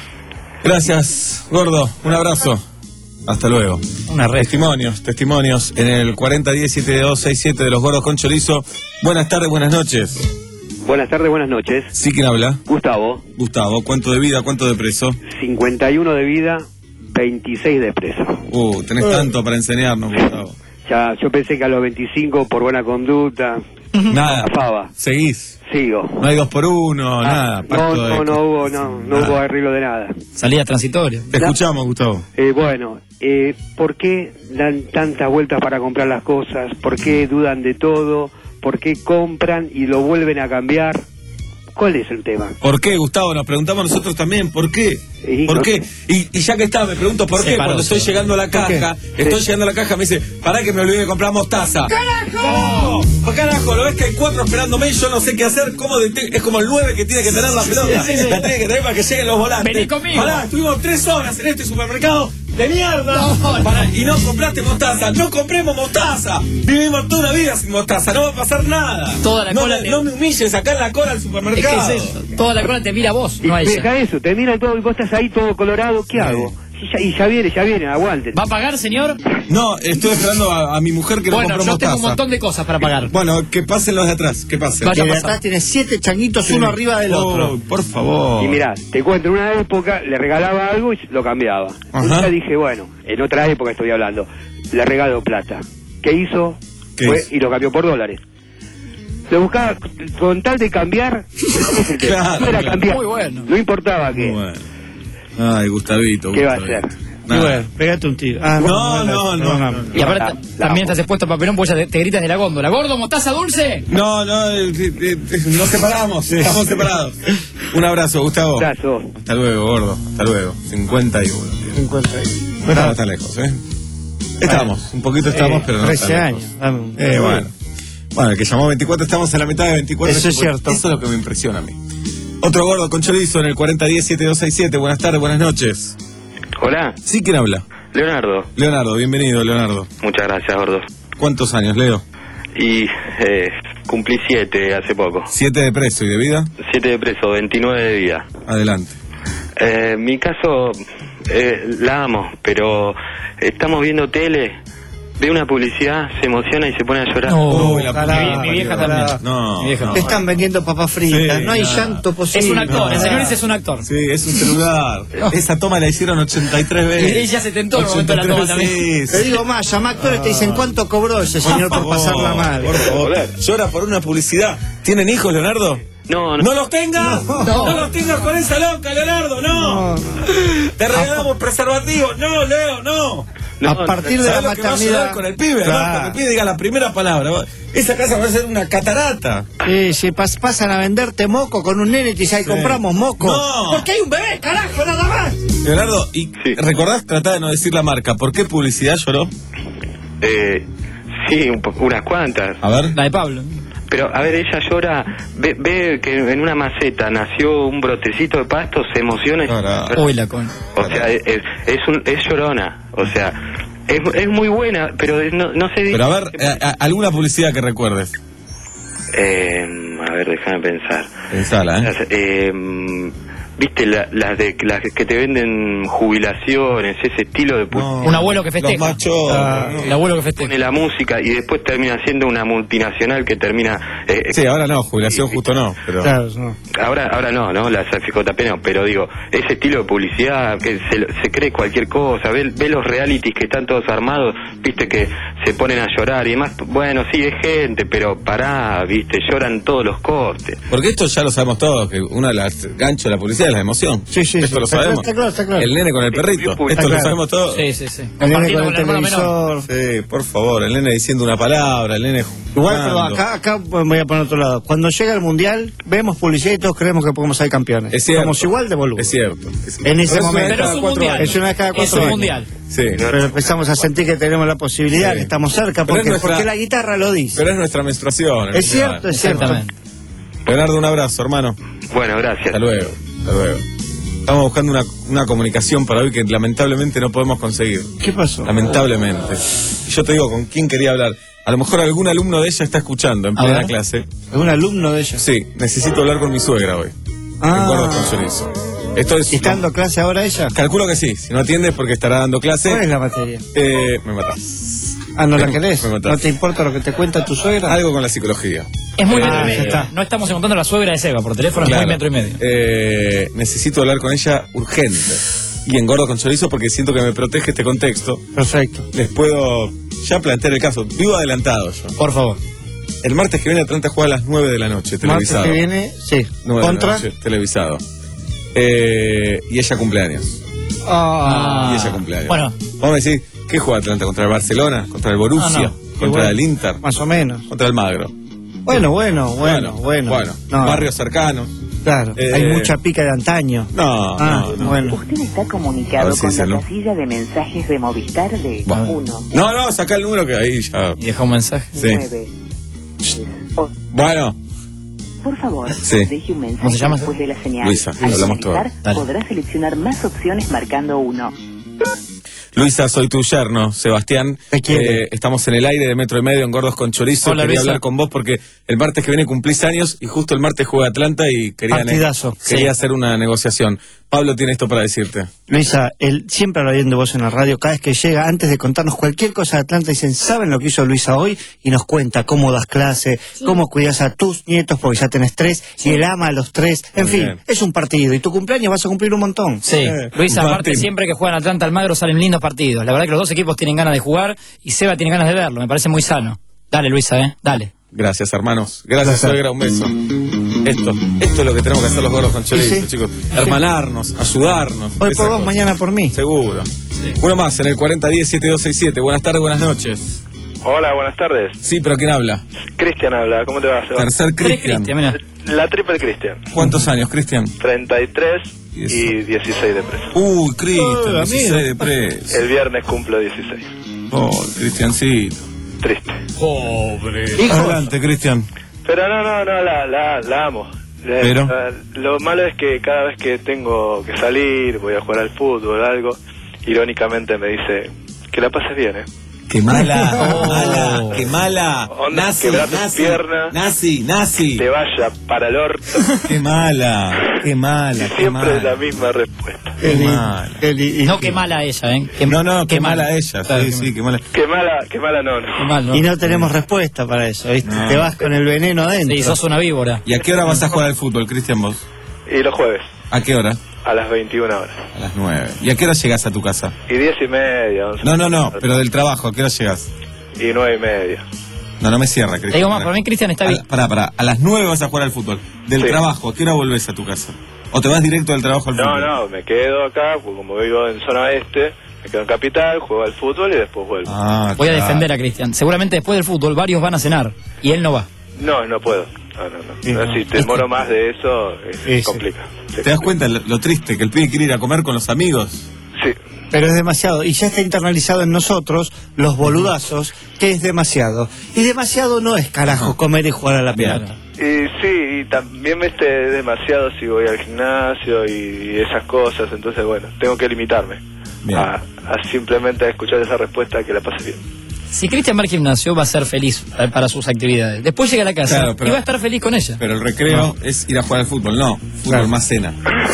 Gracias, gordo. Un abrazo. Hasta luego. Una red. Testimonios, testimonios en el cuarenta diez setenta y dos sesenta y siete de los gordos con chorizo. Buenas tardes, buenas noches. Buenas tardes, buenas noches. ¿Sí, quién habla? Gustavo. Gustavo, ¿cuánto de vida, cuánto de preso? cincuenta y uno de vida, veintiséis de preso. Uh, tenés uh. tanto para enseñarnos, Gustavo. Ya, yo pensé que a los veinticinco, por buena conducta, nada. Zafaba. Seguís. Sigo. No hay dos por uno, ah, nada. No, no, de... no hubo, no, no hubo arreglo de nada. Salida transitoria. Te la... escuchamos, Gustavo. Eh, bueno, eh, ¿por qué dan tantas vueltas para comprar las cosas? ¿Por qué dudan de todo? ¿Por qué compran y lo vuelven a cambiar? ¿Cuál es el tema? ¿Por qué, Gustavo? Nos preguntamos nosotros también, ¿por qué? Y ¿Por no qué? Y, y ya que está, me pregunto por Se qué. paró, Cuando estoy llegando a la caja, estoy sí. llegando a la caja, me dice, pará que me olvidé de comprar mostaza. ¡Carajo! ¡No! ¡Carajo! Lo ves que hay cuatro esperándome y yo no sé qué hacer. ¿Cómo de es como el nueve que tiene que tener la pelota. Sí, sí, sí. La tiene que tener para que lleguen los volantes. Vení conmigo. Pará, estuvimos tres horas en este supermercado de mierda. No, Pará, y no compraste mostaza. No compremos mostaza. Vivimos toda una vida sin mostaza. No va a pasar nada. Toda la no, cola me, te... no me humilles acá en la cola al supermercado. Es que es eso. Toda la cola te mira a vos, no a ella. Deja eso, te miran todo y vos estás ahí todo colorado, ¿qué hago? Y ya, y ya viene, ya viene, aguanten. ¿Va a pagar, señor? No, estoy esperando a, a mi mujer que bueno, no compró yo mostaza. tengo un montón de cosas para pagar. Bueno, que pasen los de atrás, que pasen. Vaya, de atrás tiene siete changuitos, sí. uno arriba del oh, otro. Por favor. Y mirá, te cuento, en una época le regalaba algo y lo cambiaba. Un día dije, bueno, en otra época estoy hablando, le regalo plata. ¿Qué hizo? ¿Qué Fue hizo? y lo cambió por dólares. Lo buscaba con tal de cambiar, claro, no era claro. cambiar, Muy bueno. no importaba qué. Bueno. Ay, Gustavito. ¿Qué Gustavito. va a hacer? Y bueno, pegate un tiro. Ah, no, no, no, no, no. Y aparte la, también estás expuesto a papelón porque ya te, te gritas de la góndola. ¿Gordo, mostaza dulce? No, no, eh, eh, eh, nos separamos, estamos separados. Un abrazo, Gustavo. Abrazo. Hasta luego, gordo. Hasta luego. cincuenta y uno. Tío. cincuenta y uno. No estamos tan lejos, ¿eh? Estamos, un poquito estamos, eh, pero no trece tan años. lejos. Eh, bueno. Bueno, el que llamó veinticuatro, estamos en la mitad de veinticuatro. Eso es cierto. Eso es lo que me impresiona a mí. Otro gordo con chorizo en el cuarenta diez setenta y dos sesenta y siete. Buenas tardes, buenas noches. Hola. ¿Sí, quién habla? Leonardo. Leonardo, bienvenido, Leonardo. Muchas gracias, gordo. ¿Cuántos años, Leo? Y eh, cumplí siete hace poco. ¿Siete de preso y de vida? Siete de preso, veintinueve de vida. Adelante. Eh, mi caso, eh, la amo, pero estamos viendo tele, ve una publicidad, se emociona y se pone a llorar. No, Uy, la carajo, mi, mi vieja también. No, mi vieja no. Te están vendiendo papas fritas, Sí, no hay nada. llanto posible. Es un actor, No. el señor ese es un actor. Sí, es un celular. Esa toma la hicieron ochenta y tres veces. Y ella se tentó en el momento de la toma también. Sí, Te sí. digo más, llama actores, te dicen cuánto cobró ese señor por, favor, pasarla mal. Por favor. Llora por una publicidad. ¿Tienen hijos, Leonardo? No, no. ¡No los tengas! ¡No, No. no los tengas con esa loca, Leonardo! ¡No! No. ¡Te regalamos preservativos! ¡No, Leo, no! No, a partir de la ¿Sabes lo que va a maternidad. llorar con el pibe? Claro. ¿no? Cuando el pibe diga la primera palabra. Esa casa va a ser una catarata. Sí, si pas- pasan a venderte moco con un nene y te dicen, "Ay, Sí. compramos moco". No. Porque hay un bebé, carajo, nada más. Leonardo, ¿y Sí. recordás, tratá de no decir la marca? ¿Por qué publicidad lloró? Eh, sí, un po- unas cuantas. A ver. La de Pablo. Pero, a ver, ella llora, ve, ve que en una maceta nació un brotecito de pasto, se emociona y... Carajo. Uy, la con. O sea, es, es, un, es llorona. O sea, es, es muy buena, pero no, no sé... Pero a ver, a- a- alguna publicidad que recuerdes. Eh, a ver, déjame pensar. Pensala, ¿eh? Las, eh, Viste, la- las de las que te venden jubilaciones, ese estilo de... pu- No. Un abuelo que festeja. Los machos. Ah, no. el abuelo que festeja. Pone la música y después termina siendo una multinacional que termina... eh, Sí, ahora no, jubilación justo no. Pero... Claro, no. Ahora ahora no, ¿no? La F J P no, pero digo, ese estilo de publicidad que se, se cree cualquier cosa, ve, ve los realities que están todos armados, viste que se ponen a llorar y demás, bueno, sí, es gente, pero pará, viste, lloran todos los cortes. Porque esto ya lo sabemos todos, que uno de las ganchos de la publicidad es la emoción. Sí, sí, Esto sí. lo Está sabemos. claro, está claro, está claro. El nene con el perrito. Está Esto lo claro. sabemos todos. Sí, sí, sí. El nene Compartiendo con el con el hermano menor. televisor. Sí, por favor, el nene diciendo una palabra, el nene Igual, pero jugando. acá, acá voy a poner otro lado. Cuando llega el mundial, vemos publicidad y todos creemos que podemos ser campeones. Es cierto. Somos igual de boludos. Es cierto. Es cierto. En ese Pero es una momento. vez cada Pero es un cuatro mundial. años. Es una vez cada Es cuatro un años. mundial. Sí. Pero empezamos a sentir que tenemos la posibilidad, Sí. que estamos cerca, Pero es porque, nuestra- porque la guitarra lo dice. Pero es nuestra menstruación. al Es final. cierto, es cierto. Exactamente. Leonardo, un abrazo, hermano. Bueno, gracias. Hasta luego. Hasta luego. Estamos buscando una, una comunicación para hoy que lamentablemente no podemos conseguir. ¿Qué pasó? Lamentablemente. Y yo te digo, ¿con quién quería hablar? A lo mejor algún alumno de ella está escuchando en A plena ver. clase. ¿Algún alumno de ella? Sí, necesito hablar con mi suegra hoy. Ah. En Gordos con Chorizo. Esto es, ¿Y está dando clase ahora ella? Calculo que sí, si no atiende es porque estará dando clase. ¿Cuál es la materia? Eh, me matás. Ah, ¿no la Me- querés? me matás. ¿No te importa lo que te cuenta tu suegra? Algo con la psicología. Es muy Eh, metro y ya medio. está. No estamos encontrando a la suegra de Seba por teléfono, Claro. es muy metro y medio. Eh, necesito hablar con ella urgente. Y en Gordos con Chorizo porque siento que me protege este contexto. Perfecto. Les puedo ya plantear el caso. Vivo adelantado yo. Por favor. El martes que viene Atlanta juega a las nueve de la noche, Martes televisado. que viene, sí. nueve de ¿Contra? la noche, televisado. Eh, y ella cumpleaños. Ah. Y ella cumpleaños. Bueno. Vamos a decir, ¿qué juega Atlanta? ¿Contra el Barcelona? ¿Contra el Borussia? Ah, no. ¿Contra bueno. el Inter? Más o menos. ¿Contra el Magro? Bueno, bueno, bueno, bueno. Bueno, No, barrios cercanos. Claro, Eh, hay mucha pica de antaño. No, Ah, no, no. bueno. Usted está A comunicado ver si con es la el no. casilla de mensajes de Movistar de Bueno. uno, No, no, saca el número que ahí ya. Y deja un mensaje. Sí. nueve. O- Bueno, Por favor, Sí. deje un mensaje ¿Cómo se llama? después de la señal. Luisa, Al hablamos finalizar, todo. Dale. podrá seleccionar más opciones marcando uno. Luisa, soy tu yerno, Sebastián. Te quiero. Eh, estamos en el aire de Metro y Medio en Gordos con Chorizo. Hola, quería Luisa. hablar con vos porque el martes que viene cumplís años y justo el martes juega Atlanta y quería, Partidazo. quería Sí. hacer una negociación. Pablo tiene esto para decirte. Luisa, él siempre habla bien de vos en la radio. Cada vez que llega, antes de contarnos cualquier cosa de Atlanta, dicen, ¿saben lo que hizo Luisa hoy? Y nos cuenta cómo das clase, cómo cuidas a tus nietos, porque ya tenés tres, y él ama a los tres. En Muy fin, bien. es un partido. Y tu cumpleaños vas a cumplir un montón. Sí, Eh, Luisa, un aparte partido. siempre que juegan Atlanta Almagro salen lindos partidos. La verdad que los dos equipos tienen ganas de jugar y Seba tiene ganas de verlo, me parece muy sano. Dale, Luisa, eh, dale. Gracias, hermanos. Gracias, Gracias. suegra. Un beso. Esto, esto es lo que tenemos que hacer los Gordos con Chorizo, Sí, sí. chicos. Hermanarnos, ayudarnos. Hoy esa por vos, cosa. mañana por mí. Seguro. Uno más en el cuarenta diez siete dos seis siete. Buenas tardes, buenas noches. Hola, buenas tardes. Sí, pero ¿quién habla? Cristian habla, ¿cómo te va, Seba? Tercer Tres Cristian. Cristian, mira. La triple Cristian. ¿Cuántos años, Cristian? treinta y tres Y y eso. dieciséis de preso. Uy, Cristian, Hola, dieciséis amigo. de preso. El viernes cumplo dieciséis. Oh, Cristiancito. Triste. Pobre. Adelante, Cristian. Pero no, no, no, la, la, la amo. La- Pero. la- lo malo es que cada vez que tengo que salir, voy a jugar al fútbol o algo, irónicamente me dice que la pases bien, ¿eh? Qué mala, qué mala, qué mala. Onda, Nazi, quebrar tus nazi, piernas. nazi, nazi. Te vaya para el orto. Qué mala, qué mala, qué Siempre es la mala. misma respuesta. Qué mala. No, qué mala ella, ¿eh? Qué, No, no, qué qué mala mala. ella. Claro, Sí, qué sí, qué mala. Qué mala, qué mala no, no. Qué mal, ¿no? Y no tenemos respuesta para eso, ¿viste? No. Te vas con el veneno adentro. Sí, sos una víbora. ¿Y a qué hora vas a jugar al fútbol, Cristian, vos? Y los jueves, ¿A qué hora? a las veintiuna horas. A las nueve. ¿Y a qué hora llegás a tu casa? Y diez y media, once. No, no, no, pero del trabajo, ¿a qué hora llegás? Y nueve y media. No, no me cierra, Cristian. Te digo más, para mí Cristian está A bien. la- Pará, pará. A las nueve vas a jugar al fútbol. Del Sí. trabajo, ¿a qué hora volvés a tu casa? ¿O te vas directo del trabajo al No, fútbol? no, me quedo acá, porque como vivo en zona este, me quedo en Capital, juego al fútbol y después vuelvo. Ah, Voy a claro. defender a Cristian. Seguramente después del fútbol varios van a cenar y él no va. No, no puedo. No, no, no. Sí, no. Si te demoro más de eso, es Sí, sí. complicado. Se ¿Te das complica. cuenta lo, lo triste que el pibe quiere ir a comer con los amigos? Sí. Pero es demasiado. Y ya está internalizado en nosotros, los boludazos, que es demasiado. Y demasiado no es, carajo, comer y jugar a la pelota. Y sí, y también viste demasiado si voy al gimnasio y esas cosas, entonces bueno, tengo que limitarme Bien. a, a simplemente escuchar esa respuesta que la pase bien. Si Cristian va al gimnasio va a ser feliz eh, para sus actividades. Después llega a la casa Claro, pero- y va a estar feliz con ella. Pero el recreo es ir a jugar al fútbol, no. Fútbol Claro. más cena.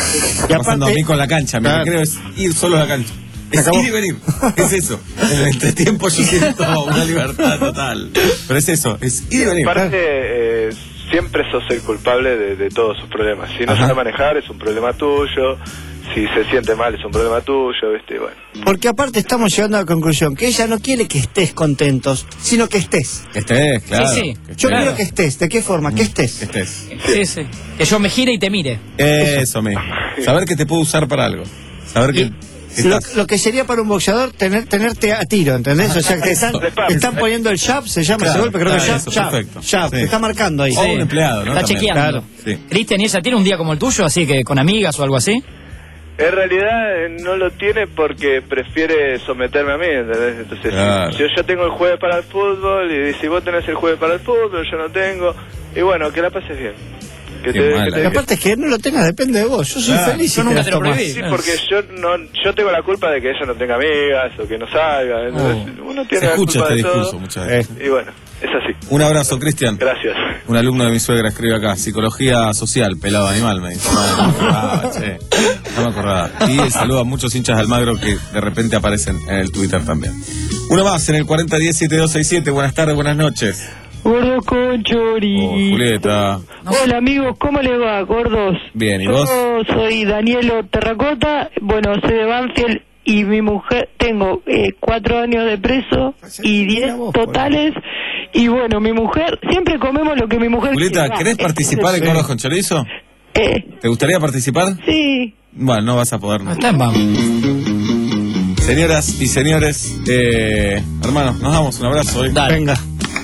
Y Está pasando a aparte, mí con la cancha. Mi Claro. recreo es ir solo a la cancha. Es acabó. ir y venir. Es eso. En el entretiempo yo siento una libertad total. Pero es eso, es ir y venir. Aparte, eh, siempre sos el culpable de, de todos sus problemas. Si no Ajá. sabe manejar, es un problema tuyo. Si se siente mal, es un problema tuyo, ¿viste? Bueno. porque aparte estamos llegando a la conclusión que ella no quiere que estés contentos, sino que estés. Que estés, claro. Sí, sí. Que Yo Claro. quiero que estés. ¿De qué forma? Que estés. Que estés. Sí, sí. Que yo me gire y te mire. Eso mismo. Saber que te puedo usar para algo. Saber que, que Lo, estás. lo que sería para un boxeador tener, tenerte a tiro, ¿entendés? O sea, que te están, te están poniendo el jab, se llama Claro, ese golpe, creo que claro, jab, eso, jab, perfecto. jab, Sí. te está marcando ahí. O un empleado, ¿no? Está También. chequeando. Claro. Sí. Cristian, ¿y ella tiene un día como el tuyo, así que con amigas o algo así? En realidad eh, no lo tiene porque prefiere someterme a mí, ¿entendés? Entonces, Claro. si yo ya tengo el jueves para el fútbol y si vos tenés el jueves para el fútbol, yo no tengo. Y bueno, que la pases bien. Que Qué te, que mala. te- Y aparte es que no lo tengas, depende de vos. Yo soy Claro, feliz. yo si nunca las te lo tomás. prohibí. Sí, porque yo no, yo tengo la culpa de que ella no tenga amigas o que no salga. Entonces, uno Se tiene la escucha culpa este de todo. discurso muchas veces. Y bueno, es así. Un abrazo, Cristian. Gracias. Un alumno de mi suegra escribe acá, psicología social, pelado animal, me dice. No, no me acordaba, che. No me acordaba. Y el saludo a muchos hinchas de Almagro que de repente aparecen en el Twitter también. Uno más en el cuarenta diez setenta y dos sesenta y siete. Buenas tardes, buenas noches. Gordo con chori. Oh, Julieta. Hola amigos, ¿cómo les va, gordos? Bien, ¿y Yo vos? soy Danielo Terracota, bueno, soy de Banfield y mi mujer, tengo eh, cuatro años de preso y diez totales. Y bueno, mi mujer, siempre comemos lo que mi mujer Julieta, quiere. ¿querés participar en Gordos con Chorizo? Eh, ¿Te gustaría participar? sí. Bueno, no vas a poder. No. Está en BAM. Señoras y señores, eh, hermanos, nos damos un abrazo hoy. Dale. Venga.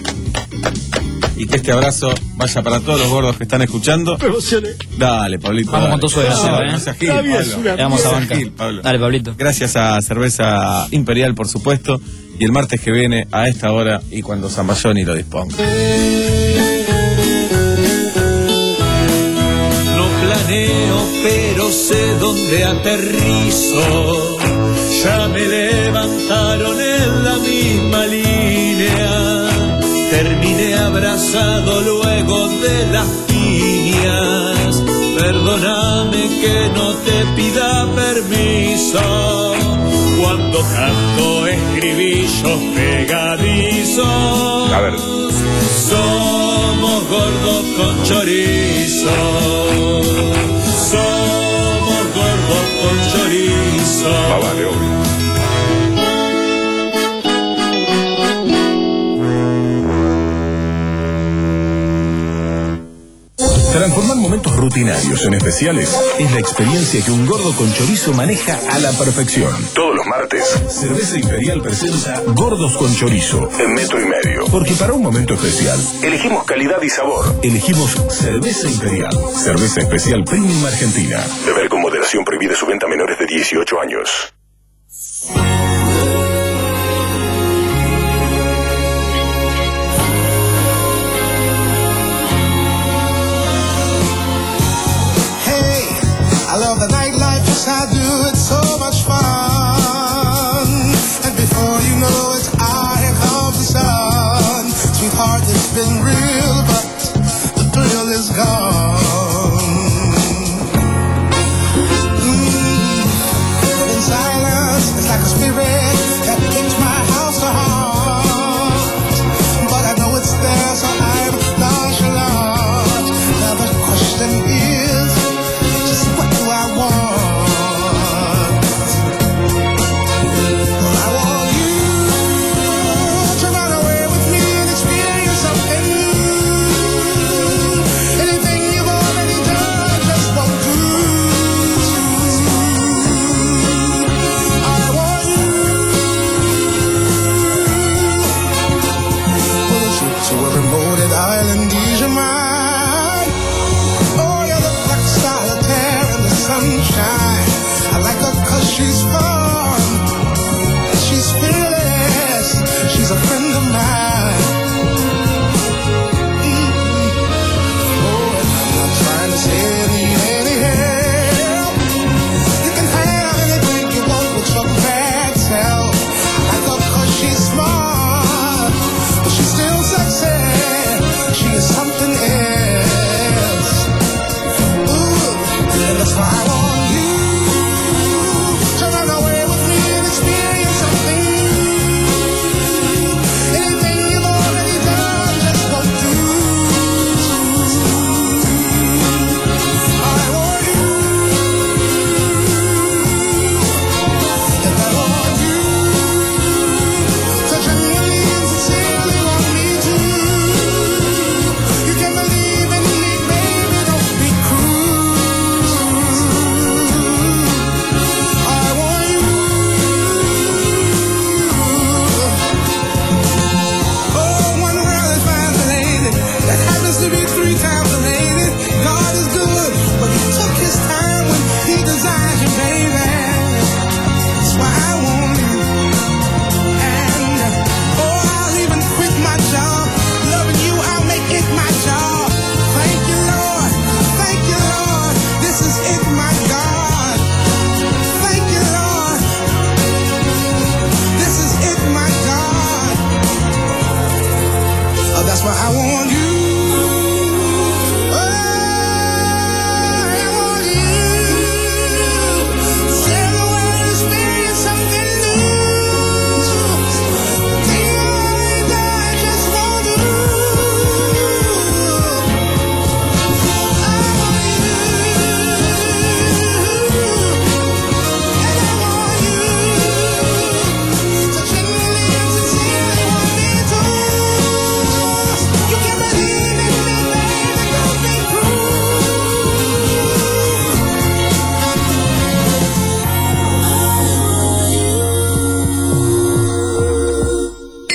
Y que este abrazo vaya para todos los gordos que están escuchando. Me emocioné. Dale, Pablito. Vamos dale. con tu suegra, No, Seba, ¿eh? no seas Gil, La vida Pablo. es una Le damos a No seas banca. Gil, Pablo. Dale, Pablito. Gracias a Cerveza Imperial, por supuesto. Y el martes que viene, a esta hora y cuando Zambayoni lo disponga. No planeo, pero sé dónde aterrizo. Ya me levantaron en la misma línea. Terminé abrazado luego de las piñas. Perdóname que no te pida permiso. Cuando canto escribillos pegadizos. A ver. Somos gordos con chorizo. Somos gordos con chorizo. Ah, vale, obvio. Transformar momentos rutinarios en especiales es la experiencia que un gordo con chorizo maneja a la perfección. Todos los martes, Cerveza Imperial presenta Gordos con Chorizo en metro y medio. Porque para un momento especial, elegimos calidad y sabor. Elegimos Cerveza Imperial, cerveza especial premium argentina. Beber con moderación, prohibida su venta a menores de dieciocho años. I love the nightlife, yes I do, it's so much fun. And before you know it, ah, here comes the sun. Sweetheart, it's been real, but the thrill is gone. Mm. In silence, it's like a spirit.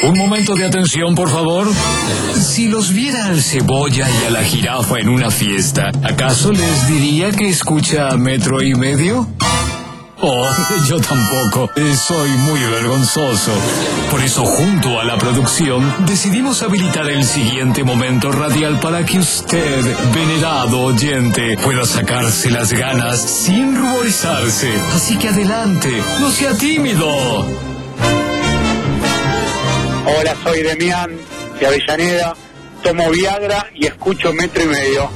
Un momento de atención, por favor. Si los viera al cebolla y a la jirafa en una fiesta, ¿acaso les diría que escucha Metro y Medio? Oh, yo tampoco. Eh, Soy muy vergonzoso. Por eso, junto a la producción, decidimos habilitar el siguiente momento radial para que usted, venerado oyente, pueda sacarse las ganas sin ruborizarse. Así que adelante, no sea tímido. Hola, soy Demián de Avellaneda, tomo Viagra y escucho Metro y Medio.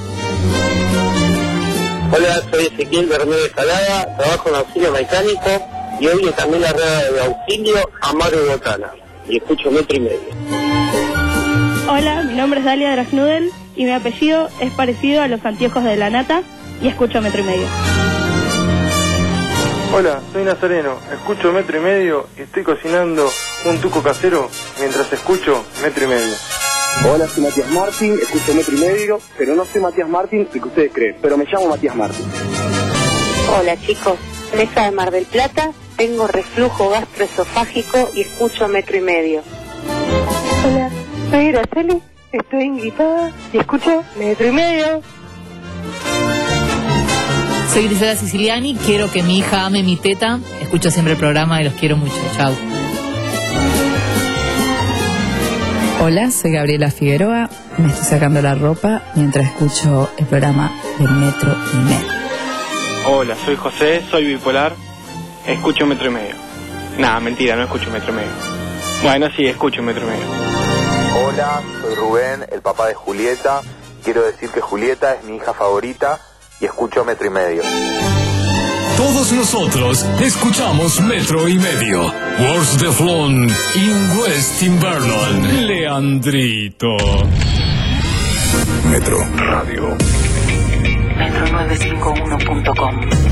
Hola, soy Ezequiel Bermúdez Salada, trabajo en auxilio mecánico y oigo también la red de auxilio Amaro y Botana y escucho Metro y Medio. Hola, mi nombre es Dalia Drasnudel y mi apellido es parecido a los anteojos de la nata y escucho Metro y Medio. Hola, soy Nazareno, escucho Metro y Medio y estoy cocinando un tuco casero mientras escucho Metro y Medio. Hola, soy Matías Martín, escucho Metro y Medio, pero no soy Matías Martín, el que ustedes creen, pero me llamo Matías Martín. Hola chicos, Teresa de Mar del Plata, tengo reflujo gastroesofágico y escucho Metro y Medio. Hola, soy Araceli, estoy ingripada y escucho Metro y Medio. Soy Grisela Siciliani, quiero que mi hija ame mi teta, escucho siempre el programa y los quiero mucho, chao. Hola, soy Gabriela Figueroa, me estoy sacando la ropa mientras escucho el programa de Metro y Medio. Hola, soy José, soy bipolar, escucho Metro y Medio. Nah, mentira, no escucho Metro y Medio. Bueno, sí, escucho Metro y Medio. Hola, soy Rubén, el papá de Julieta. Quiero decir que Julieta es mi hija favorita y escucho Metro y Medio. Todos nosotros escuchamos Metro y Medio. Words de Flon in West Invernon. Leandrito. Metro Radio. metro nueve cinco uno punto com.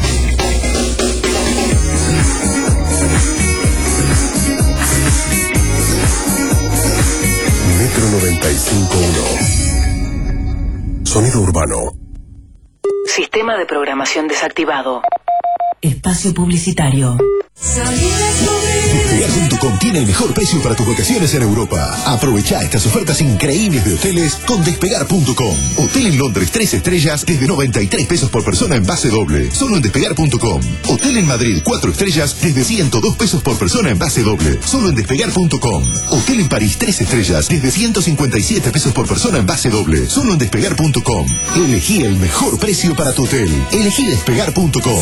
Metro noventa y cinco punto uno. Sonido urbano. Sistema de programación desactivado. Espacio publicitario. Despegar punto com tiene el mejor precio para tus vacaciones en Europa. Aprovecha estas ofertas increíbles de hoteles con Despegar punto com. Hotel en Londres tres estrellas desde noventa y tres pesos por persona en base doble, solo en Despegar punto com. Hotel en Madrid cuatro estrellas desde ciento dos pesos por persona en base doble, solo en Despegar punto com. Hotel en París tres estrellas desde ciento cincuenta y siete pesos por persona en base doble, solo en Despegar punto com. Elegí el mejor precio para tu hotel. Elegí Despegar punto com.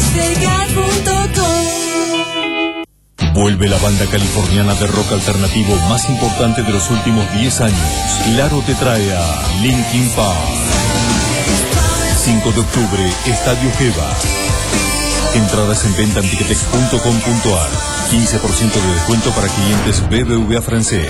Vuelve la banda californiana de rock alternativo más importante de los últimos diez años. Claro te trae a Linkin Park. cinco de octubre, Estadio Geva. Entradas en venta en ticketex punto com punto ar. quince por ciento de descuento para clientes B B V A francés.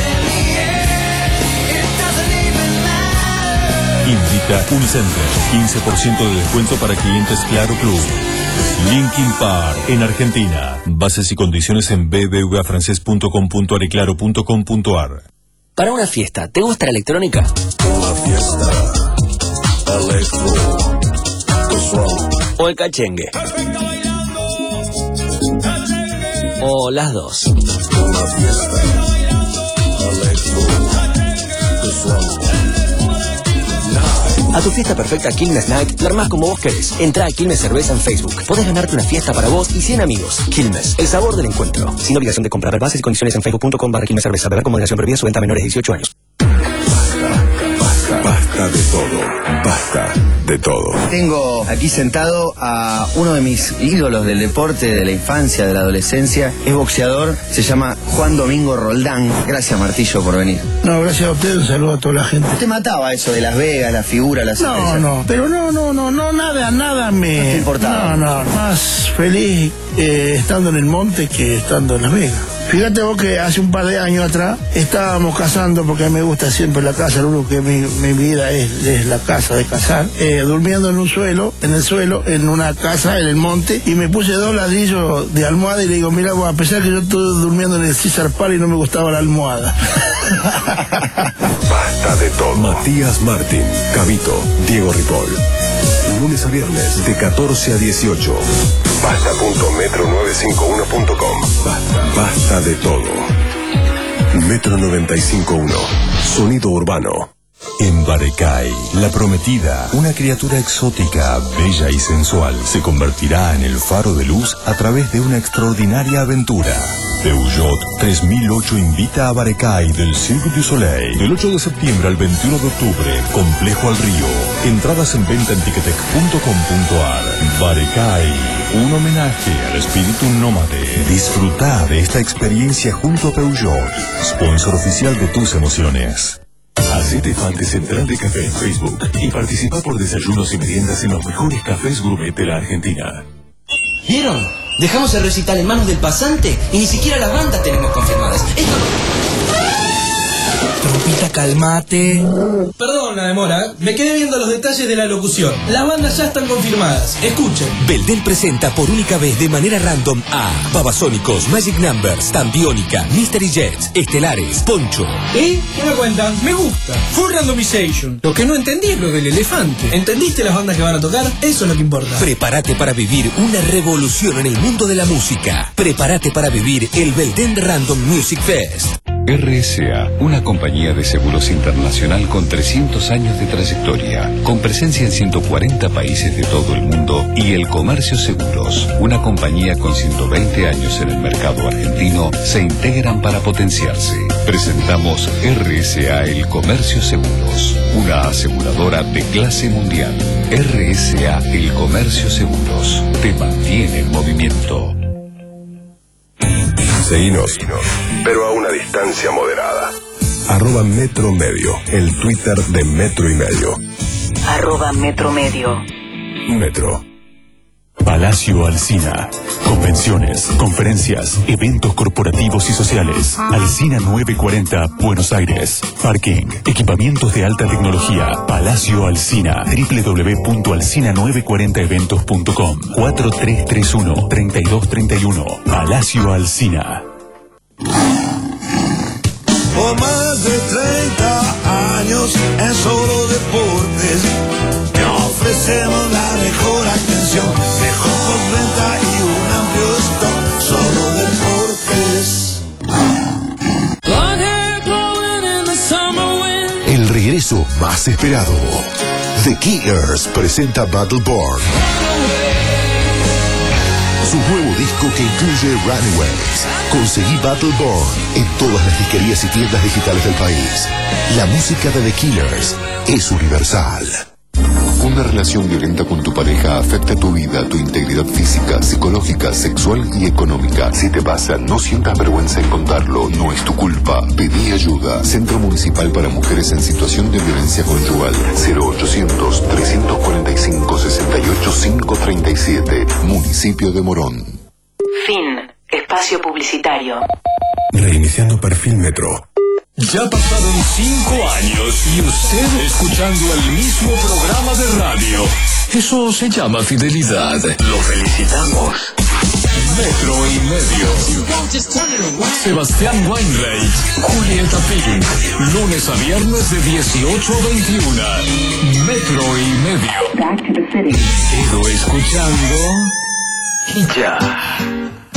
Invita Unicenter. quince por ciento de descuento para clientes Claro Club. Linkin Park en Argentina. Bases y condiciones en b b v a francés punto com punto ar y claro punto com punto ar. Para una fiesta, ¿te gusta la electrónica? Una fiesta electro casual. ¿O el cachengue? ¿O las dos? Una fiesta electro casual. A tu fiesta perfecta Quilmes Night, la armás como vos querés. Entrá a Quilmes Cerveza en Facebook. Podés ganarte una fiesta para vos y cien amigos. Quilmes, el sabor del encuentro. Sin obligación de comprar. Bases y condiciones en facebook punto com barra Quilmes Cerveza. Beber con moderación, prohibida su venta a menores de dieciocho años. Basta, basta de todo. Basta de todo. Tengo aquí sentado a uno de mis ídolos del deporte, de la infancia, de la adolescencia. Es boxeador, se llama Juan Domingo Roldán. Gracias, Martillo, por venir. No, gracias a usted, un saludo a toda la gente. ¿Te mataba eso de Las Vegas, la figura, la No, cerveza? no, pero no, no, no, no, nada, nada me... No te importaba. No, no, más feliz eh, estando en el monte que estando en Las Vegas. Fíjate vos que hace un par de años atrás estábamos cazando, porque a mí me gusta siempre la casa, lo único que mi, mi vida es, es la casa de cazar, eh, durmiendo en un suelo, en el suelo, en una casa, en el monte, y me puse dos ladrillos de almohada y le digo, mira vos, a pesar que yo estuve durmiendo en el César Pal y no me gustaba la almohada. Basta de todo. Matías Martín, Cabito, Diego Ripoll. Lunes a viernes de catorce a dieciocho. Basta punto metro nueve cinco uno punto com. Basta, basta de todo. Metro noventa y cinco punto uno. Sonido urbano. En Barecay, la prometida, una criatura exótica, bella y sensual, se convertirá en el faro de luz a través de una extraordinaria aventura. Peugeot tres mil ocho invita a Barecay del Cirque du Soleil del ocho de septiembre al veintiuno de octubre, Complejo al Río. Entradas en venta en ticketek punto com punto ar. Barecay, un homenaje al espíritu nómade. Disfruta de esta experiencia junto a Peugeot, sponsor oficial de tus emociones. Hacete fan de Central de Café en Facebook y participa por desayunos y meriendas en los mejores cafés gourmet de la Argentina. ¿Vieron? Dejamos el recital en manos del pasante y ni siquiera las bandas tenemos confirmadas. Esto... Trompita, calmate. Perdón la demora, me quedé viendo los detalles de la locución. Las bandas ya están confirmadas. Escuchen. Belden presenta por única vez de manera random a Babasónicos, Magic Numbers, Tambiónica, Mystery Jets, Estelares, Poncho. ¿Eh? ¿Qué me cuentan? Me gusta. Full randomization. Lo que no entendí es lo del elefante. ¿Entendiste las bandas que van a tocar? Eso es lo que importa. Prepárate para vivir una revolución en el mundo de la música. Prepárate para vivir el Belden Random Music Fest. R S A, una compañía de seguros internacional con trescientos años de trayectoria, con presencia en ciento cuarenta países de todo el mundo, y El Comercio Seguros, una compañía con ciento veinte años en el mercado argentino, se integran para potenciarse. Presentamos R S A El Comercio Seguros, una aseguradora de clase mundial. R S A El Comercio Seguros te mantiene en movimiento. Seguinos, pero a una distancia moderada. Arroba Metro Medio, el Twitter de Metro y Medio. Arroba Metro Medio. Metro. Palacio Alsina. Convenciones, conferencias, eventos corporativos y sociales. Alsina novecientos cuarenta, Buenos Aires. Parking, equipamientos de alta tecnología. Palacio Alsina. doble u doble u doble u punto alsina novecientos cuarenta eventos punto com. cuatro tres tres uno, tres dos tres uno. Palacio Alsina. Por más de treinta años en Solo Deportes te ofrecemos la mejor atención, mejor postventa y un amplio stock. Solo Deportes. El regreso más esperado. The Killers presenta Battleborn, su nuevo disco que incluye Runaways. Conseguí Battleborn en todas las disquerías y tiendas digitales del país. La música de The Killers es universal. Una relación violenta con tu pareja afecta tu vida, tu integridad física, psicológica, sexual y económica. Si te pasa, no sientas vergüenza en contarlo, no es tu culpa. Pedí ayuda. Centro Municipal para Mujeres en Situación de Violencia Conyugal. cero ochocientos, trescientos cuarenta y cinco, sesenta y ocho, quinientos treinta y siete. Municipio de Morón. Fin. Espacio publicitario. Reiniciando perfil Metro. Ya pasaron cinco años y usted escuchando el mismo programa de radio. Eso se llama fidelidad. Lo felicitamos. Metro y Medio. Sebastián Weinreich, Julieta Pink. Lunes a viernes de dieciocho a veintiuno. Metro y Medio. Quedo escuchando y ya.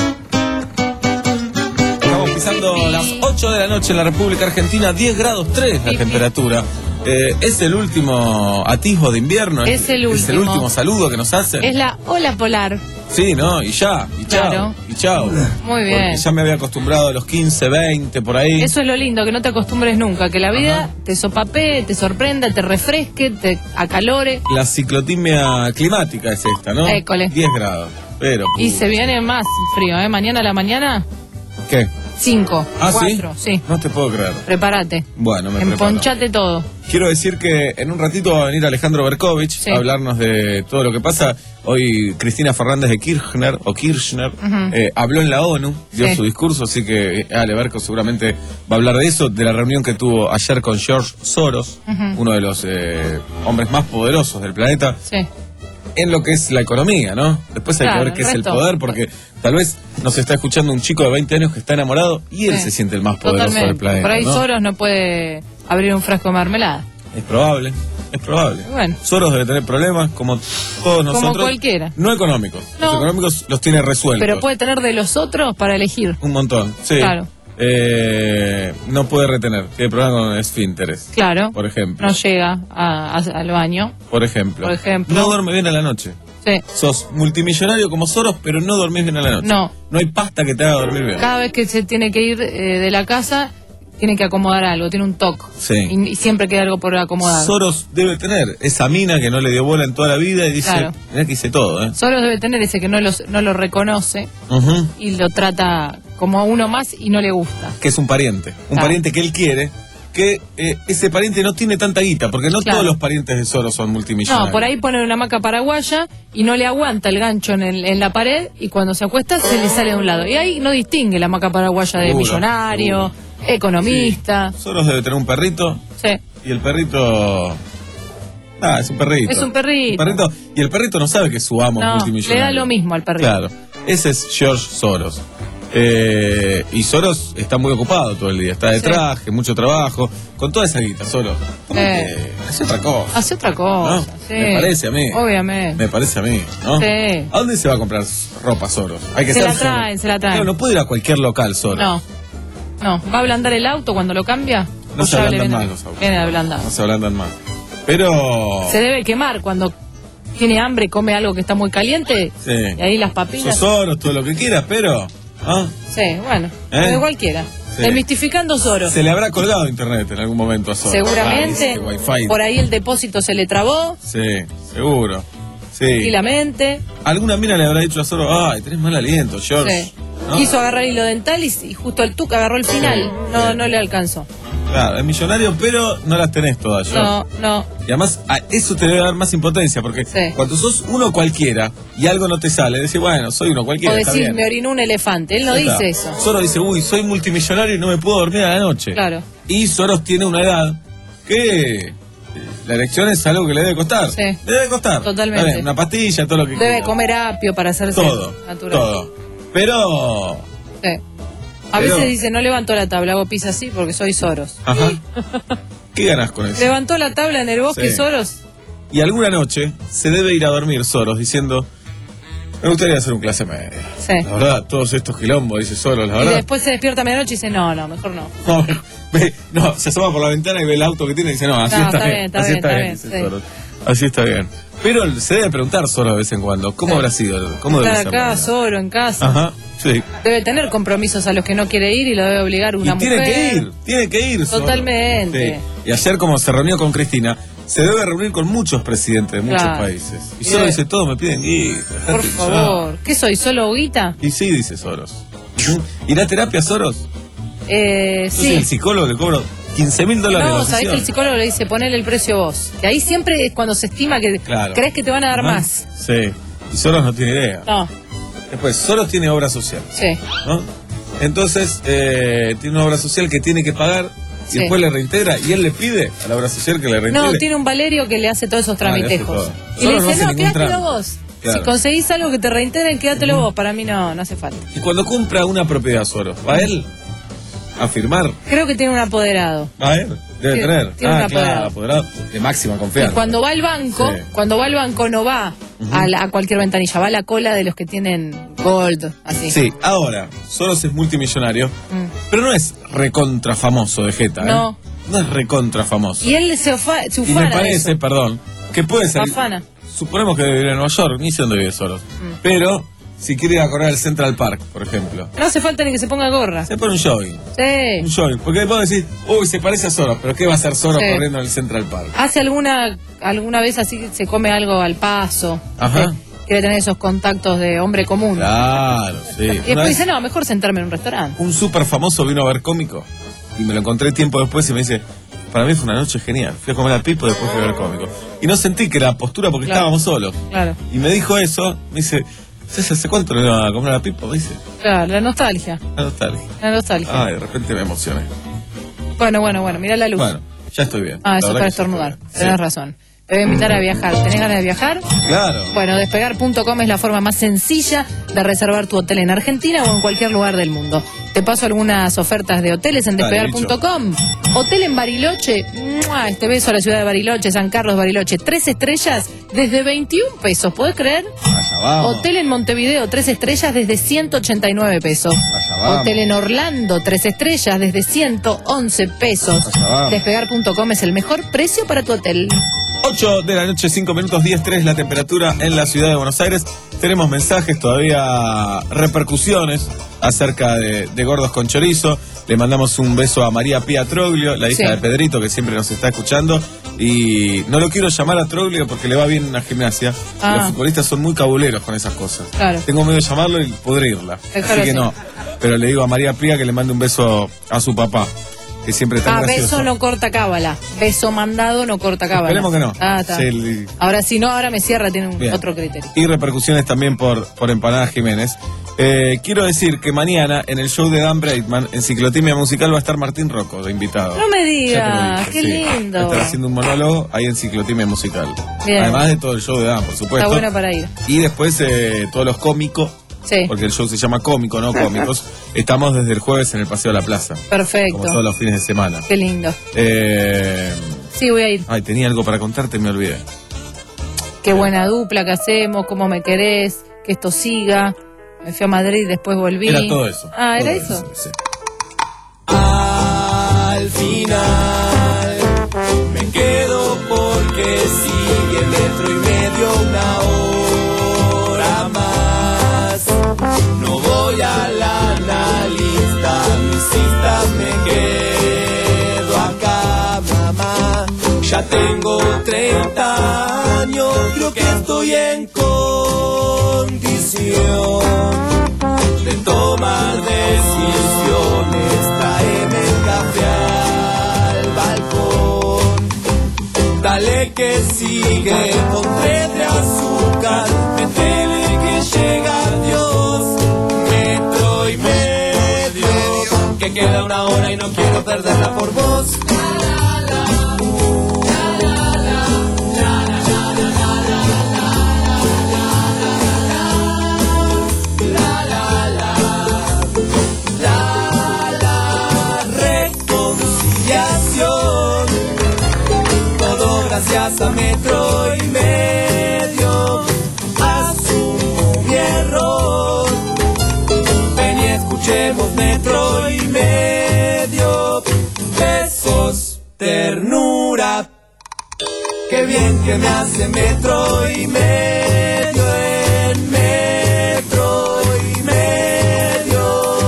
Pisando las ocho de la noche en la República Argentina, diez grados tres la temperatura. Eh, es el último atisbo de invierno. Es el último. Es el último saludo que nos hacen. Es la ola polar. Sí, ¿no? Y ya, y chao. Claro. Y chao. Muy bien. Porque ya me había acostumbrado a los quince, veinte, por ahí. Eso es lo lindo, que no te acostumbres nunca, que la vida Ajá. te sopapee, te sorprenda, te refresque, te acalore. La ciclotimia climática es esta, ¿no? École. diez grados. Pero. Y se viene más frío, ¿eh? Mañana a la mañana. ¿Qué? Cinco, ¿Ah, cuatro, sí? sí. No te puedo creer. Prepárate. Bueno, me Emponchate preparo. todo. Quiero decir que en un ratito va a venir Alejandro Berkovich sí. a hablarnos de todo lo que pasa. Hoy Cristina Fernández de Kirchner, o Kirchner, uh-huh. eh, habló en la ONU, dio sí. su discurso, así que Ale Berko seguramente va a hablar de eso, de la reunión que tuvo ayer con George Soros, uh-huh. uno de los eh, hombres más poderosos del planeta. Sí. En lo que es la economía, ¿no? Después hay claro, que ver qué es el poder, porque tal vez nos está escuchando un chico de veinte años que está enamorado y él sí. se siente el más poderoso Totalmente. del planeta. Por ahí ¿no? Soros no puede abrir un frasco de mermelada. Es probable, es probable. Bueno. Soros debe tener problemas, como todos nosotros. Como cualquiera. No económicos. No. Los económicos los tiene resueltos. Pero puede tener de los otros para elegir. Un montón, sí. Claro. eh, no puede retener, tiene problemas con esfínteres. Claro. Por ejemplo. No llega a- a- al baño. Por ejemplo. Por ejemplo. No duerme bien a la noche. Sí. Sos multimillonario como Soros, pero no dormís bien a la noche. No. No hay pasta que te haga dormir bien. Cada vez que se tiene que ir eh, de la casa, tiene que acomodar algo, tiene un toque. Sí. Y, y siempre queda algo por acomodar. Soros debe tener esa mina que no le dio bola en toda la vida y dice, Claro. mirá que hice todo, ¿eh? Soros debe tener ese que no, los, no lo reconoce Ujú. y lo trata como a uno más y no le gusta. Que es un pariente. Un Claro. pariente que él quiere, que eh, ese pariente no tiene tanta guita, porque no Claro. todos los parientes de Soros son multimillonarios. No, por ahí ponen una hamaca paraguaya y no le aguanta el gancho en, el- en la pared y cuando se acuesta se le sale de un lado. Y ahí no distingue la hamaca paraguaya de Seguro, millonario, economista. Soros debe tener un perrito Sí. y el perrito... Ah, es un perrito. Es un perrito. Un perrito. Y el perrito no sabe que su amo es No, multimillonario. le da lo mismo al perrito. Claro, ese es George Soros. Eh, y Soros está muy ocupado todo el día, está de Sí. traje, mucho trabajo, con toda esa guita, Soros. ¿Cómo Eh. que hace otra cosa? Hace otra cosa. ¿No? Sí. Me parece a mí. Obviamente. Me parece a mí, ¿no? Sí. ¿A dónde se va a comprar ropa Soros? Hay que Se ser la Soros. traen, se la traen. No, no puede ir a cualquier local Soros. No. No. ¿Va a ablandar el auto cuando lo cambia? No ¿O se ya le ablandan viene- más los autos. Viene ablandado. No se ablandan más. Pero... Se debe quemar cuando tiene hambre, come algo que está muy caliente. Sí. Y ahí las papilas. Sos Soros, todo lo que quieras, pero... ¿ah? Sí, bueno. ¿Eh? De cualquiera. Sí. Desmistificando Soros. Se le habrá colgado internet en algún momento a Soros. Seguramente. Ah, ese wifi. Por ahí el depósito se le trabó. Sí, seguro. Sí. Tranquilamente. Alguna mina le habrá dicho a Soros, ay, tenés mal aliento, George. Sí. ¿No? Quiso agarrar hilo dental y, y justo el tuc agarró el final. No, no le alcanzó. Claro, es millonario, pero no las tenés todas, George. No, no. Y además, a eso te debe dar más impotencia, porque Sí. cuando sos uno cualquiera y algo no te sale, decís, bueno, soy uno cualquiera, O está decir, bien. me orinó un elefante. Él no Ya dice está. eso. Soros dice, uy, soy multimillonario y no me puedo dormir a la noche. Claro. Y Soros tiene una edad que eh, la elección es algo que le debe costar. Sí. Le debe costar. Totalmente. Está bien, una pastilla, todo lo que Debe quiera. comer apio para hacerse Todo, natural. todo. Pero... Sí. A Pero- veces dice, no levanto la tabla, hago pis así porque soy Soros. Ajá. ¿Qué ganas con eso? Levantó la tabla en el bosque Sí. Soros. Y alguna noche se debe ir a dormir Soros diciendo, me gustaría hacer un clase media. Sí. La verdad, todos estos quilombos, dice Soros, la Y verdad. después se despierta a medianoche y dice, no, no, mejor no. No, ve- no, se asoma por la ventana y ve el auto que tiene y dice, no, así No, está, está bien, bien, está así bien, está está bien, bien, dice sí. Soros. Así está bien. Pero se debe preguntar Soros de vez en cuando, ¿cómo Sí. habrá sido? ¿Cómo debe Estar ser? acá, solo, en casa. Ajá, sí. Debe tener compromisos a los que no quiere ir y lo debe obligar una y tiene mujer. que ir, tiene que ir. Soros. Totalmente. Sí. Y ayer como se reunió con Cristina, se debe reunir con muchos presidentes de muchos Claro. países. Y Y Soros debe- dice, todos me piden guita. Por dejate favor. ¿Qué soy, solo guita? Y sí, dice Soros. ¿Irá a terapia Soros? Eh, Yo soy el sí. psicólogo, le cobro quince mil dólares No, la sabés que sesión. el psicólogo le dice, ponele el precio vos. Que ahí siempre es cuando se estima que Claro. crees que te van a dar Ajá. más. Sí. Y Soros no tiene idea. No, Después, Soros tiene obra social, sí. ¿no? Entonces, eh, tiene una obra social que tiene que pagar y Sí. después le reintegra. Y él le pide a la obra social que le reintegre. No, tiene un Valerio que le hace todos esos Ah, le hace tramitejos. todo. Y le Soros no dice, hace no, ningún quédatelo trámite. vos. Claro. Si conseguís algo que te reintegren, quédatelo vos. Para mí no, no hace falta. Y cuando compra una propiedad Soros, ¿va él a firmar? Creo que tiene un apoderado. ¿Va él? Debe Tiene- tener. tiene ah, un claro, apoderado de máxima Y confianza. cuando va al banco, Sí. cuando va al banco no va a, la- a cualquier ventanilla, va a la cola de los que tienen gold, así. Sí, ahora, Soros es multimillonario, Mm. pero no es recontra famoso de Jeta, ¿eh? No. No es recontra famoso. Y él se, ofa- se Y ufana me de parece, eso. perdón, que puede ser. Afana. Suponemos que debe vivir en Nueva York, ni sé dónde vive Soros. Mm. Pero, si quiere ir a correr al Central Park, por ejemplo, No hace falta ni que se ponga gorra. se pone un jogging. Un Sí. jogging. Porque después decir, uy, se parece a Soros, pero ¿qué va a hacer Soros Sí. corriendo en el Central Park? Hace alguna alguna vez así que se come algo al paso. Ajá. ¿viste? Quiere tener esos contactos de hombre común. Claro, sí. Y Una después vez, dice, no, mejor sentarme en un restaurante. un súper famoso vino a ver cómico y me lo encontré tiempo después y me dice, para mí fue una noche genial. Fui a comer al Pipo y después fui a ver cómico. Y no sentí que era postura porque Claro. estábamos solos. Claro, Y me dijo eso, me dice, César, ¿hace cuánto no iba a comer al Pipo? Me dice, claro, la nostalgia. la nostalgia. La nostalgia. Ay, de repente me emocioné. Bueno, bueno, bueno, mira la luz. Bueno, ya estoy bien. Ah, La eso es verdad para que ya estornudar. estoy bien. Tenés Sí. razón. Te voy a invitar a viajar. ¿Tenés ganas de viajar? Claro. Bueno, despegar punto com es la forma más sencilla de reservar tu hotel en Argentina o en cualquier lugar del mundo. Te paso algunas ofertas de hoteles en Dale, despegar punto com. Hotel en Bariloche, ¡mua! Este beso a la ciudad de Bariloche, San Carlos, Bariloche, tres estrellas desde veintiún pesos, ¿podés creer? Allá vamos. Hotel en Montevideo, tres estrellas desde ciento ochenta y nueve pesos. Allá vamos. Hotel en Orlando, tres estrellas desde ciento once pesos. Allá vamos. Despegar punto com es el mejor precio para tu hotel. ocho de la noche, cinco minutos, diez tres la temperatura en la ciudad de Buenos Aires. Tenemos mensajes, todavía repercusiones acerca de, de Gordos con Chorizo. Le mandamos un beso a María Pía Troglio, la hija Sí. de Pedrito, que siempre nos está escuchando. Y no lo quiero llamar a Troglio porque le va bien en la gimnasia. Ah. Los futbolistas son muy cabuleros con esas cosas. Claro. Tengo miedo de llamarlo y pudrirla. Déjalo Así que así. no. Pero le digo a María Pía que le mande un beso a su papá, que siempre está Ah, gracioso. beso no corta cábala. Beso mandado no corta cábala. Esperemos que no. Ah, está. Sí, el- Ahora si no, ahora me cierra, tiene un Bien. otro criterio. Y repercusiones también por, por Empanada Jiménez. Eh, quiero decir que mañana en el show de Dan Breitman, en Ciclotimia Musical, va a estar Martín Rocco de invitado. No me Ya te digas, lo dije, qué sí. lindo. Va a estar haciendo un monólogo ahí en Ciclotimia Musical. Bien. Además de todo el show de Dan, por supuesto. Está buena para ir. Y después eh, todos los cómicos, Sí. porque el show se llama Cómico, no Cómicos. Estamos desde el jueves en el Paseo de la Plaza. Perfecto. Como todos los fines de semana. Qué lindo. Eh, Sí, voy a ir. ay, tenía algo para contarte, me olvidé. Qué buena dupla que hacemos, cómo me querés, que esto siga. Me fui a Madrid, después volví. Era todo eso. Ah, ¿era Todo eso? sí. Al final me quedo porque sigue metro y medio una hora más. No voy a la analista, mis citas me quedo acá, mamá. Ya tengo treinta años, creo que estoy en condición de tomar decisiones. Tráeme el café al balcón, dale que sigue con tres de azúcar, metele que llega Dios, metro y medio, que queda una hora y no quiero perderla por vos. Gracias a metro y medio, asumo mi error. Ven y escuchemos metro y medio. Besos, ternura. Qué bien que me hace metro y medio en metro y medio.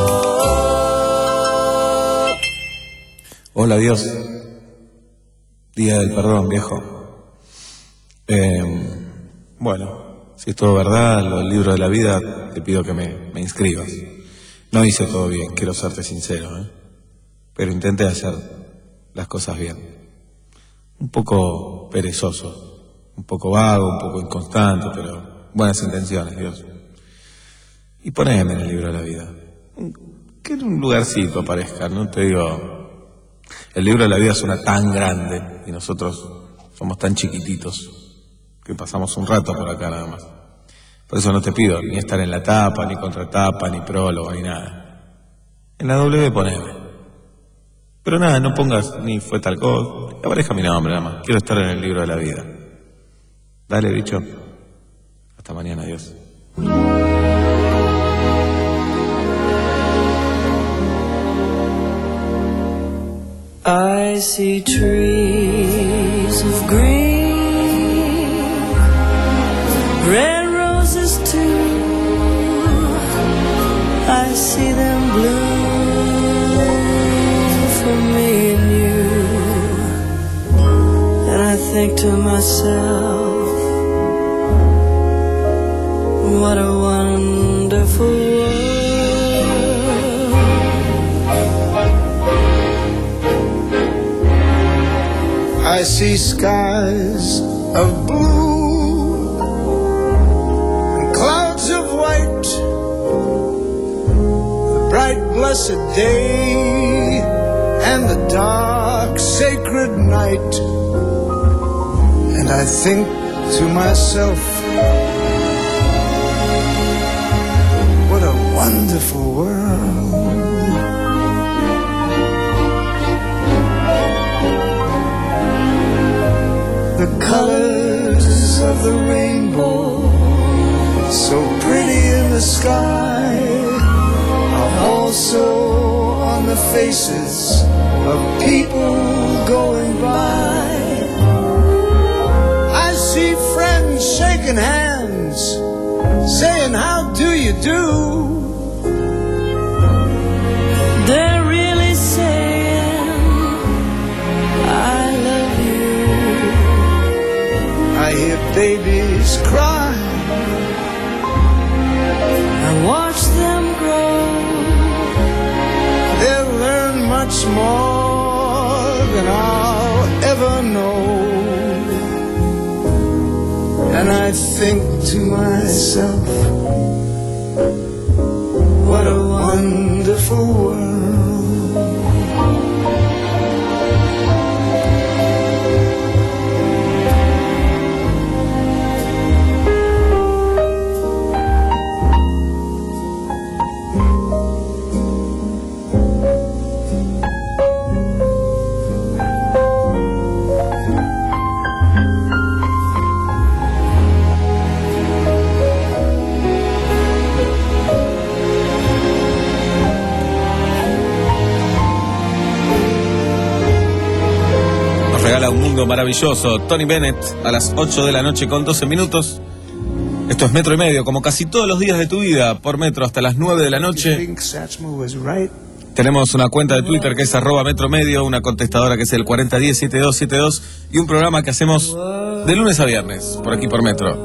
Hola, Dios. Día del perdón, viejo. Eh, bueno, si es todo verdad, lo del libro de la vida, te pido que me, me inscribas. No hice todo bien, quiero serte sincero, ¿eh? Pero intenté hacer las cosas bien. Un poco perezoso, un poco vago, un poco inconstante, pero buenas intenciones, Dios. Y poneme en el libro de la vida. Que en un lugarcito aparezca, no te digo... El libro de la vida suena tan grande y nosotros somos tan chiquititos que pasamos un rato por acá nada más. Por eso no te pido ni estar en la tapa, ni contratapa, ni prólogo, ni nada. En la W poneme. Pero nada, no pongas ni fue tal cosa. Que aparezca mi nombre nada más. Quiero estar en el libro de la vida. Dale, bicho. Hasta mañana, adiós. I see trees of green, red roses too. I see them bloom for me and you. And I think to myself, what a wonderful world. I see skies of blue and clouds of white, the bright blessed day and the dark sacred night. And I think to myself, what a wonderful world. The colors of the rainbow, so pretty in the sky, are all so faces of people going by. I see friends shaking hands, saying how do you do. They're really saying I love you. I hear babies cry, I watch them grow. They'll learn much more than I'll ever know. And I think to myself, what a wonderful world. Regala un mundo maravilloso. Tony Bennett a las ocho de la noche con doce minutos. Esto es Metro y Medio, como casi todos los días de tu vida, por Metro hasta las nueve de la noche. Tenemos una cuenta de Twitter que es arroba Metro Medio, una contestadora que es el cuarenta diez setenta y dos setenta y dos y un programa que hacemos de lunes a viernes, por aquí por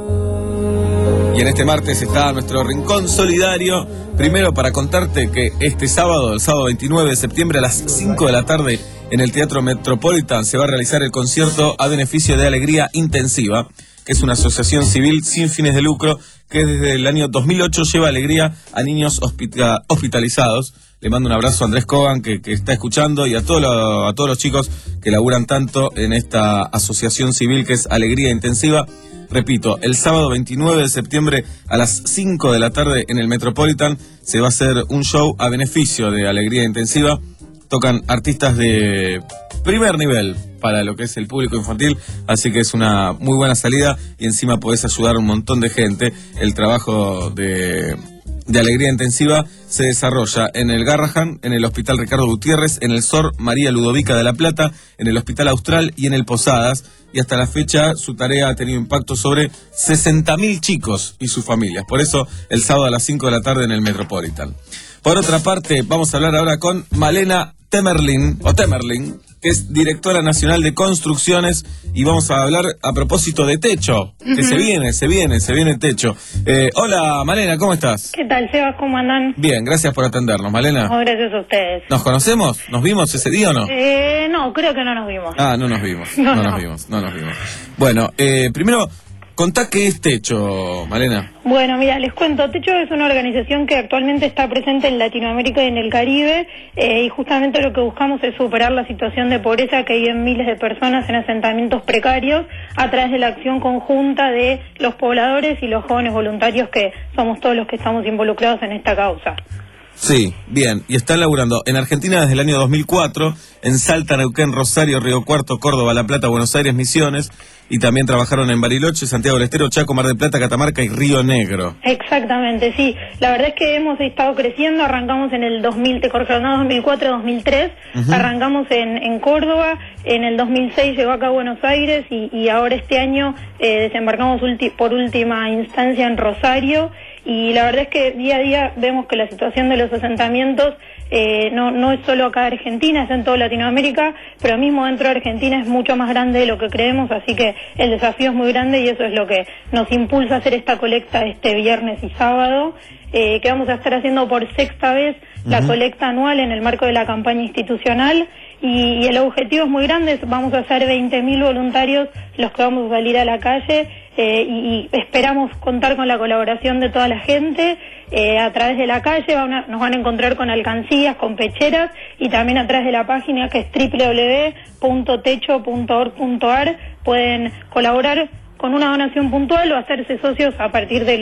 Metro. Y en este martes está nuestro rincón solidario. Primero para contarte que este sábado, el sábado veintinueve de septiembre a las cinco de la tarde, en el Teatro Metropolitan se va a realizar el concierto a beneficio de Alegría Intensiva, que es una asociación civil sin fines de lucro que desde el año dos mil ocho lleva alegría a niños hospita- hospitalizados. Le mando un abrazo a Andrés Cogan, que, que está escuchando, y a, todo lo, a todos los chicos que laburan tanto en esta asociación civil que es Alegría Intensiva. Repito, el sábado veintinueve de septiembre a las cinco de la tarde en el Metropolitan se va a hacer un show a beneficio de Alegría Intensiva. Tocan artistas de primer nivel para lo que es el público infantil, así que es una muy buena salida y encima podés ayudar a un montón de gente. El trabajo de, de Alegría Intensiva se desarrolla en el Garrahan, en el Hospital Ricardo Gutiérrez, en el S O R María Ludovica de la Plata, en el Hospital Austral y en el Posadas. Y hasta la fecha su tarea ha tenido impacto sobre sesenta mil chicos y sus familias. Por eso el sábado a las cinco de la tarde en el Metropolitan. Por otra parte, vamos a hablar ahora con Malena Temerlin, o Temerlin, que es directora nacional de construcciones, y vamos a hablar a propósito de techo, que uh-huh. se viene, se viene, se viene techo. Eh, hola, Malena, ¿cómo estás? ¿Qué tal, Sebas? ¿Cómo andan? Bien, gracias por atendernos, Malena. Oh, gracias a ustedes. ¿Nos conocemos? ¿Nos vimos ese día o no? Eh, no, creo que no nos vimos. Ah, no nos vimos, no, no, no nos vimos, no nos vimos. Bueno, eh, primero, contá qué es Techo, Malena. Bueno, mira, les cuento, Techo es una organización que actualmente está presente en Latinoamérica y en el Caribe, eh, y justamente lo que buscamos es superar la situación de pobreza que viven miles de personas en asentamientos precarios a través de la acción conjunta de los pobladores y los jóvenes voluntarios, que somos todos los que estamos involucrados en esta causa. Sí, bien, y están laburando en Argentina desde el año dos mil cuatro, en Salta, Neuquén, Rosario, Río Cuarto, Córdoba, La Plata, Buenos Aires, Misiones, y también trabajaron en Bariloche, Santiago del Estero, Chaco, Mar del Plata, Catamarca y Río Negro. Exactamente, sí. La verdad es que hemos estado creciendo, arrancamos en el dos mil, te corrijo, no, dos mil cuatro, dos mil tres, uh-huh. arrancamos en, en Córdoba, en el dos mil seis llegó acá a Buenos Aires y, y ahora este año eh, desembarcamos ulti- por última instancia en Rosario. Y la verdad es que día a día vemos que la situación de los asentamientos eh, no, no es solo acá en Argentina, es en toda Latinoamérica, pero mismo dentro de Argentina es mucho más grande de lo que creemos, así que el desafío es muy grande y eso es lo que nos impulsa a hacer esta colecta este viernes y sábado, eh, que vamos a estar haciendo por sexta vez uh-huh. la colecta anual en el marco de la campaña institucional. Y, y el objetivo es muy grande, vamos a ser veinte mil voluntarios los que vamos a salir a la calle, eh, y, y esperamos contar con la colaboración de toda la gente. Eh, a través de la calle van a, nos van a encontrar con alcancías, con pecheras, y también a través de la página que es doble u doble u doble u punto techo punto org punto a r pueden colaborar con una donación puntual o hacerse socios a partir de los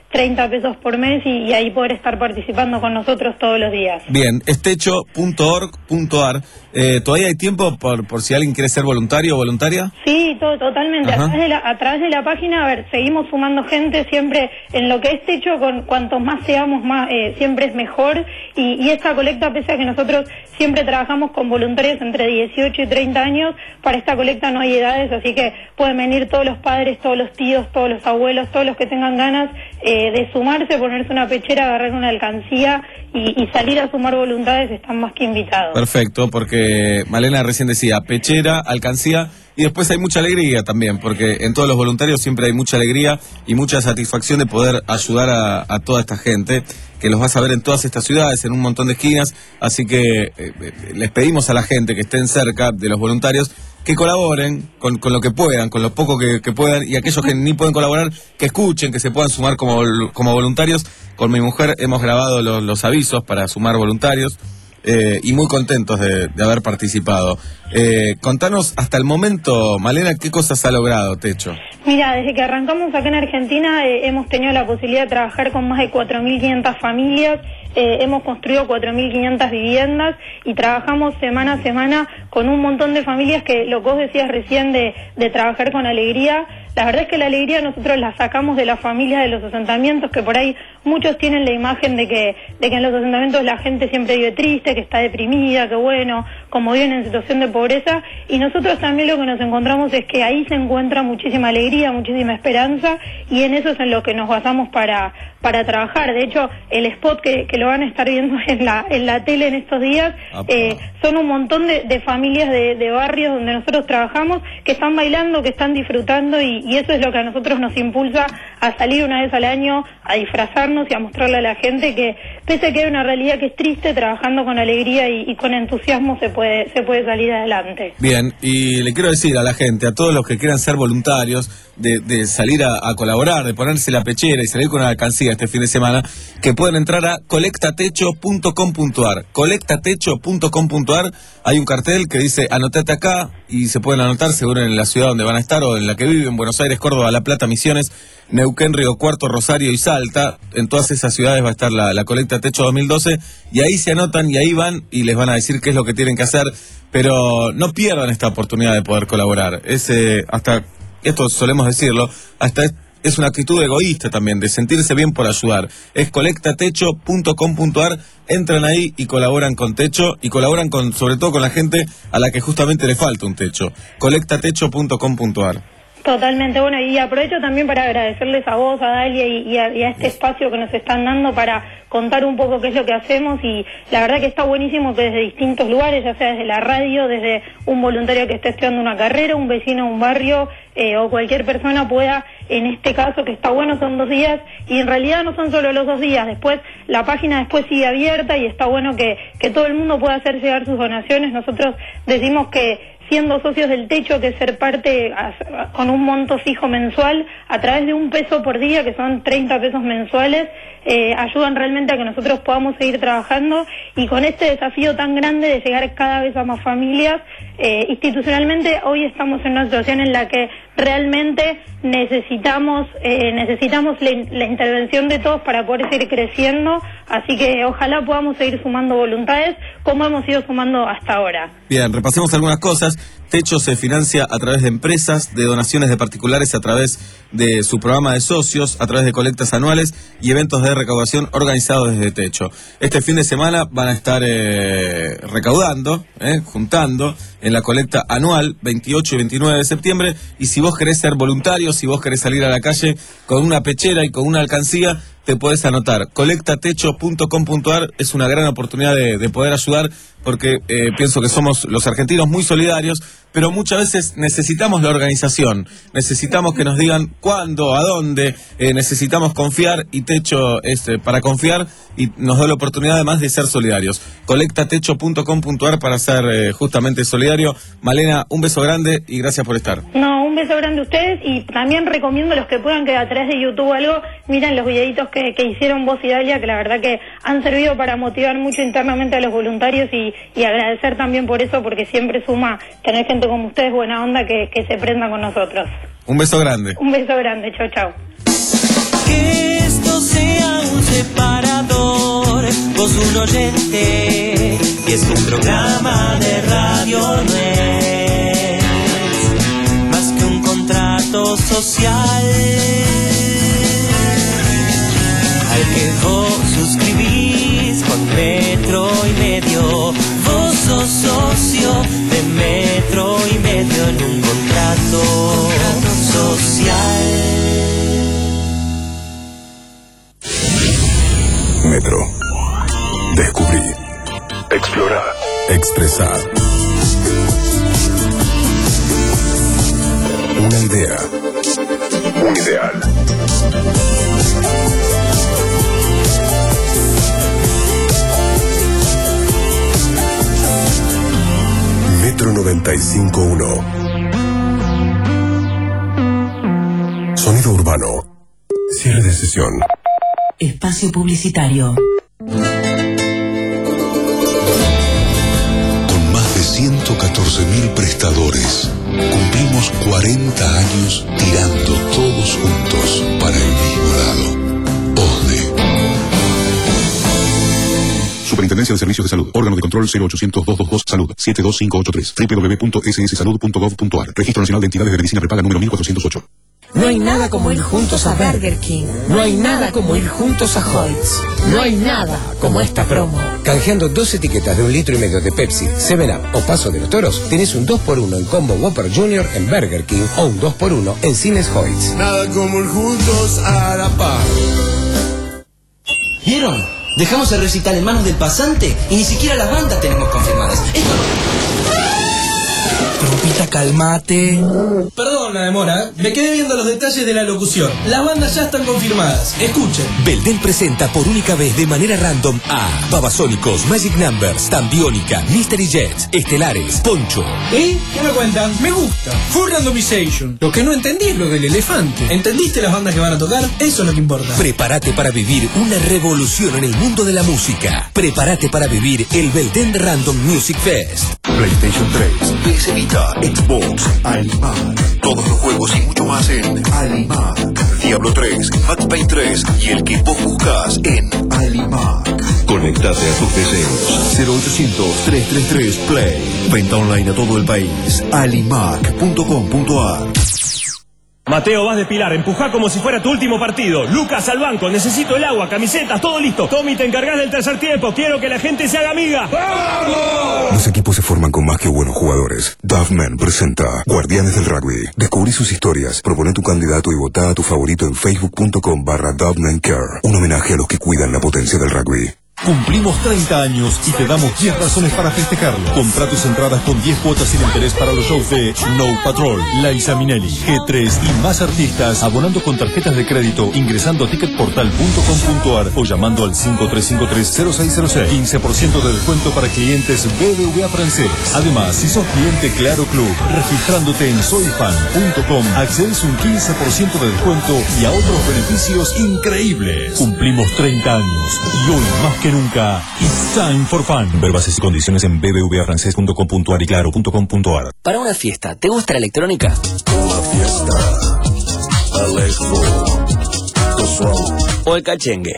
treinta pesos por mes y, y ahí poder estar participando con nosotros todos los días. Bien, es techo punto org punto ar. Eh, ¿Todavía hay tiempo por, por si alguien quiere ser voluntario o voluntaria? Sí, todo, totalmente. A través, de la, a través de la página, a ver, seguimos sumando gente siempre en lo que es techo, con cuanto más seamos, más eh, siempre es mejor. Y, y esta colecta, pese a que nosotros siempre trabajamos con voluntarios entre dieciocho y treinta años, para esta colecta no hay edades, así que pueden venir todos los padres, todos los tíos, todos los abuelos, todos los que tengan ganas eh, de sumarse, ponerse una pechera, agarrar una alcancía y, y salir a sumar voluntades, están más que invitados. Perfecto, porque Malena recién decía, pechera, alcancía, y después hay mucha alegría también, porque en todos los voluntarios siempre hay mucha alegría y mucha satisfacción de poder ayudar a, a toda esta gente, que los vas a ver en todas estas ciudades, en un montón de esquinas, así que eh, eh, les pedimos a la gente que estén cerca de los voluntarios que colaboren con, con lo que puedan, con lo poco que, que puedan, y aquellos que ni pueden colaborar, que escuchen, que se puedan sumar como, como voluntarios. Con mi mujer hemos grabado los, los avisos para sumar voluntarios, eh, y muy contentos de, de haber participado. Eh, contanos hasta el momento, Malena, ¿qué cosas ha logrado Techo? Mira, desde que arrancamos acá en Argentina eh, hemos tenido la posibilidad de trabajar con más de cuatro mil quinientas familias, eh, hemos construido cuatro mil quinientas viviendas y trabajamos semana a semana con un montón de familias que, lo que vos decías recién de, de trabajar con alegría, la verdad es que la alegría nosotros la sacamos de las familias de los asentamientos, que por ahí muchos tienen la imagen de que, de que en los asentamientos la gente siempre vive triste, que está deprimida, que bueno, como viven en situación de pobreza, y nosotros también lo que nos encontramos es que ahí se encuentra muchísima alegría, muchísima esperanza, y en eso es en lo que nos basamos para, para trabajar. De hecho, el spot que, que lo van a estar viendo en la, en la tele en estos días, eh, son un montón de, de familias de, de barrios donde nosotros trabajamos, que están bailando, que están disfrutando, y, y eso es lo que a nosotros nos impulsa a salir una vez al año, a disfrazarnos y a mostrarle a la gente que, pese a que hay una realidad que es triste, trabajando con alegría y, y con entusiasmo se puede, se puede salir adelante. Bien, y le quiero decir a la gente, a todos los que quieran ser voluntarios, de, de salir a, a colaborar, de ponerse la pechera y salir con una alcancía este fin de semana, que pueden entrar a colectatecho punto com punto ar. colectatecho punto com punto ar. Hay un cartel que dice anotate acá, y se pueden anotar seguro en la ciudad donde van a estar o en la que viven, Buenos Aires, Córdoba, La Plata, Misiones, Neuquén, Río Cuarto, Rosario y Salta. En todas esas ciudades va a estar la, la colecta Techo dos mil doce, y ahí se anotan y ahí van y les van a decir qué es lo que tienen que hacer, pero no pierdan esta oportunidad de poder colaborar. Es, eh, hasta, esto solemos decirlo, hasta es, es una actitud egoísta también, de sentirse bien por ayudar. Es colectatecho punto com punto ar, entran ahí y colaboran con Techo, y colaboran con, sobre todo con la gente a la que justamente le falta un techo. colectatecho punto com punto ar. Totalmente, bueno, y aprovecho también para agradecerles a vos, a Dalia y, y, a, y a este espacio que nos están dando para contar un poco qué es lo que hacemos, y la verdad que está buenísimo que desde distintos lugares, ya sea desde la radio, desde un voluntario que esté estudiando una carrera, un vecino de un barrio, eh, o cualquier persona pueda, en este caso que está bueno, son dos días, y en realidad no son solo los dos días, después la página después sigue abierta y está bueno que, que todo el mundo pueda hacer llegar sus donaciones. Nosotros decimos que siendo socios del Techo, que es ser parte a, a, con un monto fijo mensual, a través de un peso por día, que son treinta pesos mensuales, eh, ayudan realmente a que nosotros podamos seguir trabajando, y con este desafío tan grande de llegar cada vez a más familias, eh, institucionalmente hoy estamos en una situación en la que realmente necesitamos eh, necesitamos la, la intervención de todos para poder seguir creciendo, así que ojalá podamos seguir sumando voluntades como hemos ido sumando hasta ahora. Bien, repasemos algunas cosas. Techo se financia a través de empresas, de donaciones de particulares a través de su programa de socios, a través de colectas anuales y eventos de recaudación organizados desde Techo. Este fin de semana van a estar eh, recaudando, eh, juntando en la colecta anual veintiocho y veintinueve de septiembre, y si vos querés ser voluntario, si vos querés salir a la calle con una pechera y con una alcancía, te podés anotar. colectatecho punto com punto ar es una gran oportunidad de, de poder ayudar, porque eh, pienso que somos los argentinos muy solidarios, pero muchas veces necesitamos la organización, necesitamos que nos digan cuándo, a dónde, eh, necesitamos confiar, y Techo es eh, para confiar, y nos da la oportunidad además de ser solidarios. colectatecho punto com punto ar para ser eh, justamente solidario. Malena, un beso grande y gracias por estar. No, un beso grande a ustedes, y también recomiendo a los que puedan que a través de YouTube o algo, miren los videitos que, que hicieron vos y Dalia, que la verdad que han servido para motivar mucho internamente a los voluntarios, y, y agradecer también por eso, porque siempre suma tener gente como ustedes, buena onda, que, que se prenda con nosotros. Un beso grande. Un beso grande, chau chau. Que esto no sea un separador. Vos un oyente y es un programa de radio, no es más que un contrato social al que vos suscribís con metro y medio. Vos sos socio de metro y medio en un contrato social. Metro. Descubrir. Explorar. Expresar. Una idea. Un ideal. Metro noventa y cinco punto uno. Sonido urbano. Cierre de sesión. Espacio publicitario. Con más de ciento catorce mil prestadores, cumplimos cuarenta años tirando todos juntos para el mismo lado. O S D E. Superintendencia de Servicios de Salud. Órgano de control cero ochocientos, doscientos veintidós Salud. siete dos cinco ocho tres. doble u doble u doble u punto ese ese salud punto gov punto a r. Registro Nacional de Entidades de Medicina Prepaga número mil cuatrocientos ocho. No hay nada como ir juntos a Burger King. No hay nada como ir juntos a Hoyts. No hay nada como esta promo. Canjeando dos etiquetas de un litro y medio de Pepsi, seven up o Paso de los Toros, tenés un dos por uno en Combo Whopper Junior en Burger King o un dos por uno en Cines Hoyts. Nada como ir juntos a la par. ¿Vieron? Dejamos el recital en manos del pasante y ni siquiera las bandas tenemos confirmadas. Esto no... Trompita, calmate. Perdón la demora, me quedé viendo los detalles de la locución. Las bandas ya están confirmadas. Escuchen. Belden presenta por única vez de manera random a Babasónicos, Magic Numbers, Tambiónica, Mystery Jets, Estelares, Poncho. ¿Y? ¿Qué me cuentan? Me gusta. Full randomization. Lo que no entendí es lo del elefante. ¿Entendiste las bandas que van a tocar? Eso es lo que importa. Prepárate para vivir una revolución en el mundo de la música. Prepárate para vivir el Belden Random Music Fest. PlayStation tres, P S Vita, Xbox, Alimac. Todos los juegos y mucho más en Alimac. Diablo tres, Max Payne tres y el que vos buscas en Alimac. Conectate a tus deseos. cero ochocientos, trescientos treinta y tres Play. Venta online a todo el país. alimac punto com punto a r. Mateo, vas de Pilar, empujá como si fuera tu último partido. Lucas, al banco, necesito el agua, camisetas, todo listo. Tommy, te encargás del tercer tiempo, quiero que la gente se haga amiga. ¡Vamos! Los equipos se forman con más que buenos jugadores. Duffman presenta Guardianes del Rugby. Descubrí sus historias, propone tu candidato y votá a tu favorito en facebook punto com barra Duffman Care. Un homenaje a los que cuidan la potencia del rugby. Cumplimos treinta años y te damos diez razones para festejarlo. Compra tus entradas con diez cuotas sin interés para los shows de Snow Patrol, Liza Minnelli, G tres y más artistas, abonando con tarjetas de crédito, ingresando a ticketportal punto com punto a r o llamando al cinco tres cinco tres, cero seis cero seis. quince por ciento de descuento para clientes B B V A francés. Además, si sos cliente Claro Club, registrándote en soyfan punto com, accedes un quince por ciento de descuento y a otros beneficios increíbles. Cumplimos treinta años y hoy más que nunca, it's time for fun. Ver bases y condiciones en b b v a francés punto com punto a r y claro punto com punto a r. Para una fiesta, ¿te gusta la electrónica? Una fiesta. Electro. ¿O el cachengue?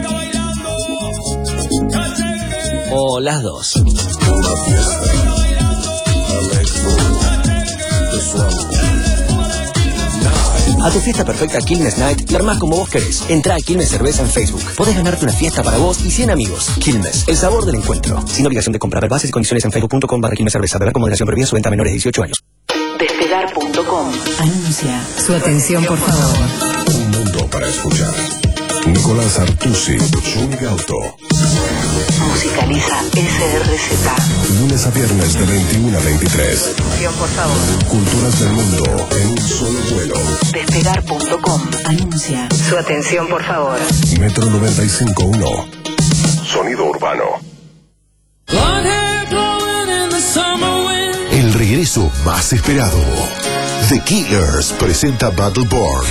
¿O las dos? Una fiesta. Electro. A tu fiesta perfecta Quilmes Night, la armás como vos querés. Entrá a Quilmes Cerveza en Facebook. Podés ganarte una fiesta para vos y cien amigos. Quilmes, el sabor del encuentro. Sin obligación de comprar. Bases y condiciones en facebook punto com barra Quilmes Cerveza. Beber con moderación, prohibida su venta a menores de dieciocho años. Despegar punto com anuncia. Su atención, por favor. Un mundo para escuchar. Nicolás Artusi, Zúñiga Auto. Musicaliza S R Z. Lunes a viernes de veintiuno a veintitrés. Atención, por favor. Culturas del mundo en un solo vuelo. Despegar punto com anuncia. Su atención, por favor. Metro noventa y cinco punto uno. Sonido urbano. El regreso más esperado. The Killers presenta Battleborn.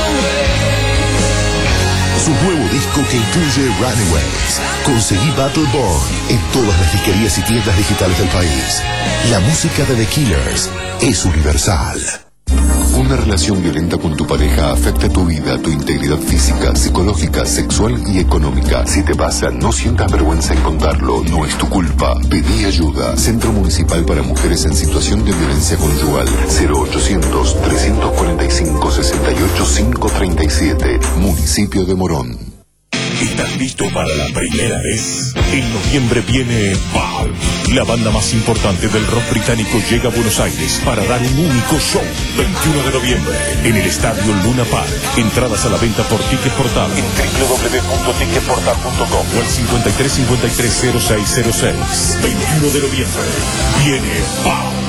Su nuevo disco que incluye Runaways. Conseguí Battleborn en todas las disquerías y tiendas digitales del país. La música de The Killers es universal. Una relación violenta con tu pareja afecta tu vida, tu integridad física, psicológica, sexual y económica. Si te pasa, no sientas vergüenza en contarlo, no es tu culpa. Pedí ayuda. Centro Municipal para Mujeres en Situación de Violencia Conyugal. cero ochocientos, trescientos cuarenta y cinco, sesenta y ocho, quinientos treinta y siete. Municipio de Morón. ¿Estás listo para la primera vez? En noviembre viene Valve. La banda más importante del rock británico llega a Buenos Aires para dar un único show. veintiuno de noviembre en el Estadio Luna Park. Entradas a la venta por Ticket Portal en doble u doble u doble u punto ticket portal punto com o al cincuenta y tres cincuenta y tres cero seis cero seis. veintiuno de noviembre viene Valve.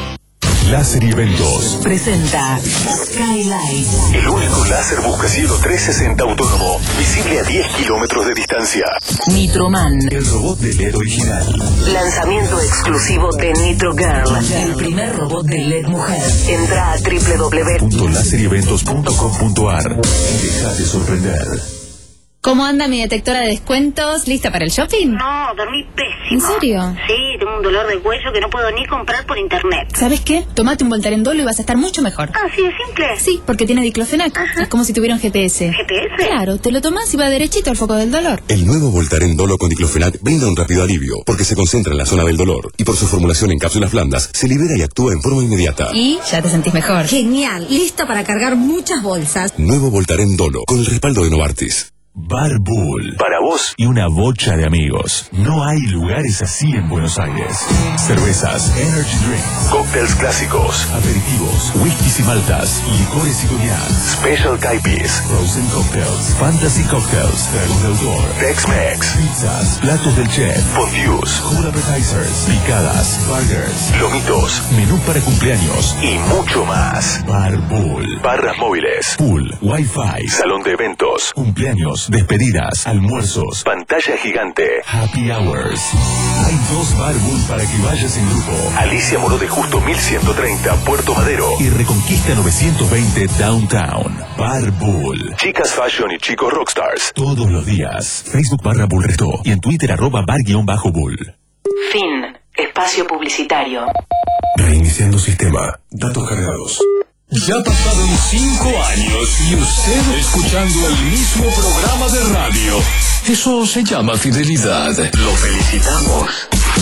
Láser y Eventos presenta Skylight. El único láser buscacielo trescientos sesenta autónomo, visible a diez kilómetros de distancia. Nitroman. El robot de L E D original. Lanzamiento exclusivo de Nitro Girl, el primer robot de L E D mujer. Entra a doble u doble u doble u punto láser y eventos punto com punto a r y déjate sorprender. ¿Cómo anda mi detectora de descuentos? ¿Lista para el shopping? No, dormí pésimo. ¿En serio? Sí, tengo un dolor de cuello que no puedo ni comprar por internet. ¿Sabes qué? Tómate un Voltaren Dolo y vas a estar mucho mejor. Ah, ¿sí es simple? Sí, porque tiene diclofenac. Ajá. Es como si tuviera un G P S. ¿G P S? Claro, te lo tomas y va derechito al foco del dolor. El nuevo Voltaren Dolo con diclofenac brinda un rápido alivio porque se concentra en la zona del dolor y por su formulación en cápsulas blandas se libera y actúa en forma inmediata. Y ya te sentís mejor. Genial, listo para cargar muchas bolsas. Nuevo Voltaren Dolo con el respaldo de Novartis. Bar Bull. Para vos y una bocha de amigos. No hay lugares así en Buenos Aires. Cervezas, energy drinks, cócteles clásicos, aperitivos, whiskies y maltas, licores y cognacs, special caipis, frozen cocktails, fantasy cocktails, tragos de autor, Tex-Mex, pizzas, platos del chef, fondues, food appetizers, picadas, burgers, lomitos, menú para cumpleaños y mucho más. Bar Bull. Barras móviles, pool, wifi, salón de eventos, cumpleaños, despedidas, almuerzos, pantalla gigante, happy hours. Hay dos Bar Bull para que vayas en grupo. Alicia Moró de Justo mil ciento treinta, Puerto Madero. Y Reconquista novecientos veinte, Downtown. Bar Bull. Chicas Fashion y chicos Rockstars. Todos los días. Facebook barra Bull Resto. Y en Twitter arroba bar guión bajo Bull. Fin. Espacio publicitario. Reiniciando sistema. Datos cargados. Ya pasaron cinco años y usted escuchando el mismo programa de radio. Eso se llama fidelidad. Lo felicitamos.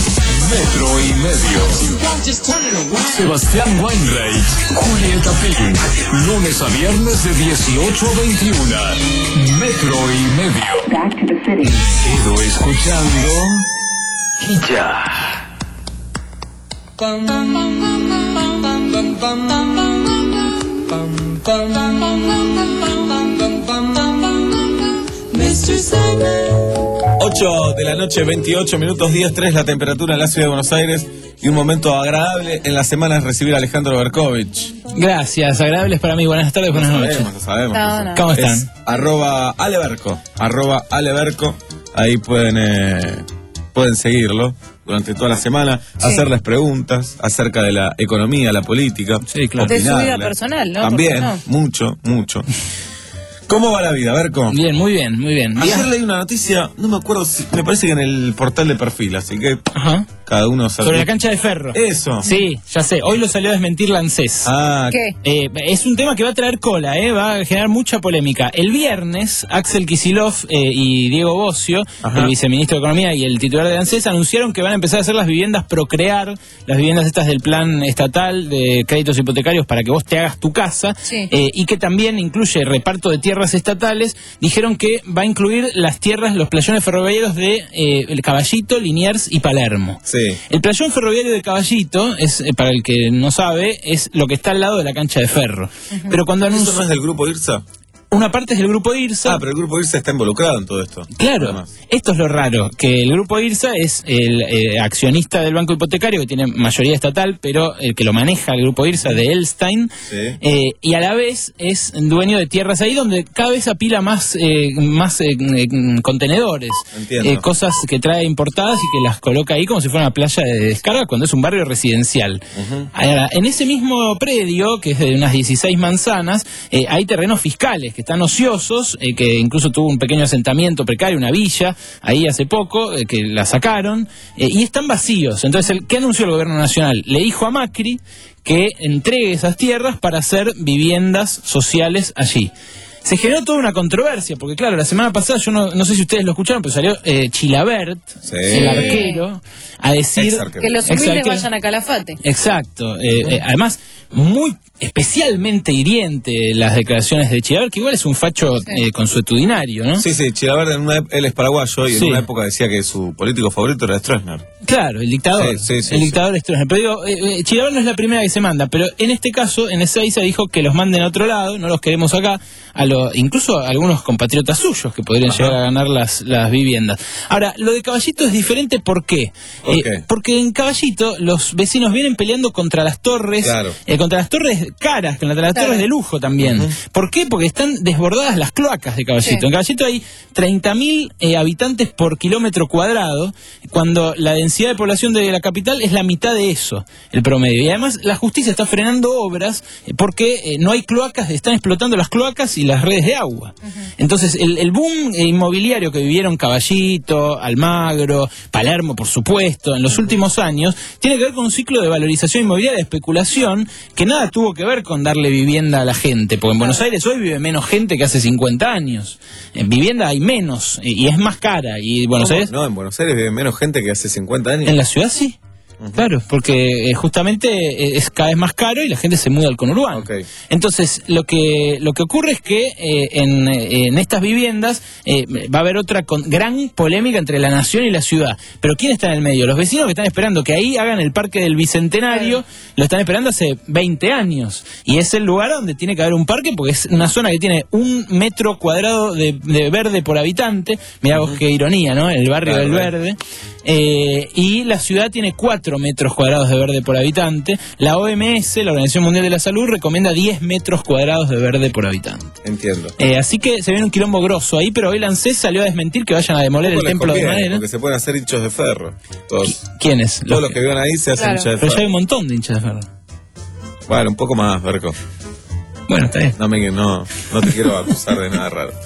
Metro y medio. Sebastián Weinreich, Julieta Pink. Lunes a viernes de dieciocho a veintiuno. Metro y medio. Quedo escuchando y ya. ocho de la noche, veintiocho minutos, diez tres la temperatura en la ciudad de Buenos Aires y un momento agradable en la semana es recibir a Alejandro Berkovich. Gracias, agradables para mí. Buenas tardes, buenas Lo noches. sabemos, lo sabemos. No, no. ¿Cómo están? Es arroba Aleberco, arroba Aleberco, ahí pueden, eh, pueden seguirlo durante toda la semana, Sí. hacerles preguntas acerca de la economía, la política. Sí, claro. De su vida opinarle. personal, ¿no? También, ¿Por qué mucho, mucho. ¿Cómo va la vida, Berco? Bien, muy bien, muy bien. Ayer Bien. leí una noticia, no me acuerdo si, me parece que en el portal de perfil, así que Ajá. cada uno sabe. Sobre la cancha de ferro. Eso. Sí, ya sé. Hoy lo salió a desmentir la ANSES. Ah, ¿Qué? Eh, es un tema que va a traer cola, eh, va a generar mucha polémica. El viernes, Axel Kicillof eh, y Diego Bocio, Ajá. el viceministro de Economía y el titular de ANSES, anunciaron que van a empezar a hacer las viviendas Procrear, las viviendas estas del plan estatal de créditos hipotecarios para que vos te hagas tu casa, Sí. eh, y que también incluye reparto de tierras estatales. Dijeron que va a incluir las tierras, los playones ferroviarios de eh, el Caballito, Liniers y Palermo. sí. El playón ferroviario de Caballito, es eh, para el que no sabe, es lo que está al lado de la cancha de ferro. Pero cuando ¿Eso anunció... no es del grupo IRSA? Una parte es del grupo IRSA. Ah, pero el grupo IRSA está involucrado en todo esto. Claro, Además. esto es lo raro, que el grupo IRSA es el eh, accionista del banco hipotecario que tiene mayoría estatal, pero el que lo maneja el grupo IRSA de Elstein, Sí. eh, y a la vez es dueño de tierras ahí donde cada vez apila más, eh, más eh, eh, contenedores, Entiendo. eh, cosas que trae importadas y que las coloca ahí como si fuera una playa de descarga cuando es un barrio residencial. Ujú. Ahora, en ese mismo predio, que es de unas dieciséis manzanas, eh, hay terrenos fiscales que están ociosos, eh, que incluso tuvo un pequeño asentamiento precario, una villa, ahí hace poco, eh, que la sacaron, eh, y están vacíos. Entonces, el, ¿qué anunció el gobierno nacional? Le dijo a Macri que entregue esas tierras para hacer viviendas sociales allí. Se generó toda una controversia, porque claro, la semana pasada, yo no, no sé si ustedes lo escucharon, pero salió eh, Chilabert, sí. el arquero, a decir... Que los humildes vayan a Calafate. Exacto. Eh, eh, además, muy especialmente hiriente las declaraciones de Chilabert, que igual es un facho sí. eh, consuetudinario, ¿no? Sí, sí, Chilabert, en una, él es paraguayo y sí. en una época decía que su político favorito era Stroessner. Claro, el dictador. Sí, sí, sí, el sí. dictador Stroessner. Pero digo, eh, Chilabert no es la primera que se manda, pero en este caso, en Ezeiza dijo que los manden a otro lado, no los queremos acá, a lo, incluso a algunos compatriotas suyos que podrían Ajá. llegar a ganar las, las viviendas. Ahora, lo de Caballito es diferente, ¿por qué? ¿Por eh, qué? Porque en Caballito los vecinos vienen peleando contra las torres, claro. eh, contra las torres caras, contra las claro. torres de lujo también. Uh-huh. ¿Por qué? Porque están desbordadas las cloacas de Caballito. Sí. En Caballito hay treinta mil eh, habitantes por kilómetro cuadrado, cuando la densidad de población de la capital es la mitad de eso, el promedio. Y además la justicia está frenando obras eh, porque eh, no hay cloacas, están explotando las cloacas y las redes de agua. Uh-huh. Entonces el, el boom eh, inmobiliario que vivieron Caballito, Almagro, Palermo, por supuesto, en los uh-huh. últimos años, tiene que ver con un ciclo de valorización inmobiliaria, de especulación, que nada tuvo que ver con darle vivienda a la gente, porque en Buenos Aires hoy vive menos gente que hace cincuenta años. En vivienda hay menos, y, y es más cara. Y Buenos Aires... No, en Buenos Aires vive menos gente que hace cincuenta años. En la ciudad sí. Uh-huh. Claro, porque eh, justamente es cada vez más caro y la gente se muda al conurbano. Okay. Entonces, lo que lo que ocurre es que eh, en, en estas viviendas eh, va a haber otra con, gran polémica entre la nación y la ciudad. Pero ¿quién está en el medio? Los vecinos que están esperando que ahí hagan el Parque del Bicentenario, lo están esperando hace veinte años. Y es el lugar donde tiene que haber un parque, porque es una zona que tiene un metro cuadrado de, de verde por habitante. Mirá uh-huh. vos qué ironía, ¿no? El barrio claro, del verde. Eh, y la ciudad tiene cuatro metros cuadrados de verde por habitante. La O M S, la Organización Mundial de la Salud, recomienda diez metros cuadrados de verde por habitante. Entiendo. Eh, así que se viene un quilombo grosso ahí, pero hoy la ANSES salió a desmentir que vayan a demoler el templo de madera. Porque se pueden hacer hinchos de ferro. Todos. ¿Quiénes? Todos los que viven ahí se hacen claro. hinchas de ferro. Pero ya hay un montón de hinchas de ferro. Bueno, un poco más, Berco. Bueno, está bien. No, me, no, no te quiero acusar de nada raro.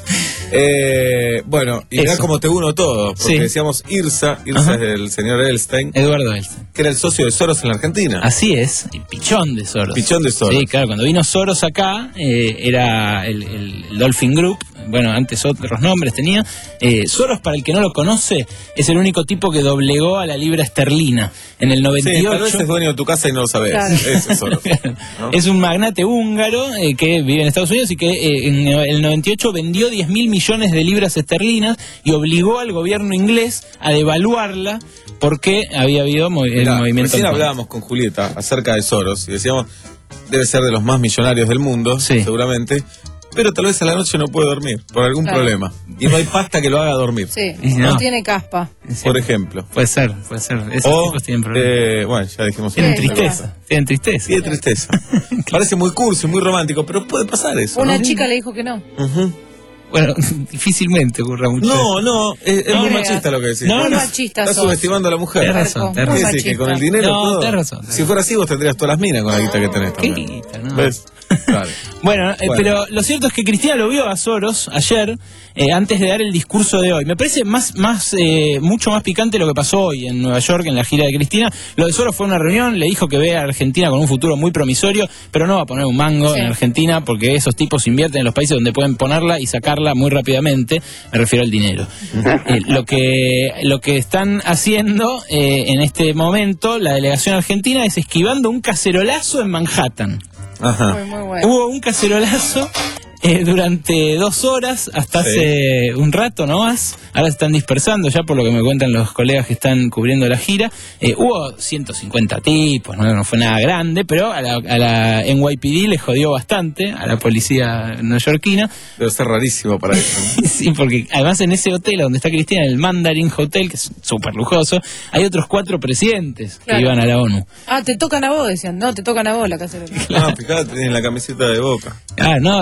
Eh, bueno, y mirá cómo te uno todo, porque sí. decíamos Irsa, Irsa Ajá. es el señor Elstein. Eduardo Elstein. Que era el socio de Soros en la Argentina. Así es, el pichón de Soros. Pichón de Soros. Sí, claro, cuando vino Soros acá, eh, era el, el Dolphin Group, bueno, antes otros nombres tenía. Eh, Soros, para el que no lo conoce, es el único tipo que doblegó a la libra esterlina en el noventa y ocho. Sí, tal vez es dueño de tu casa y no lo sabes. Claro. Ese es Soros. ¿No? Es un magnate húngaro eh, que vive en Estados Unidos y que eh, en el noventa y ocho vendió diez mil millones de libras esterlinas y obligó al gobierno inglés a devaluarla porque había habido mo Mirá, el movimiento. Recién hablábamos con Julieta acerca de Soros y decíamos, debe ser de los más millonarios del mundo, sí. seguramente, pero tal vez a la noche no puede dormir por algún claro. problema y no hay pasta que lo haga dormir. Sí, no, no tiene caspa. Por ejemplo. Puede ser, puede ser. Esos o, tipos tienen problemas. Eh, bueno, ya dijimos. Tienen tristeza. Tienen tristeza. Tienen tristeza. Parece muy cursi, muy romántico, pero puede pasar eso. Una ¿no? chica le dijo que no. Uh-huh. Bueno, difícilmente ocurra mucho. No, no, es, es no, muy machista lo que decís. No, no, machista. Estás subestimando a la mujer. Tienes razón, tenés razón. Sí, sí, que con el dinero no, todo. Tenés razón. Si fuera así, vos tendrías todas las minas con la guita que tenés también. ¿Qué guita, no? ¿Ves? Vale. Bueno, eh, bueno, pero lo cierto es que Cristina lo vio a Soros ayer, eh, antes de dar el discurso de hoy. Me parece más, más, eh, mucho más picante lo que pasó hoy en Nueva York, en la gira de Cristina. Lo de Soros fue una reunión, le dijo que ve a Argentina con un futuro muy promisorio, pero no va a poner un mango sí. en Argentina, porque esos tipos invierten en los países donde pueden ponerla y sacarla muy rápidamente. Me refiero al dinero. eh, lo que lo que están haciendo eh, en este momento la delegación argentina es esquivando un cacerolazo en Manhattan. Ajá. Muy, muy bueno. Hubo un cacerolazo eh, durante dos horas, hasta sí. hace un rato no más. Ahora se están dispersando ya por lo que me cuentan los colegas que están cubriendo la gira. Eh, hubo ciento cincuenta tipos, no, no fue nada grande, pero a la, a la N Y P D le jodió bastante, a la policía neoyorquina. Debe ser rarísimo para eso, ¿no? Sí, porque además en ese hotel donde está Cristina, en el Mandarin Hotel, que es súper lujoso, hay otros cuatro presidentes claro. que iban a la ONU. Ah, te tocan a vos, decían. No, te tocan a vos la cacerola. Claro. No, fíjate, tienen la camiseta de Boca. Ah, no, pero decía,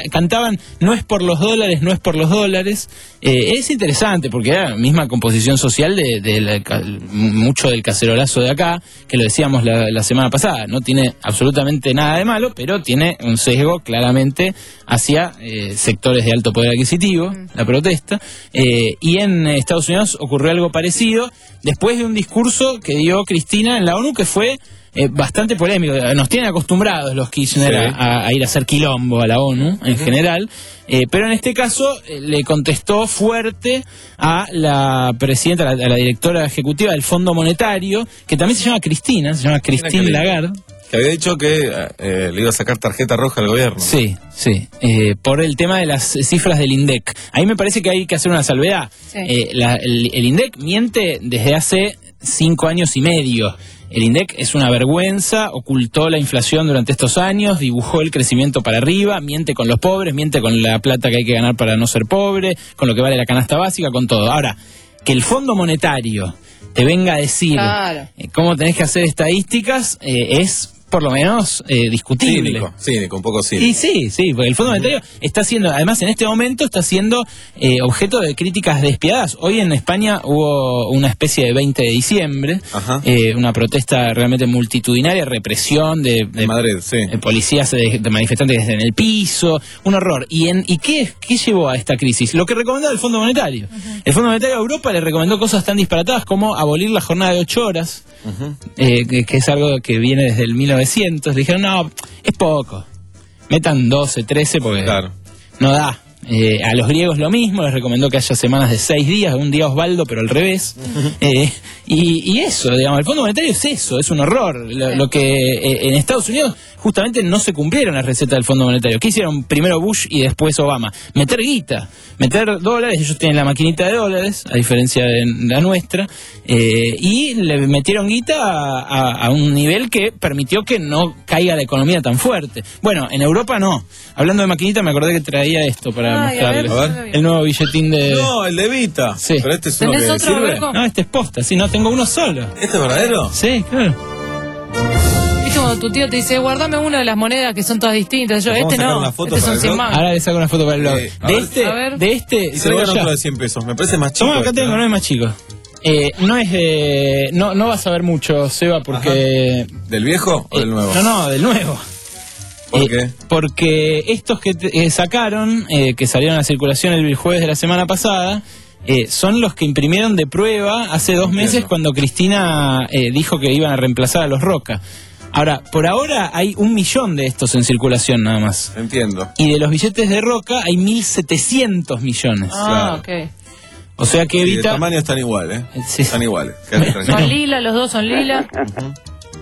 cantaban no es por los dólares, no es por los dólares. Eh, es interesante porque era la misma composición social de, de la, mucho del cacerolazo de acá, que lo decíamos la, la semana pasada. No tiene absolutamente nada de malo, pero tiene un sesgo claramente hacia eh, sectores de alto poder adquisitivo, mm. la protesta. Eh, y en Estados Unidos ocurrió algo parecido después de un discurso que dio Cristina en la ONU que fue Eh, bastante polémico. Nos tienen acostumbrados los Kirchner sí. a, a ir a hacer quilombo a la ONU en uh-huh. general, eh, pero en este caso eh, le contestó fuerte a la presidenta, a la, a la directora ejecutiva del Fondo Monetario, que también se llama Cristina, se llama Christine Lagarde. Que había dicho que eh, le iba a sacar tarjeta roja al gobierno. Sí, sí, eh, por el tema de las cifras del INDEC. Ahí me parece que hay que hacer una salvedad. Sí. Eh, la, el, el INDEC miente desde hace cinco años y medio. El INDEC es una vergüenza, ocultó la inflación durante estos años, dibujó el crecimiento para arriba, miente con los pobres, miente con la plata que hay que ganar para no ser pobre, con lo que vale la canasta básica, con todo. Ahora, que el Fondo Monetario te venga a decir claro. eh, cómo tenés que hacer estadísticas, eh, es por lo menos eh, discutible. Cínico, cínico, un poco cínico. Y sí, sí, porque el Fondo Monetario uh-huh. está siendo, además en este momento está siendo eh, objeto de críticas despiadadas. Hoy en España hubo una especie de veinte de diciembre, eh, una protesta realmente multitudinaria, represión de, de, de Madrid, sí. de policías, de, de manifestantes en el piso, un horror. ¿Y, en, y qué, qué llevó a esta crisis? Lo que recomendaba el Fondo Monetario. Uh-huh. El Fondo Monetario de Europa le recomendó cosas tan disparatadas como abolir la jornada de ocho horas, uh-huh. eh, que, que es algo que viene desde el mil novecientos. Le dijeron, no, es poco. Metan doce, trece porque claro. no da. Eh, a los griegos lo mismo, les recomendó que haya semanas de seis días, un día Osvaldo, pero al revés. Uh-huh. eh, y, y eso, digamos, el Fondo Monetario es eso, es un horror. Lo, lo que eh, en Estados Unidos justamente no se cumplieron las recetas del Fondo Monetario. ¿Qué hicieron primero Bush y después Obama? Meter guita, meter dólares, ellos tienen la maquinita de dólares, a diferencia de la nuestra, eh, y le metieron guita a, a, a un nivel que permitió que no caiga la economía tan fuerte. Bueno, en Europa no. Hablando de maquinita, me acordé que traía esto para Ay, mostrarles. A ver. El nuevo billetín de... No, el de Vita. Sí. Pero este es uno que otro, sirve. Berco? No, este es posta, sí, no, tengo uno solo. ¿Este es verdadero? Sí, claro. ¿Viste cuando tu tío te dice, guardame una de las monedas que son todas distintas? Yo, este no, este son cien más. Ahora le saco una foto para el blog. Eh, de, este, de este, y se otro de cien pesos, me parece más chico. Toma, acá este, tengo, ¿no? no es más chico. Eh, no es de... No, no vas a ver mucho, Seba, porque... Ajá. ¿Del viejo o eh, del nuevo? No, no, del nuevo. ¿Por eh, qué? Porque estos que te, eh, sacaron, eh, que salieron a circulación el jueves de la semana pasada, eh, son los que imprimieron de prueba hace dos meses Entiendo. cuando Cristina eh, dijo que iban a reemplazar a los Roca. Ahora, por ahora hay un millón de estos en circulación nada más. Entiendo. Y de los billetes de Roca hay mil setecientos millones. Ah, claro. ok. O sea que sí, evita... de tamaño están iguales, ¿eh? Sí. Están iguales. Son lila, los dos son lila. Uh-huh.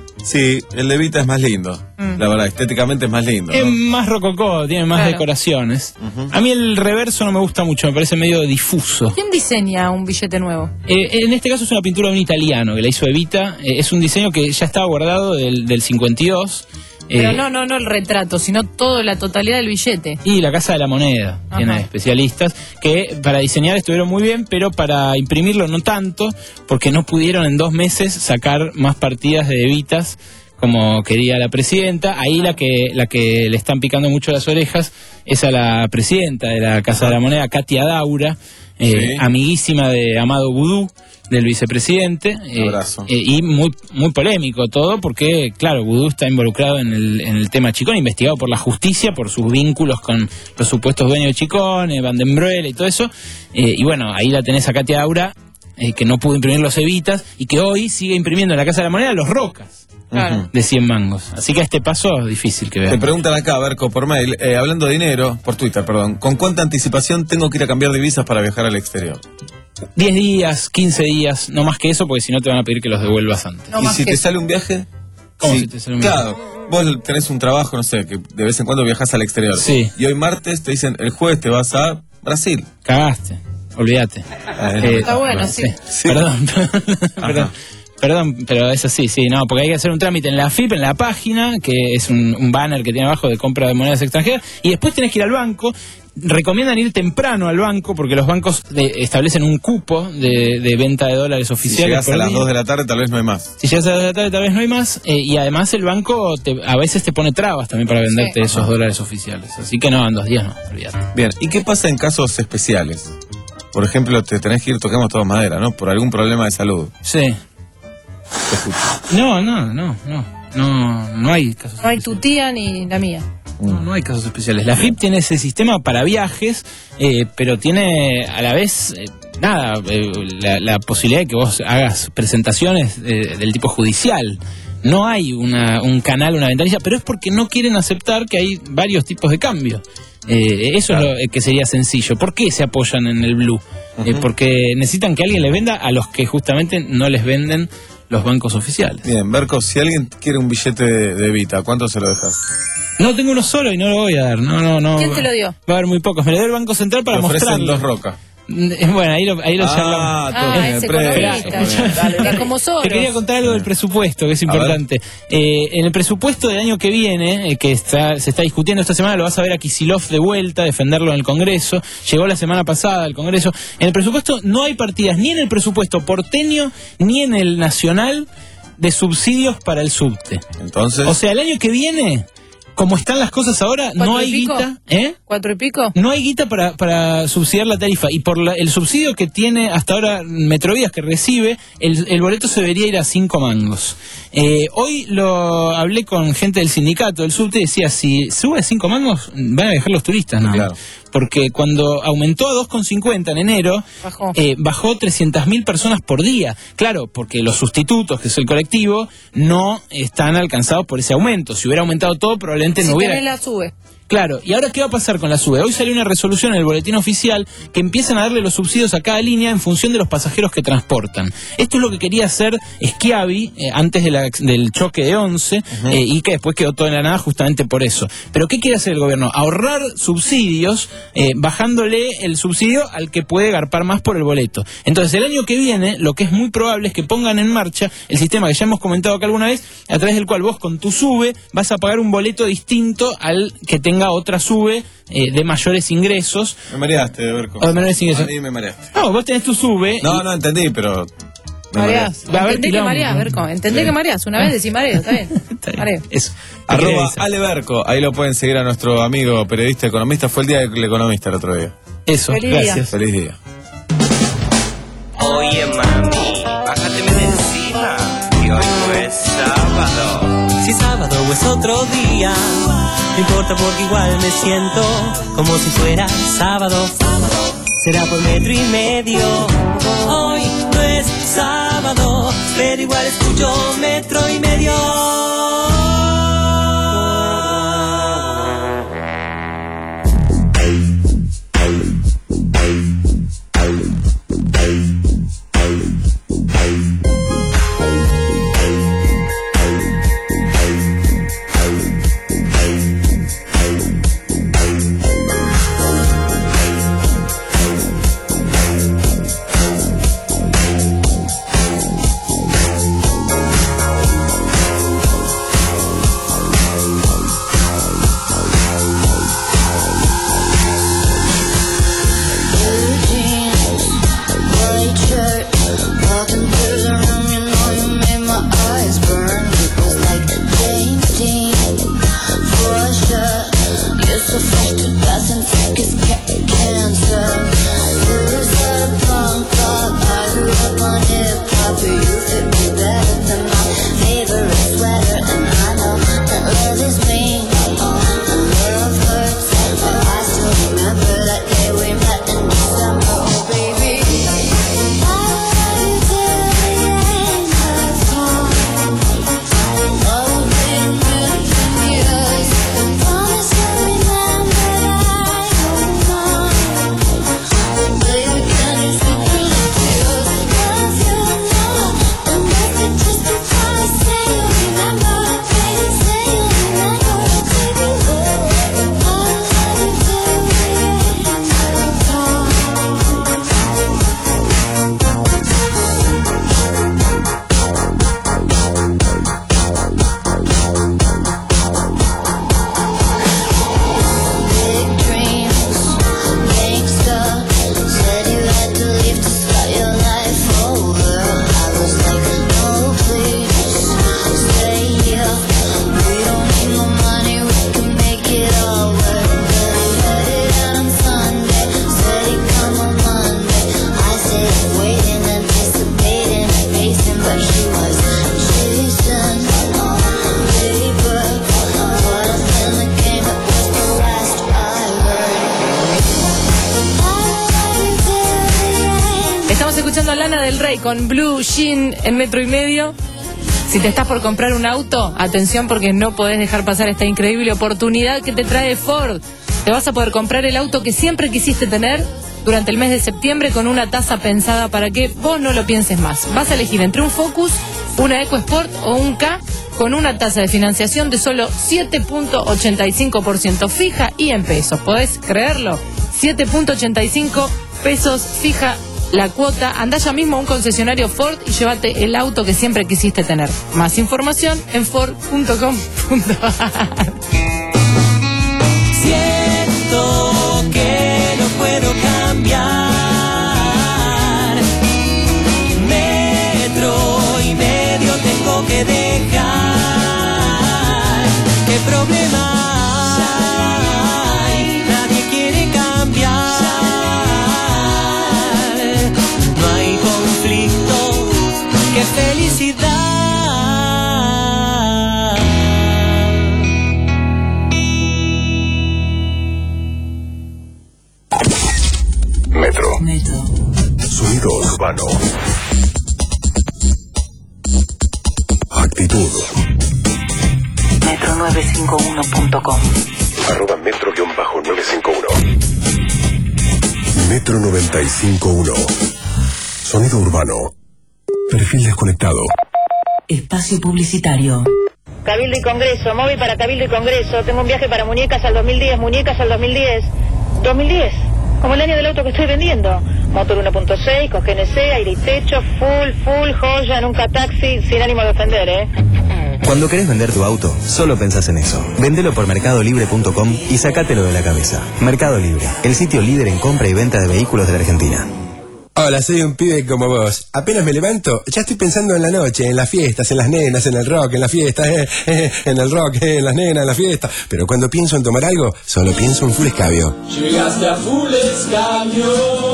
Sí, el de Vita es más lindo. Mm. La verdad, estéticamente es más lindo. Es ¿no? más rococó, tiene más claro. decoraciones. Uh-huh. A mí el reverso no me gusta mucho, me parece medio difuso. ¿Quién diseña un billete nuevo? Eh, en este caso es una pintura de un italiano que la hizo Evita. Eh, es un diseño que ya estaba guardado del, del cincuenta y dos. Pero eh, no, no, no el retrato, sino toda la totalidad del billete. Y la Casa de la Moneda Ajá. tiene especialistas que para diseñar estuvieron muy bien, pero para imprimirlo no tanto, porque no pudieron en dos meses sacar más partidas de Evitas como quería la presidenta. Ahí la que la que le están picando mucho las orejas es a la presidenta de la Casa de la Moneda, Katia Daura, eh, sí. amiguísima de Amado Boudou, del vicepresidente, eh, eh, y muy muy polémico todo, porque claro, Boudou está involucrado en el, en el tema Chicón, investigado por la justicia por sus vínculos con los supuestos dueños de Chicón, eh, Van den Broek y todo eso, eh, y bueno, ahí la tenés a Katia Daura, eh, que no pudo imprimir los Evitas, y que hoy sigue imprimiendo en la Casa de la Moneda los Rocas. Claro. De cien mangos. Así que a este paso es difícil que vean. Te preguntan acá, Berco, por mail, eh, hablando de dinero, por Twitter, perdón, ¿con cuánta anticipación tengo que ir a cambiar divisas para viajar al exterior? diez días, quince días, no más que eso, porque si no te van a pedir que los devuelvas antes. No ¿Y si te eso. sale un viaje? ¿Cómo sí, si te sale un claro, viaje? Claro, vos tenés un trabajo, no sé, que de vez en cuando viajás al exterior. Sí. Y hoy martes te dicen, el jueves te vas a Brasil. Cagaste, olvídate. Eh, Está bueno, sí. sí. sí. Perdón, perdón. Perdón, pero eso sí, sí, no, porque hay que hacer un trámite en la F I P, en la página, que es un, un banner que tiene abajo de compra de monedas extranjeras, y después tenés que ir al banco. Recomiendan ir temprano al banco porque los bancos de, establecen un cupo de, de venta de dólares oficiales. Si llegas a las día. dos de la tarde tal vez no hay más. Si llegas a las dos de la tarde tal vez no hay más, eh, y además el banco te, a veces te pone trabas también para venderte sí. esos dólares oficiales. Así que no, en dos días no, olvídate. Bien, ¿y qué pasa en casos especiales? Por ejemplo, te tenés que ir, toquemos toda madera, ¿no? Por algún problema de salud. Sí. Te escucho. No, no, no, no, no, no hay casos. No hay tu tía ni la mía. No, no hay casos especiales. La F I P tiene ese sistema para viajes, eh, pero tiene a la vez, eh, nada, eh, la, la posibilidad de que vos hagas presentaciones eh, del tipo judicial. No hay una, un canal, una ventanilla, pero es porque no quieren aceptar que hay varios tipos de cambio. Eh, eso claro. es lo que sería sencillo. ¿Por qué se apoyan en el blue? Uh-huh. eh, porque necesitan que alguien les venda a los que justamente no les venden los bancos oficiales. Bien, Berco, si alguien quiere un billete de, de Vita, ¿cuánto se lo dejas? No, tengo uno solo y no lo voy a dar. No, no, no. ¿Quién te lo dio? Va a haber muy pocos. Me lo dio el Banco Central para mostrarlo. Dos rocas. Bueno, ahí lo, ahí lo ah, charlamos. Ah, ese economista. Como Soros. Te quería contar algo del presupuesto, que es importante. Eh, en el presupuesto del año que viene, eh, que está, se está discutiendo esta semana, lo vas a ver a Kicillof de vuelta, defenderlo en el Congreso. Llegó la semana pasada al Congreso. En el presupuesto no hay partidas, ni en el presupuesto porteño, ni en el nacional, de subsidios para el subte. Entonces. O sea, el año que viene, como están las cosas ahora, no hay guita. ¿Eh? ¿Cuatro y pico? No hay guita para, para subsidiar la tarifa. Y por la, el subsidio que tiene hasta ahora Metrovías, que recibe, el, el boleto se debería ir a cinco mangos. Eh, hoy lo hablé con gente del sindicato del subte y decía, si sube a cinco mangos, van a viajar los turistas, ¿no? Claro. Porque cuando aumentó a dos con cincuenta en enero, bajó, eh, bajó trescientas mil personas por día. Claro, porque los sustitutos, que es el colectivo, no están alcanzados por ese aumento. Si hubiera aumentado todo, probablemente si no hubiera... Si tenés la sube. Claro, ¿y ahora qué va a pasar con la SUBE? Hoy salió una resolución en el boletín oficial que empiezan a darle los subsidios a cada línea en función de los pasajeros que transportan. Esto es lo que quería hacer Schiavi eh, antes de la, del choque de once, uh-huh. eh, y que después quedó todo en la nada justamente por eso. Pero ¿qué quiere hacer el gobierno? Ahorrar subsidios, eh, bajándole el subsidio al que puede garpar más por el boleto. Entonces el año que viene lo que es muy probable es que pongan en marcha el sistema que ya hemos comentado acá alguna vez, a través del cual vos con tu SUBE vas a pagar un boleto distinto al que tenga otra SUBE eh, de mayores ingresos. Me mareaste, Berco. O de menores ingresos. A mí me mareaste. No, vos tenés tu SUBE. No, y... no entendí, pero... Mareás. Entendé que mareás, Berco. Entendé que mareás. Una vez decís mareo, está bien. Está bien. Mareo. Eso. Arroba Ale Berco. Ahí lo pueden seguir a nuestro amigo periodista economista. Fue el día del economista el otro día. Eso, Feliz gracias. Día. Feliz día. Oye, mami, bájateme de encima, que hoy no es sábado. Si sábado es otro día, no importa porque igual me siento como si fuera sábado. Será por metro y medio. Hoy no es sábado, pero igual escucho metro y medio. del Rey con Blue Jean en metro y medio. Si te estás por comprar un auto, atención porque no podés dejar pasar esta increíble oportunidad que te trae Ford. Te vas a poder comprar el auto que siempre quisiste tener durante el mes de septiembre con una tasa pensada para que vos no lo pienses más. Vas a elegir entre un Focus, una EcoSport o un K con una tasa de financiación de solo siete punto ochenta y cinco por ciento fija y en pesos. ¿Podés creerlo? siete punto ochenta y cinco pesos fija la cuota. Andá ya mismo a un concesionario Ford y llévate el auto que siempre quisiste tener. Más información en ford punto com punto a r. Siento que no puedo cambiar. Metro y medio tengo que dejar. ¿Qué problema hay? Nadie quiere cambiar. No hay conflicto. ¡Qué felicidad! Metro. Metro. Sonido urbano. Actitud. metro nueve cinco uno punto com. Arroba metro nueve cinco uno. Metro noventa y cinco punto uno. Sonido urbano. Perfil desconectado. Espacio publicitario. Cabildo y Congreso, móvil para Cabildo y Congreso. Tengo un viaje para Muñecas al dos mil diez, Muñecas al dos mil diez. dos mil diez, como el año del auto que estoy vendiendo. Motor uno punto seis, con G N C, aire y techo, full, full, joya, nunca taxi, sin ánimo de ofender, ¿eh? Cuando querés vender tu auto, solo pensás en eso. Vendelo por mercado libre punto com y sacátelo de la cabeza. Mercado Libre, el sitio líder en compra y venta de vehículos de la Argentina. Hola, soy un pibe como vos. Apenas me levanto, ya estoy pensando en la noche, en las fiestas, en las nenas, en el rock, en las fiestas, eh, eh, en el rock, eh, en las nenas, en la fiesta. Pero cuando pienso en tomar algo, solo pienso en Full Escabio. Llegaste a Full Escabio,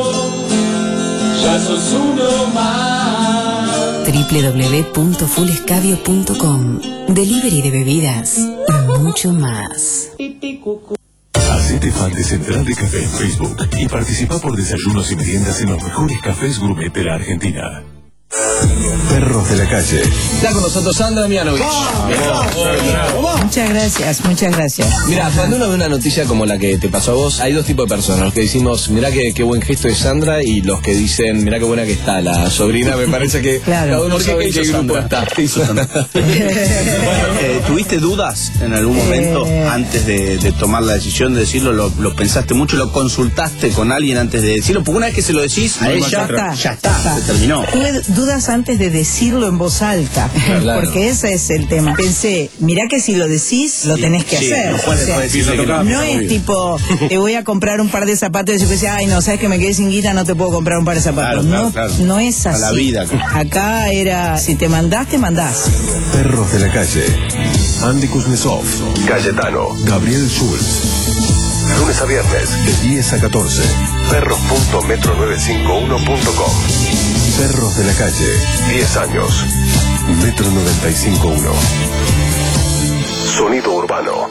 ya sos uno más. doble u doble u doble u punto full escabio punto com. Delivery de bebidas y mucho más. Hacete fan de Central de Café en Facebook y participa por desayunos y meriendas en los mejores cafés gourmet de la Argentina. Perros de la calle. Está con nosotros Sandra Mianovich. Muchas gracias, muchas gracias. Mira, cuando uno ve una noticia como la que te pasó a vos, hay dos tipos de personas. Los que decimos, mirá qué, qué buen gesto de Sandra, y los que dicen, mirá qué buena que está la sobrina. Me parece que claro. cada uno sabe ¿Qué qué grupo está. ¿Qué hizo Sandra? eh, ¿Tuviste dudas en algún momento eh... antes de, de tomar la decisión de decirlo? Lo, ¿Lo pensaste mucho? ¿Lo consultaste con alguien antes de decirlo? Porque una vez que se lo decís a ella, ya está, ya está, está. se terminó. Tuve dudas antes de decirlo en voz alta, claro. Porque ese es el tema. Pensé, mirá que si lo decís, lo tenés que sí, hacer. No, o sea, decir, no, no, no es tipo, te voy a comprar un par de zapatos y yo pensé, ay no, sabes que me quedé sin guita, no te puedo comprar un par de zapatos. Claro, no, claro, claro. No es así. A la vida. Acá era, si te mandás, te mandás. Perros de la calle. Andy Kuznetsov, Cayetano, Gabriel Schulz. Lunes a viernes, de diez a catorce. perros punto metro nueve cinco uno punto com. Perros de la calle, diez años. Metro noventa y cinco punto uno. Sonido urbano.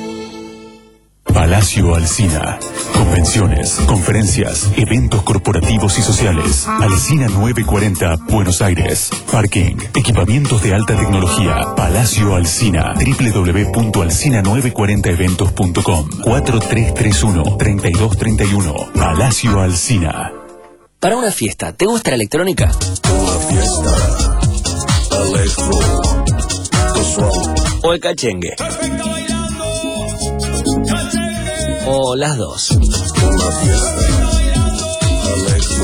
Palacio Alsina. Convenciones, conferencias, eventos corporativos y sociales. Alsina novecientos cuarenta, Buenos Aires. Parking, equipamientos de alta tecnología. Palacio Alsina. doble u doble u doble u punto alsina novecientos cuarenta eventos punto com. cuatro tres tres uno, tres dos tres uno. Palacio Alsina. Para una fiesta, ¿te gusta la electrónica? Una fiesta. Electro. ¿O el cachengue? O las dos. Una fiesta. Electro.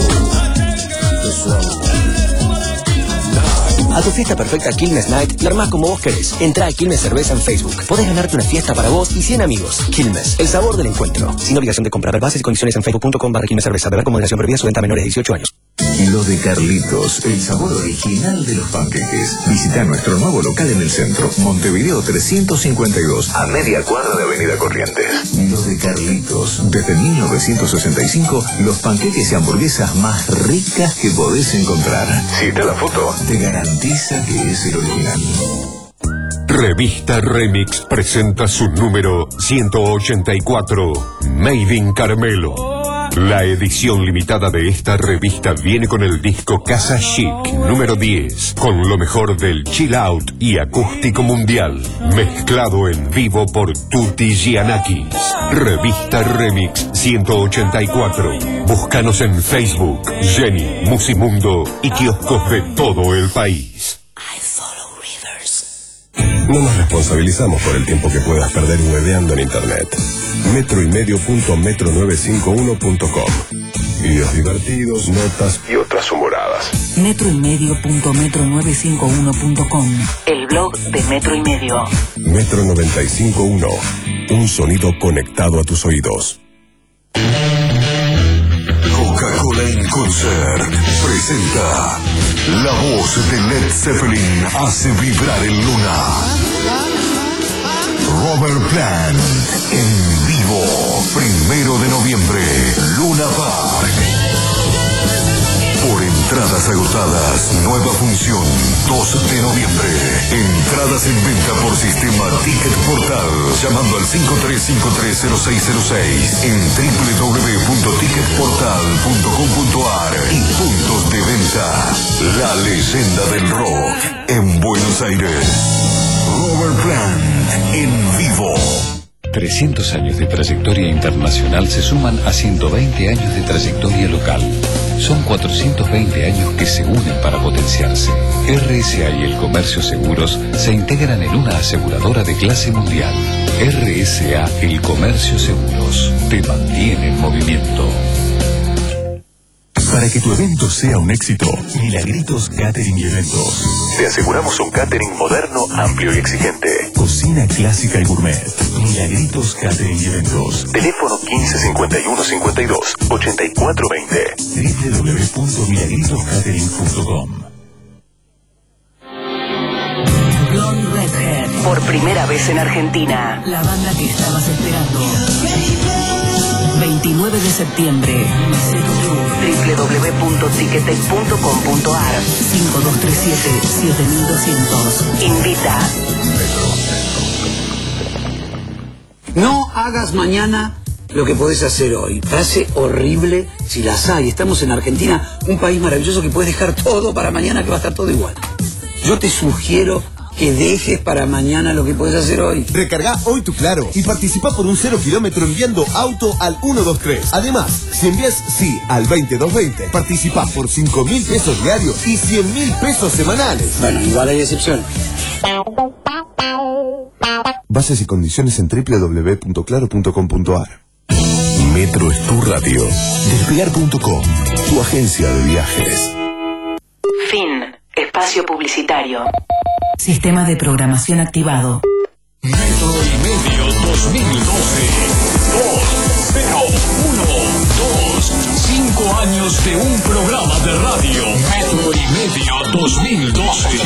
A tu fiesta perfecta Quilmes Night la armás como vos querés. Entrá a Quilmes Cerveza en Facebook. Podés ganarte una fiesta para vos y cien amigos. Quilmes, el sabor del encuentro. Sin obligación de comprar. Bases y condiciones en facebook punto com barra Quilmes Cerveza. Beber con moderación, previa su venta a menores de dieciocho años. Lo de Carlitos, el sabor original de los panqueques. Visita nuestro nuevo local en el centro, Montevideo trescientos cincuenta y dos, a media cuadra de Avenida Corrientes. Lo de Carlitos, desde mil novecientos sesenta y cinco, los panqueques y hamburguesas más ricas que podés encontrar. Si está la foto, te garantiza que es el original. Revista Remix presenta su número ciento ochenta y cuatro, Made in Carmelo. La edición limitada de esta revista viene con el disco Casa Chic número diez, con lo mejor del chill out y acústico mundial, mezclado en vivo por Tutti Giannakis. Revista Remix ciento ochenta y cuatro. Búscanos en Facebook, Jenny, Musimundo y kioscos de todo el país. No nos responsabilizamos por el tiempo que puedas perder hueveando en internet. Metro y medio punto metro novecientos cincuenta y uno punto com. Videos divertidos, notas y otras humoradas. Metro y medio punto metro novecientos cincuenta y uno punto com. El blog de Metro y Medio. Metro noventa y cinco punto uno. Un sonido conectado a tus oídos. Coca-Cola en Concert presenta la voz de Led Zeppelin hace vibrar el Luna. Robert Plant en vivo, primero de noviembre, Luna Park. Por entradas agotadas, nueva función, dos de noviembre. Entradas en venta por sistema Ticket Portal, llamando al cinco tres cinco tres cero seis cero seis en doble u doble u doble u punto ticket portal punto com punto a r y puntos de venta. La leyenda del rock en Buenos Aires. Robert Plant en vivo. trescientos años de trayectoria internacional se suman a ciento veinte años de trayectoria local. Son cuatrocientos veinte años que se unen para potenciarse. R S A y el Comercio Seguros se integran en una aseguradora de clase mundial. R S A, el Comercio Seguros, te mantiene en movimiento. Para que tu evento sea un éxito, Milagritos Catering y Eventos. Te aseguramos un catering moderno, amplio y exigente. Cocina clásica y gourmet. Milagritos Catering y Eventos. Teléfono quince cincuenta y uno cincuenta y dos ochenta y cuatro veinte. doble u doble u doble u punto milagritos catering punto com. Blonde Redhead. Por primera vez en Argentina. La banda que estabas esperando. veintinueve de septiembre. doble u doble u doble u punto ticketek punto com punto a r. cinco dos tres siete siete mil doscientos. Invita. No hagas mañana lo que podés hacer hoy. Frase horrible si las hay. Estamos en Argentina, un país maravilloso que puedes dejar todo para mañana, que va a estar todo igual. Yo te sugiero que dejes para mañana lo que puedes hacer hoy. Recarga hoy tu Claro y participa por un cero kilómetro enviando auto al uno dos tres. Además, si envías sí al veinte doscientos veinte, participa por cinco mil pesos diarios y cien mil pesos semanales. Bueno, igual hay excepciones. Bases y condiciones en doble u doble u doble u punto claro punto com punto a r. Metro es tu radio. Despegar punto com, tu agencia de viajes. Fin. Espacio publicitario. Sistema de programación activado. Metro y Medio dos mil doce. dos, cero, uno, dos. Cinco años de un programa de radio. Metro y Medio dos mil doce.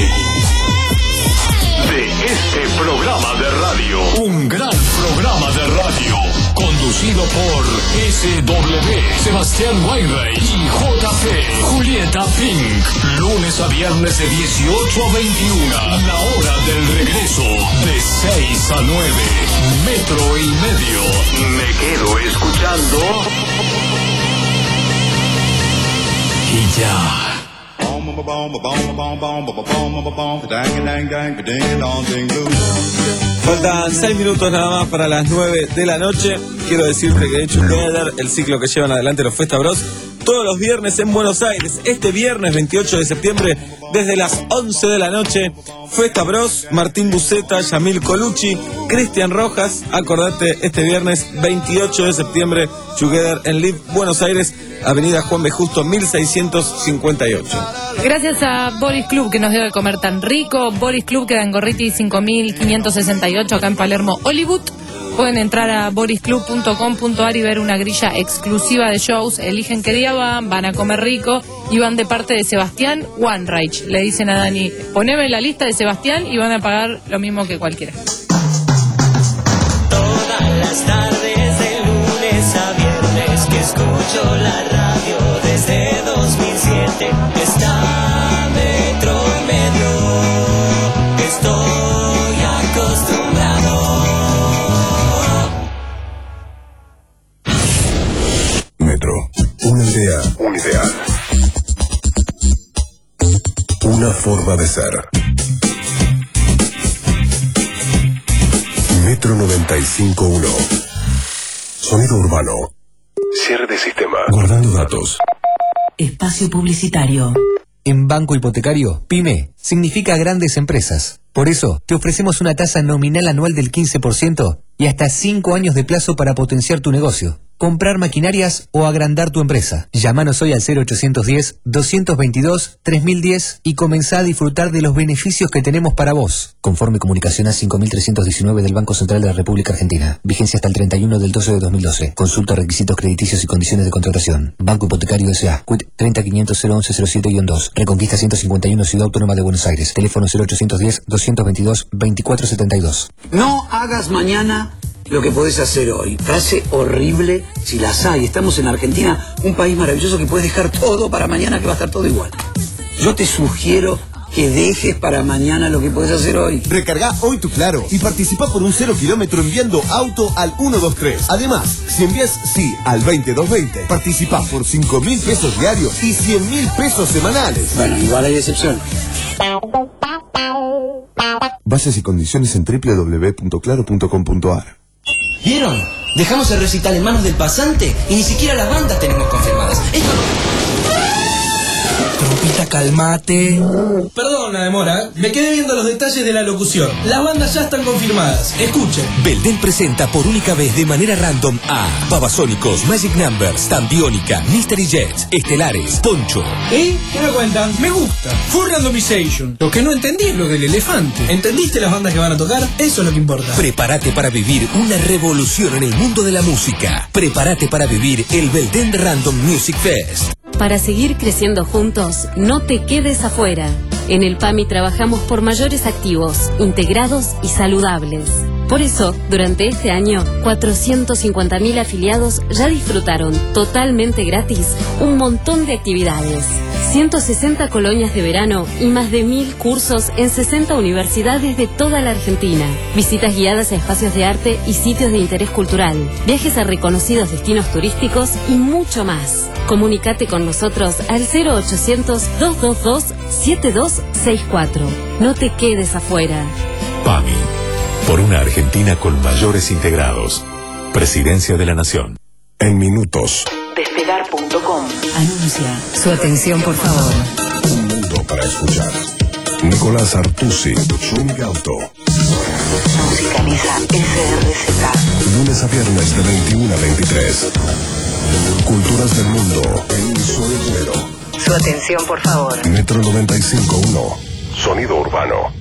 De este programa de radio. Un gran programa de radio. Conducido por S W, Sebastián Weinreich y J P, Julieta Pink. Lunes a viernes de dieciocho a veintiuno. La hora del regreso de seis a nueve. Metro y Medio. Me quedo escuchando. Y ya. Faltan seis minutos nada más para las nueve de la noche. Quiero decirte que Together, el ciclo que llevan adelante los Fiesta Bros, todos los viernes en Buenos Aires. Este viernes veintiocho de septiembre, desde las once de la noche, Fiesta Bros, Martín Buceta, Yamil Colucci, Cristian Rojas. Acordate, este viernes veintiocho de septiembre, Together en Live, Buenos Aires, Avenida Juan B. Justo, mil seiscientos cincuenta y ocho. Gracias a Boris Club, que nos dio de comer tan rico. Boris Club queda en Gorriti cinco mil quinientos sesenta y ocho, acá en Palermo, Hollywood. Pueden entrar a boris club punto com punto a r y ver una grilla exclusiva de shows. Eligen qué día van, van a comer rico y van de parte de Sebastián Weinreich. Le dicen a Dani, poneme la lista de Sebastián y van a pagar lo mismo que cualquiera. Todas las tardes de lunes a viernes que escucho la radio desde dos mil siete. Está Metro y Medio. Estoy acostumbrado. Metro. forma de ser. Metro noventa y cinco punto uno. Sonido urbano. Cierre de sistema. Guardando datos. Espacio publicitario. En Banco Hipotecario, PYME significa grandes empresas. Por eso, te ofrecemos una tasa nominal anual del quince por ciento y hasta cinco años de plazo para potenciar tu negocio, comprar maquinarias o agrandar tu empresa. Llámanos hoy al cero ochocientos diez, doscientos veintidós, tres mil diez y comenzá a disfrutar de los beneficios que tenemos para vos. Conforme Comunicación A cinco mil trescientos diecinueve del Banco Central de la República Argentina. Vigencia hasta el treinta y uno del doce de dos mil doce. Consulta requisitos crediticios y condiciones de contratación. Banco Hipotecario S A. Quit treinta quinientos cero once cero siete dos. Reconquista ciento cincuenta y uno, Ciudad Autónoma de Buenos Aires. Teléfono cero ochocientos diez, doscientos veintidós, veinticuatro setenta y dos. No hagas mañana lo que podés hacer hoy. Frase horrible si las hay. Estamos en Argentina, un país maravilloso que puedes dejar todo para mañana, que va a estar todo igual. Yo te sugiero que dejes para mañana lo que podés hacer hoy. Recarga hoy tu Claro y participa por un cero kilómetro enviando auto al uno dos tres. Además, si envías sí al veinte doscientos veinte, participás por cinco mil pesos diarios y cien mil pesos semanales. Bueno, igual hay excepción. Bases y condiciones en doble u doble u doble u punto claro punto com punto a r. ¿Vieron? Dejamos el recital en manos del pasante y ni siquiera las bandas tenemos confirmadas. Esto... Trompita, calmate. Perdón la demora, me quedé viendo los detalles de la locución. Las bandas ya están confirmadas. Escuchen. Belden presenta por única vez de manera random a Babasónicos, Magic Numbers, Tambiónica, Mystery Jets, Estelares, Poncho. ¿Y? ¿Qué me cuentan? Me gusta. Full Randomization. Lo que no entendí es lo del elefante. ¿Entendiste las bandas que van a tocar? Eso es lo que importa. Prepárate para vivir una revolución en el mundo de la música. Prepárate para vivir el Belden Random Music Fest. Para seguir creciendo juntos, no te quedes afuera. En el PAMI trabajamos por mayores activos, integrados y saludables. Por eso, durante este año, cuatrocientos cincuenta mil afiliados ya disfrutaron totalmente gratis un montón de actividades. ciento sesenta colonias de verano y más de mil cursos en sesenta universidades de toda la Argentina. Visitas guiadas a espacios de arte y sitios de interés cultural. Viajes a reconocidos destinos turísticos y mucho más. Comunicate con nosotros al cero ochocientos, doscientos veintidós, setenta y dos sesenta y cuatro. No te quedes afuera. PAMI. Por una Argentina con mayores integrados. Presidencia de la Nación. En minutos. Despegar punto com anuncia. Su atención, por favor. Un mundo para escuchar. Nicolás Artusi, Tuning Auto. Musicaliza S R Z. Lunes a viernes de veintiuno a veintitrés. Culturas del mundo en un solo número. Su atención, por favor. Metro noventa y cinco punto uno. Sonido urbano.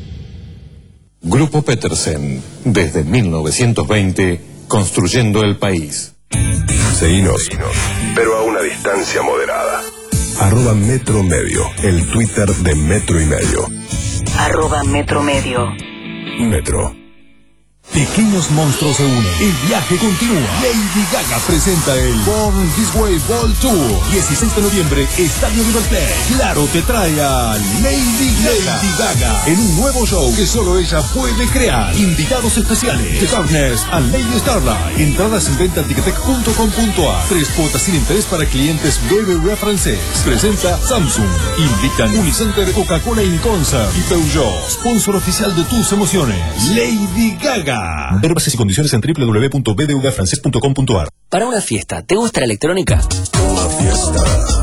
Grupo Petersen. Desde mil novecientos veinte, construyendo el país. Seguinos, pero a una distancia moderada. Arroba Metro Medio, el Twitter de Metro y Medio. Arroba Metro Medio. Metro. Pequeños monstruos se unen. El viaje continúa. Lady Gaga presenta el Born This Way World Tour. dieciséis de noviembre, Estadio River Plate. Claro te trae a Lady Gaga. Lady Gaga en un nuevo show que solo ella puede crear. Invitados especiales: The Darkness and Lady Starlight. Entradas en venta en ticketek punto com punto a r. Tres cuotas sin interés para clientes B B V francés. Presenta Samsung. Invitan Unicenter, Coca-Cola in Concert y Peugeot, sponsor oficial de tus emociones. Lady Gaga. Ver bases y condiciones en doble u doble u doble u punto b d v francés punto com punto a r. Para una fiesta, ¿te gusta la electrónica? Una fiesta.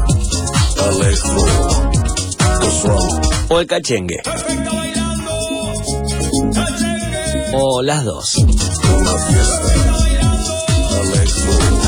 Electro. ¿O el cachengue? ¿O las dos? Una fiesta. Electro.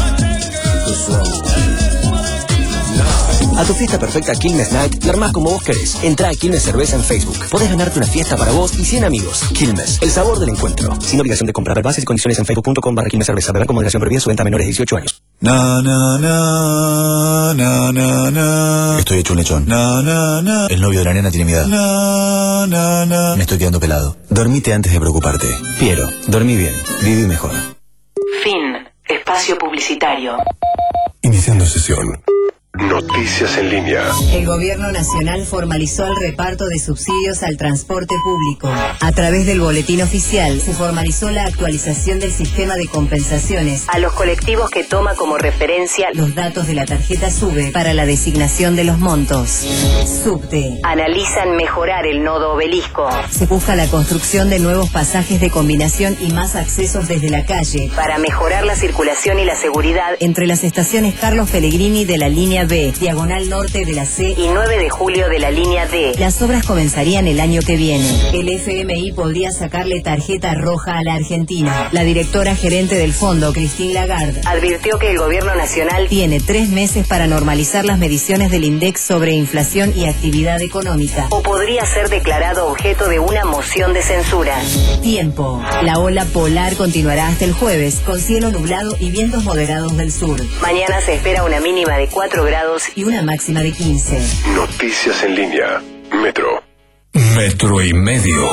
A tu fiesta perfecta Quilmes Night, la armás como vos querés. Entrá a Quilmes Cerveza en Facebook. Podés ganarte una fiesta para vos y cien amigos. Quilmes, el sabor del encuentro. Sin obligación de comprar. Bases y condiciones en facebook punto com barra Quilmes Cerveza. Beber con moderación, prohibida su venta a menores de dieciocho años. Na, na, na, na, na, na. Estoy hecho un lechón. Na, na, na. El novio de la nena tiene mi edad. Na, na, na. Me estoy quedando pelado. Dormite antes de preocuparte. Piero, dormí bien. Viví mejor. Fin. Espacio publicitario. Iniciando sesión. Noticias en línea. El Gobierno Nacional formalizó el reparto de subsidios al transporte público. A través del boletín oficial se formalizó la actualización del sistema de compensaciones a los colectivos que toma como referencia los datos de la tarjeta SUBE para la designación de los montos. Subte. Analizan mejorar el nodo Obelisco. Se busca la construcción de nuevos pasajes de combinación y más accesos desde la calle para mejorar la circulación y la seguridad entre las estaciones Carlos Pellegrini de la línea B, Diagonal Norte de la C y nueve de julio de la línea D. Las obras comenzarían el año que viene. El F M I podría sacarle tarjeta roja a la Argentina. La directora gerente del fondo, Christine Lagarde, advirtió que el gobierno nacional tiene tres meses para normalizar las mediciones del INDEX sobre inflación y actividad económica, o podría ser declarado objeto de una moción de censura. Tiempo. La ola polar continuará hasta el jueves, con cielo nublado y vientos moderados del sur. Mañana se espera una mínima de cuatro grados y una máxima de quince. Noticias en línea. Metro. Metro y medio.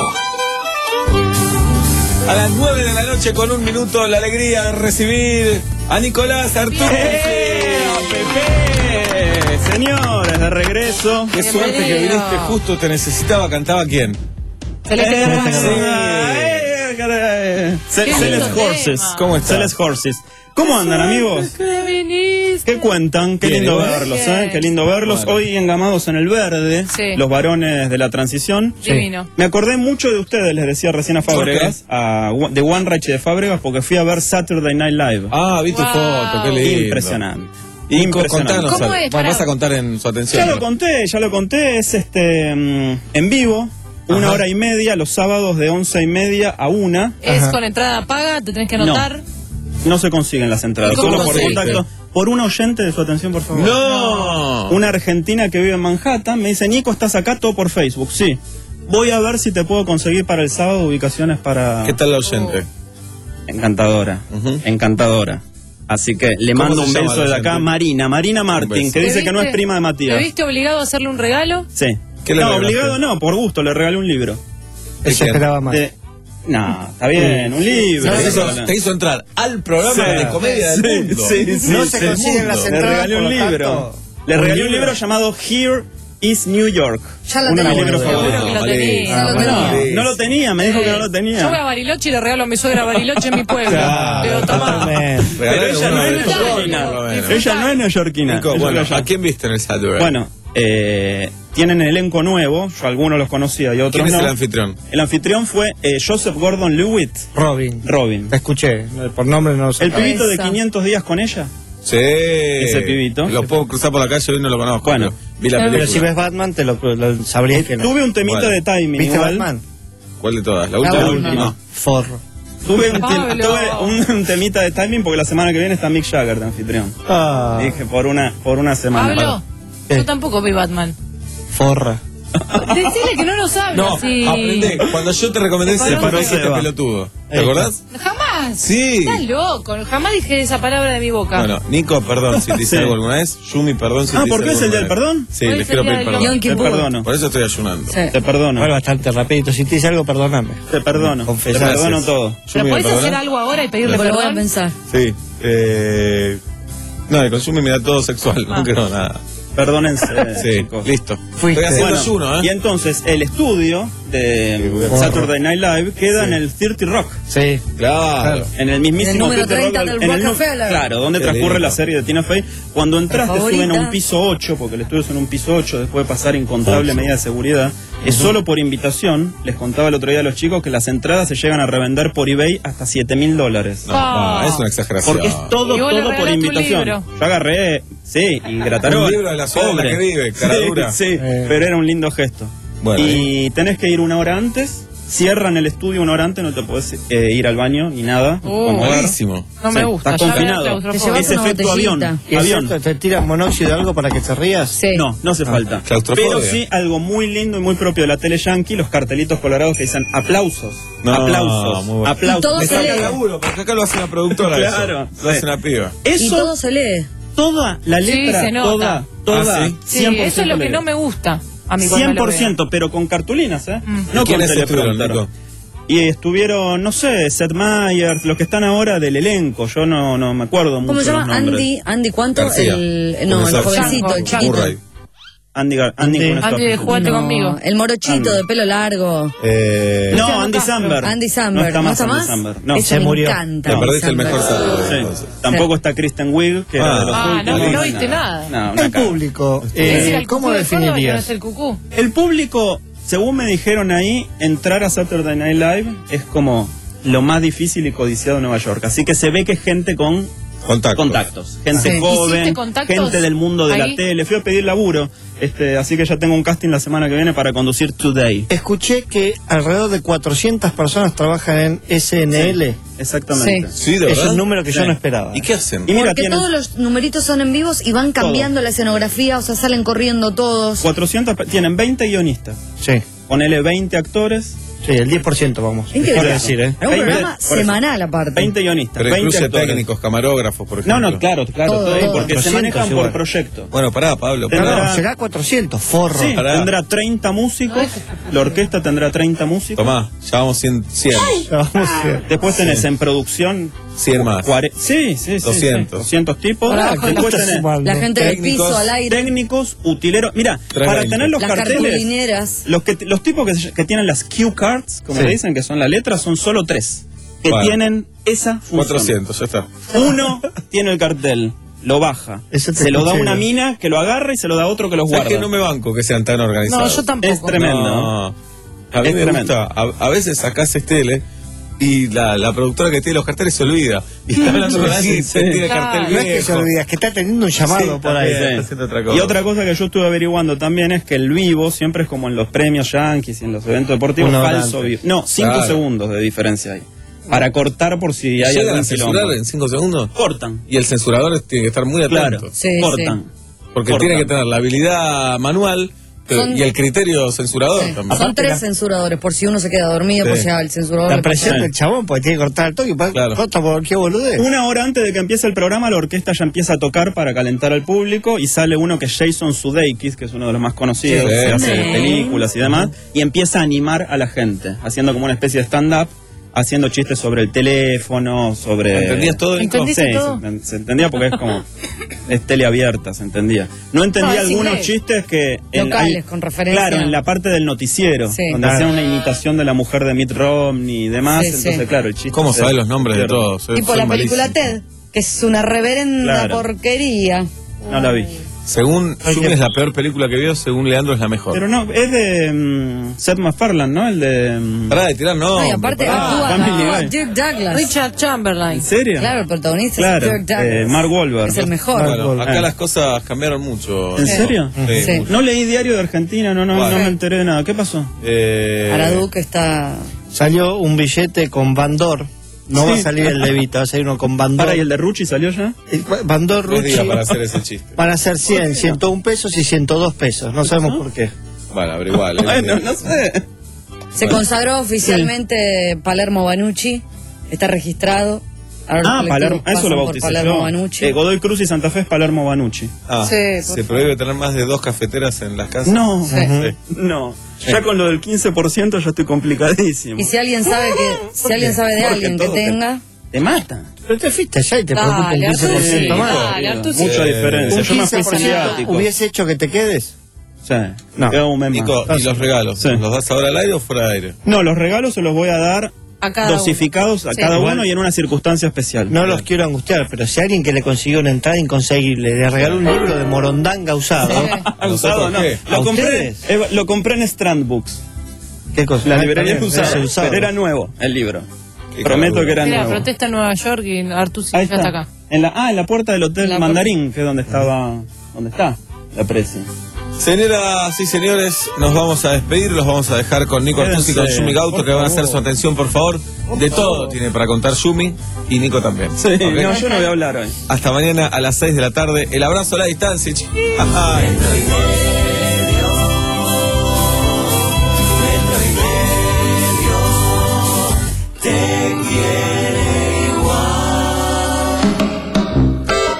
A las nueve de la noche con un minuto, la alegría de recibir a Nicolás Arturo. ¡Eh! Pepe! Señores, de regreso. Qué suerte que viniste, justo te necesitaba. ¿Cantaba quién? Celeste Horses. ¿Cómo estás? Celeste Horses. ¿Cómo andan, amigos? ¿Qué cuentan? Qué lindo verlos, ¿eh? Qué lindo verlos. Hoy engamados en el verde, Sí. los varones de la transición. Divino. Me acordé mucho de ustedes, les decía recién a Fábregas, a, de One Rich de Fábregas, porque fui a ver Saturday Night Live. Ah, vi tu Wow. foto, qué lindo. Impresionante. Nico, Impresionante. contanos ¿Cómo algo. es? Pará. Vas a contar en su atención. Ya lo ¿no? conté, ya lo conté, es este mm, en vivo, una Ajá. hora y media, los sábados de once y media a una. Es Ajá. con entrada paga, te tenés que anotar. No se consiguen las entradas, ¿Y cómo solo por conseguiste? contacto. Por un oyente de su atención, por favor. ¡No! Una argentina que vive en Manhattan me dice, Nico, ¿estás acá? Todo por Facebook. Sí. Voy a ver si te puedo conseguir para el sábado ubicaciones para... ¿Qué tal la oyente? Encantadora, Ujú. encantadora. Así que le ¿Cómo mando se un llama beso la desde acá, gente? Marina, Marina Martín, beso. que ¿Te dice que no es viste? prima de Matías. ¿Te viste obligado a hacerle un regalo? Sí. ¿Qué le no, regalaste? obligado no, por gusto, le regalé un libro. Eso esperaba más. No, está bien, un libro. Te hizo, te hizo entrar al programa Sí. de comedia del Sí, mundo. sí, sí, no sí. se consiguen las Le entradas. regalé un por lo libro. tanto. Le ¿Un regalé un libro? libro llamado Here is New York. Ya lo Uno de mis tenía. libros Seguro favoritos. que lo tenía. Ah, Ya lo bueno, tenía. no lo tenía, me dijo que no lo tenía. Yo voy a Bariloche y le regalo a mi suegra Bariloche en mi pueblo. Claro, Pero tomá. Pero ella no es neoyorquina. Ella no es neoyorquina. Nico, Ella bueno, es de allá. ¿a quién viste en el Saturday? Bueno, eh, tienen elenco nuevo, yo algunos los conocía y otros ¿Quién es no. el anfitrión? El anfitrión fue eh, Joseph Gordon-Levitt. Robin. Robin. Te escuché, por nombre no lo sé. El pibito de Eso. quinientos días con ella. Sí. Ese pibito. Lo puedo cruzar por la calle, hoy no lo conozco. Bueno. pero vi la película. Pero si ves Batman, te lo, lo sabría que no. Tuve un temita ¿Cuál? de timing ¿Viste igual. Batman? ¿Cuál de todas? ¿La La última? última. No. Forro. Tuve, un, Pablo. tem- tuve un, un temita de timing porque la semana que viene está Mick Jagger de anfitrión. Ah, Dije, por una, por una semana. Pablo, ¿Qué? yo tampoco vi Batman. forra. Decirle que no nos habla No, así. aprendé. Cuando yo te recomendé Se ese paró paró Seba. este pelotudo. ¿Te Ahí acordás? Jamás. Sí. Estás loco. Jamás dije esa palabra de mi boca. Bueno, Nico, perdón si te hice Sí. algo alguna vez. Yumi, perdón si Ah, te ¿por hice qué es algo el día del alguna perdón? vez. Sí, Hoy les es quiero el día pedir del perdón. Yom Te Kippur. perdono. Por eso estoy ayunando. Sí. Te perdono. Fue bastante rapidito. Si te hice algo, perdóname. Te perdono. Confesá. Te perdono Gracias. todo. ¿Pero Yumi, ¿me podés hacer perdonás? algo ahora y pedirle Lo voy a perdón? pensar. Sí. Eh... No, de consumo me da todo sexual, Ah. no quiero nada. Perdónense, Sí, chicos. listo. Fuiste. Estoy haciendo Bueno, ayuno, y ¿eh? entonces el estudio de Porro. Saturday Night Live queda Sí. en el thirty Rock. Sí. Claro. En el mismísimo En el número thirty treinta Rock, del en el nu- Rockefeller. Claro, donde Qué transcurre lindo. la serie de Tina Fey. Cuando entras te favorita. suben a un piso ocho, porque el estudio es en un piso ocho, después de pasar incontable medida de seguridad. Es solo por invitación. Les contaba el otro día a los chicos que las entradas se llegan a revender por eBay hasta siete mil dólares. No, Ah. va, es una exageración. Porque es todo, Y vos le todo por regalaste un invitación. libro. Yo agarré, sí, y Gratarol. Un libro de la ciudad en la que vive, cara Sí, dura. Sí, Eh. pero era un lindo gesto. Bueno, y tenés que ir una hora antes. Cierran el estudio una hora antes, no te podés eh, ir al baño ni nada. Oh. Cuando agarras- buenísimo. No me Sí, gusta. estás ya veo confinado. claustrofobia. Es efecto avión. ¿Y avión. eso te tiran monóxido o algo para que te rías? Sí. No, no hace falta. claustrofobia. Pero sí algo muy lindo y muy propio de la tele yankee, los cartelitos colorados que dicen aplausos. No, aplausos. muy bueno. Aplausos. Y todo Me se saca lee. el laburo, porque acá lo hace una productora. Claro, eso. Lo sí. hace una piba. Eso, Y todo se lee. toda la Sí, letra, se nota. toda, toda, Ah, ¿sí? Sí, cien por ciento eso es lo que leído. no me gusta. A mí cuando cien lo por veo. ciento, pero con cartulinas, ¿eh? Mm. No ¿Y quién con es el teleprompter. Nico? Y estuvieron, no sé, Seth Meyers, los que están ahora del elenco, yo no, no me acuerdo mucho. ¿Cómo se los llama? nombres. Andy, Andy, ¿cuánto? García. El, no, el jovencito, el chiquito. Murray. Andy, Gar- Andy, Andy, con esto. Andy, jugate No, conmigo. el morochito Andy. de pelo largo. Eh, No, Andy Samberg. Andy Samberg. No está más, ¿No está Andy más? Samberg. No. Ese Se me murió. encanta. Te Andy perdiste el mejor Samberg. saludo. Sí. entonces. Tampoco está Kristen Wiig, que era de los Ah, no, últimos. no viste nada. No, una El caga. público, ¿Querés ir eh, al ¿cómo cucú de Córdoba, que no definirías? es el cucú? El público, según me dijeron ahí, entrar a Saturday Night Live es como lo más difícil y codiciado en Nueva York. Así que se ve que es gente con Contactos. contactos. Gente Sí. joven, ¿Hiciste contactos gente del mundo de ahí? la tele. Fui a pedir laburo, este, así que ya tengo un casting la semana que viene para conducir Today. Escuché que alrededor de cuatrocientas personas trabajan en S N L. Exactamente. Sí, de Es verdad. un número que yo Sí. no esperaba. ¿Y qué hacen? Y mira, Porque tienen todos los numeritos son en vivos y van cambiando la escenografía, o sea, salen corriendo todos. cuatrocientos, pe- tienen veinte guionistas. Sí, Ponele veinte actores, sí, el diez por ciento vamos. Increíble. Quiero decir, ¿eh? Era un veinte, programa por eso. semanal aparte. veinte guionistas, Pero veinte incluye actores. técnicos, camarógrafos, por ejemplo. No, no, claro, claro, Todo, todo, todo. porque se cuatrocientos manejan igual. por proyecto. Bueno, pará, Pablo. No, pará. no, será cuatrocientos, forro. Sí, Pará. tendrá treinta músicos, la orquesta tendrá treinta músicos. Tomá, ya vamos cien. cien. Vamos, sí. Después tenés en producción cien más. cuare- sí, sí, sí, doscientos. sí, doscientos tipos. Pará, Después estás tenés sumando. La gente del Técnicos, piso al aire. técnicos, utileros. Mira, Tres para veinte. tener los Las carteles, cartulineras. los que los tipos que, se- que tienen las cue cards, como Sí. le dicen, que son las letras, son solo tres que Vale. tienen esa función. cuatrocientos, ya está. Uno tiene el cartel, lo baja, Eso te se lo da escuché una yo. mina que lo agarra y se lo da a otro que lo ¿Sabes guarda. que no me banco que sean tan organizados? No, yo tampoco. Es tremendo. No. A mí Es me tremendo. gusta. A, a veces sacás tele y la, la productora que tiene los carteles se olvida. Y está hablando con alguien y se Sí. tiene Claro. cartel No es que se viejo. olvida, es que está teniendo un llamado Sí, por ahí. también. Sí. haciendo otra cosa. Y otra cosa que yo estuve averiguando también es que el vivo siempre es como en los premios Yankees y en los eventos deportivos, Una hora falso antes. vivo. No, cinco Claro. segundos de diferencia hay. Para cortar por si hay ¿Llegan algún a censurar quilombo. en cinco segundos? Cortan. Y el censurador tiene que estar muy atento. Claro, Sí, cortan. Porque Cortan. tiene que tener la habilidad manual pero- Son- y el criterio censurador también. Son tres censuradores, por si uno se queda dormido, Sí. por si el censurador... La le pasa- presión del chabón, porque tiene que cortar el toque. Claro. Corta por qué boludez. Una hora antes de que empiece el programa, la orquesta ya empieza a tocar para calentar al público y sale uno que es Jason Sudeikis, que es uno de los más conocidos, Sí, que sí. hace Sí. películas y demás, y empieza a animar a la gente, haciendo como una especie de stand-up, haciendo chistes sobre el teléfono, sobre... ¿Entendías todo? ¿Entendiste Sí, todo? Se, enten- se entendía porque es como... es teleabierta, se entendía. No entendía No, es algunos inglés. chistes que... en- Locales, hay- con referencia. Claro, en la parte del noticiero, Sí. donde Ah. hacía una imitación de la mujer de Mitt Romney y demás, Sí, sí. entonces claro, el chiste... ¿Cómo se- sabes los nombres de pierde. todos? Tipo Son la película malísimos. Ted, que es una reverenda Claro. porquería. No la vi. Según Yumi es la peor película que vio, según Leandro es la mejor. Pero no, es de mm, Seth MacFarlane, ¿no? El de... mm, Pará de tirar, no. Ay, aparte pará. actúa, Family actúa Guy. Dirk Douglas. Richard Chamberlain. ¿En serio? Claro, el protagonista Claro, es Dirk Douglas. eh, Mark Wahlberg. Es el mejor. Bueno, acá Ah. las cosas cambiaron mucho. ¿En serio? Sí. Sí. No leí Diario de Argentina, no, no, Vale. no me enteré de nada. ¿Qué pasó? Eh, Araduc está... Salió un billete con Bandor. No Sí. va a salir el Levita, va a salir uno con Bandor. Para, ¿y el de Rucci salió ya? Eh, Bandor tres Rucci días para hacer ese chiste. van a ser cien, ciento uno pesos y ciento dos pesos. No sabemos por qué. Bueno, averiguale. Bueno, no sé. Se consagró oficialmente Palermo Banucci. Está registrado. Ahora los Ah, colectivos Palermo, eso pasan lo por bauticé Palermo yo. Banucci. Eh, Godoy Cruz y Santa Fe es Palermo Banucci. Ah, Sí, por ¿se favor. prohíbe tener más de dos cafeteras en las casas? No, Sí. no. Ya con lo del quince por ciento ya estoy complicadísimo. Y si alguien sabe que si alguien sabe de Porque alguien que todo te- tenga... Te mata. Pero te fuiste allá y te Dale, preocupa un quince por ciento Artusi, más. dale, Artusi. Mucha Eh, diferencia. ¿Un Yo me fui quince por ciento semiático. hubiese hecho que te quedes? Sí, No. queda un mes más. Nico, ¿y los regalos? Sí. ¿Los das ahora al aire o fuera de aire? No, los regalos se los voy a dar A cada dosificados a Sí. cada Igual- uno y en una circunstancia especial. No los quiero angustiar, pero si alguien que le consiguió una entrada inconseguible le regaló un libro de Morondanga usado. Ah, usado, no. qué? Lo ¿A compré, ustedes? eh, lo compré en Strand Books. ¿Qué cosa? La Ah, librería está bien, usada, ese usado. pero era nuevo el libro. Qué Prometo caradura. que era Mira, nuevo. protesta en Nueva York y Artusi ya Ahí está. está. acá. En la, ah, en la puerta del Hotel La Mandarín, que es donde estaba, donde está la presi. Señoras y señores, nos vamos a despedir, los vamos a dejar con Nico Artusi y con Quédense, Yumi Gauto, por que van a hacer favor. su atención, por favor. De todo tiene para contar Yumi y Nico también. Sí, ¿Ok? no, yo no voy a hablar hoy. Hasta mañana a las seis de la tarde. El abrazo a la distancia. ch- Ay.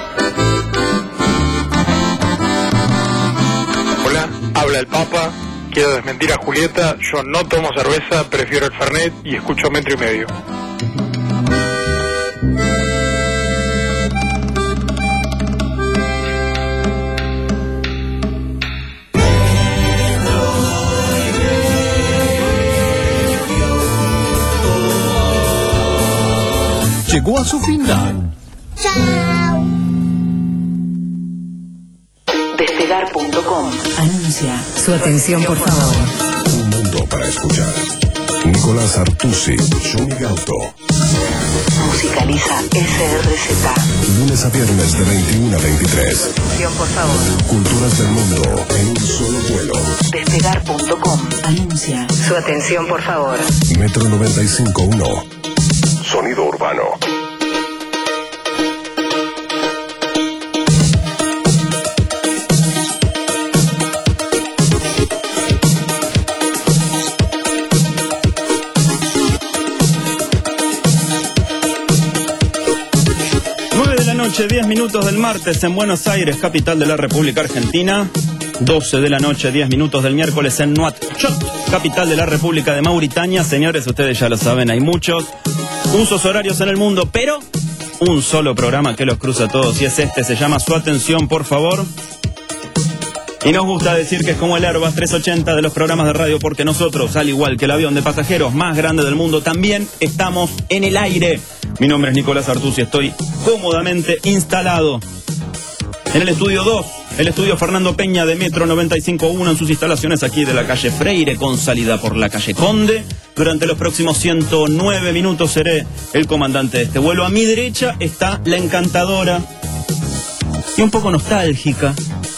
Hola, habla el Papa quiero desmentir a Julieta, yo no tomo cerveza, prefiero el Fernet y escucho Metro y Medio. Llegó a su final. Chao. Despegar punto com anuncia. Su atención, por favor. Un mundo para escuchar. Nicolás Artusi, Johnny Gauto. Musicaliza S R Z. Lunes a viernes de veintiuno a veintitrés. Atención, por favor. Culturas del mundo en un solo vuelo. Despegar punto com anuncia. Su atención, por favor. Metro noventa y cinco punto uno. Sonido urbano. diez minutos del martes en Buenos Aires, capital de la República Argentina. doce de la noche, diez minutos del miércoles en Nuakchot, capital de la República de Mauritania. Señores, ustedes ya lo saben, hay muchos usos horarios en el mundo, pero un solo programa que los cruza a todos y es este, se llama Su Atención, por favor. Y nos gusta decir que es como el Airbus trescientos ochenta de los programas de radio, porque nosotros, al igual que el avión de pasajeros más grande del mundo, también estamos en el aire. Mi nombre es Nicolás Artusi, estoy cómodamente instalado en el estudio dos, el estudio Fernando Peña de Metro noventa y cinco punto uno en sus instalaciones aquí de la calle Freire, con salida por la calle Conde. Durante los próximos ciento nueve minutos seré el comandante de este vuelo. A mi derecha está la encantadora y un poco nostálgica,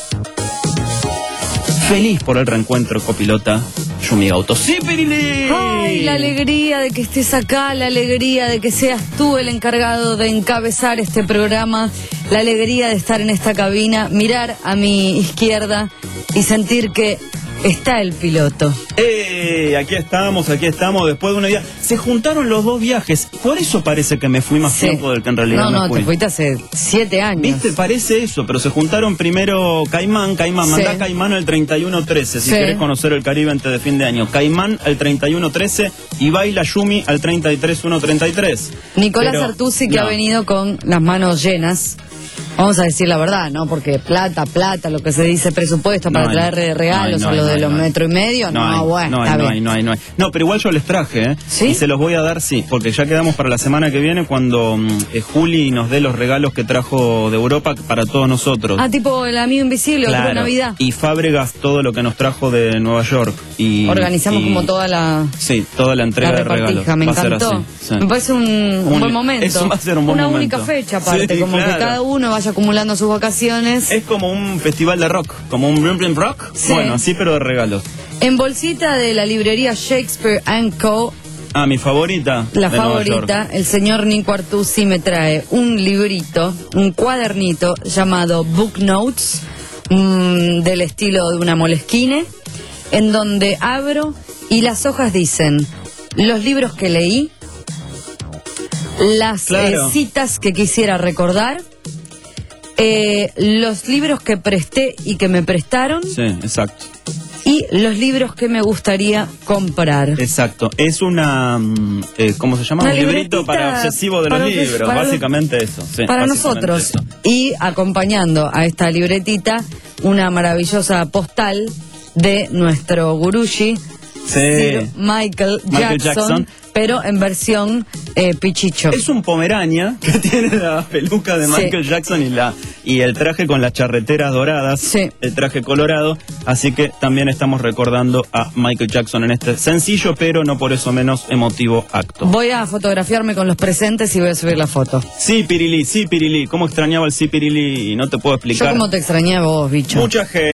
feliz por el reencuentro, copilota Yumi Gauto. ¡Sí, Pirilí! ¡Ay, la alegría de que estés acá! La alegría de que seas tú el encargado de encabezar este programa. La alegría de estar en esta cabina, mirar a mi izquierda y sentir que está el piloto. ¡Eh! Aquí estamos, aquí estamos, después de una día. Se juntaron los dos viajes, por eso parece que me fui más Sí. tiempo del que en realidad No, me no, fui. te fuiste hace siete años. ¿Viste? Parece eso, pero se juntaron primero Caimán, Caimán, Sí. mandá Caimán al treinta y uno trece, si Sí. querés conocer el Caribe antes de fin de año. Caimán al treinta y uno trece y baila Yumi al treinta y tres uno treinta y tres. Nicolás Pero, Artusi, que no. ha venido con las manos llenas. Vamos a decir la verdad, ¿no? Porque plata, plata, lo que se dice presupuesto para No hay, traer regalos no hay, a lo no de hay, los no hay. metro y medio, no, hay, bueno, no hay, está no bien. hay, no hay, no hay. No, pero igual yo les traje, ¿eh? Y se los voy a dar, sí, porque ya quedamos para la semana que viene cuando mm, eh, Juli nos dé los regalos que trajo de Europa para todos nosotros. Ah, tipo el amigo invisible, otro de Claro. Navidad. Y Fábregas todo lo que nos trajo de Nueva York. Y, Organizamos y- como toda la, Sí, toda la entrega la de regalos. repartija, me Va a ser encantó. así, sí. Me parece un, un Un- buen momento. eso va a ser un buen Una momento. única fecha aparte, Sí, como claro. que cada uno vaya acumulando sus vacaciones. Es como un festival de rock, como un Brim Brim Rock. Sí. Bueno, así pero de regalos. En bolsita de la librería Shakespeare and Co., Ah, mi favorita. la de Nueva favorita, York. el señor Nico Artusi me trae un librito, un cuadernito llamado Book Notes, mmm, del estilo de una Moleskine, en donde abro y las hojas dicen los libros que leí, las Claro. eh, citas que quisiera recordar, eh, los libros que presté y que me prestaron Sí, exacto. y los libros que me gustaría comprar. Exacto. Es una. mm, eh, ¿Cómo se llama? Una Un librito libretita para obsesivo de los para obses- libros. para- Básicamente eso. sí, para básicamente nosotros. eso. Y acompañando a esta libretita, una maravillosa postal de nuestro gurushi, Sir Michael, Michael Jackson, Jackson. pero en versión eh, pichicho. Es un Pomerania que tiene la peluca de Sí. Michael Jackson y la y el traje con las charreteras doradas, el traje colorado, así que también estamos recordando a Michael Jackson en este sencillo, pero no por eso menos emotivo acto. Voy a fotografiarme con los presentes y voy a subir la foto. Sí, Pirilí, sí, Pirilí, cómo extrañaba el sí, Pirilí, no te puedo Yo explicar. como te extrañé a vos, bicho. Mucha gente.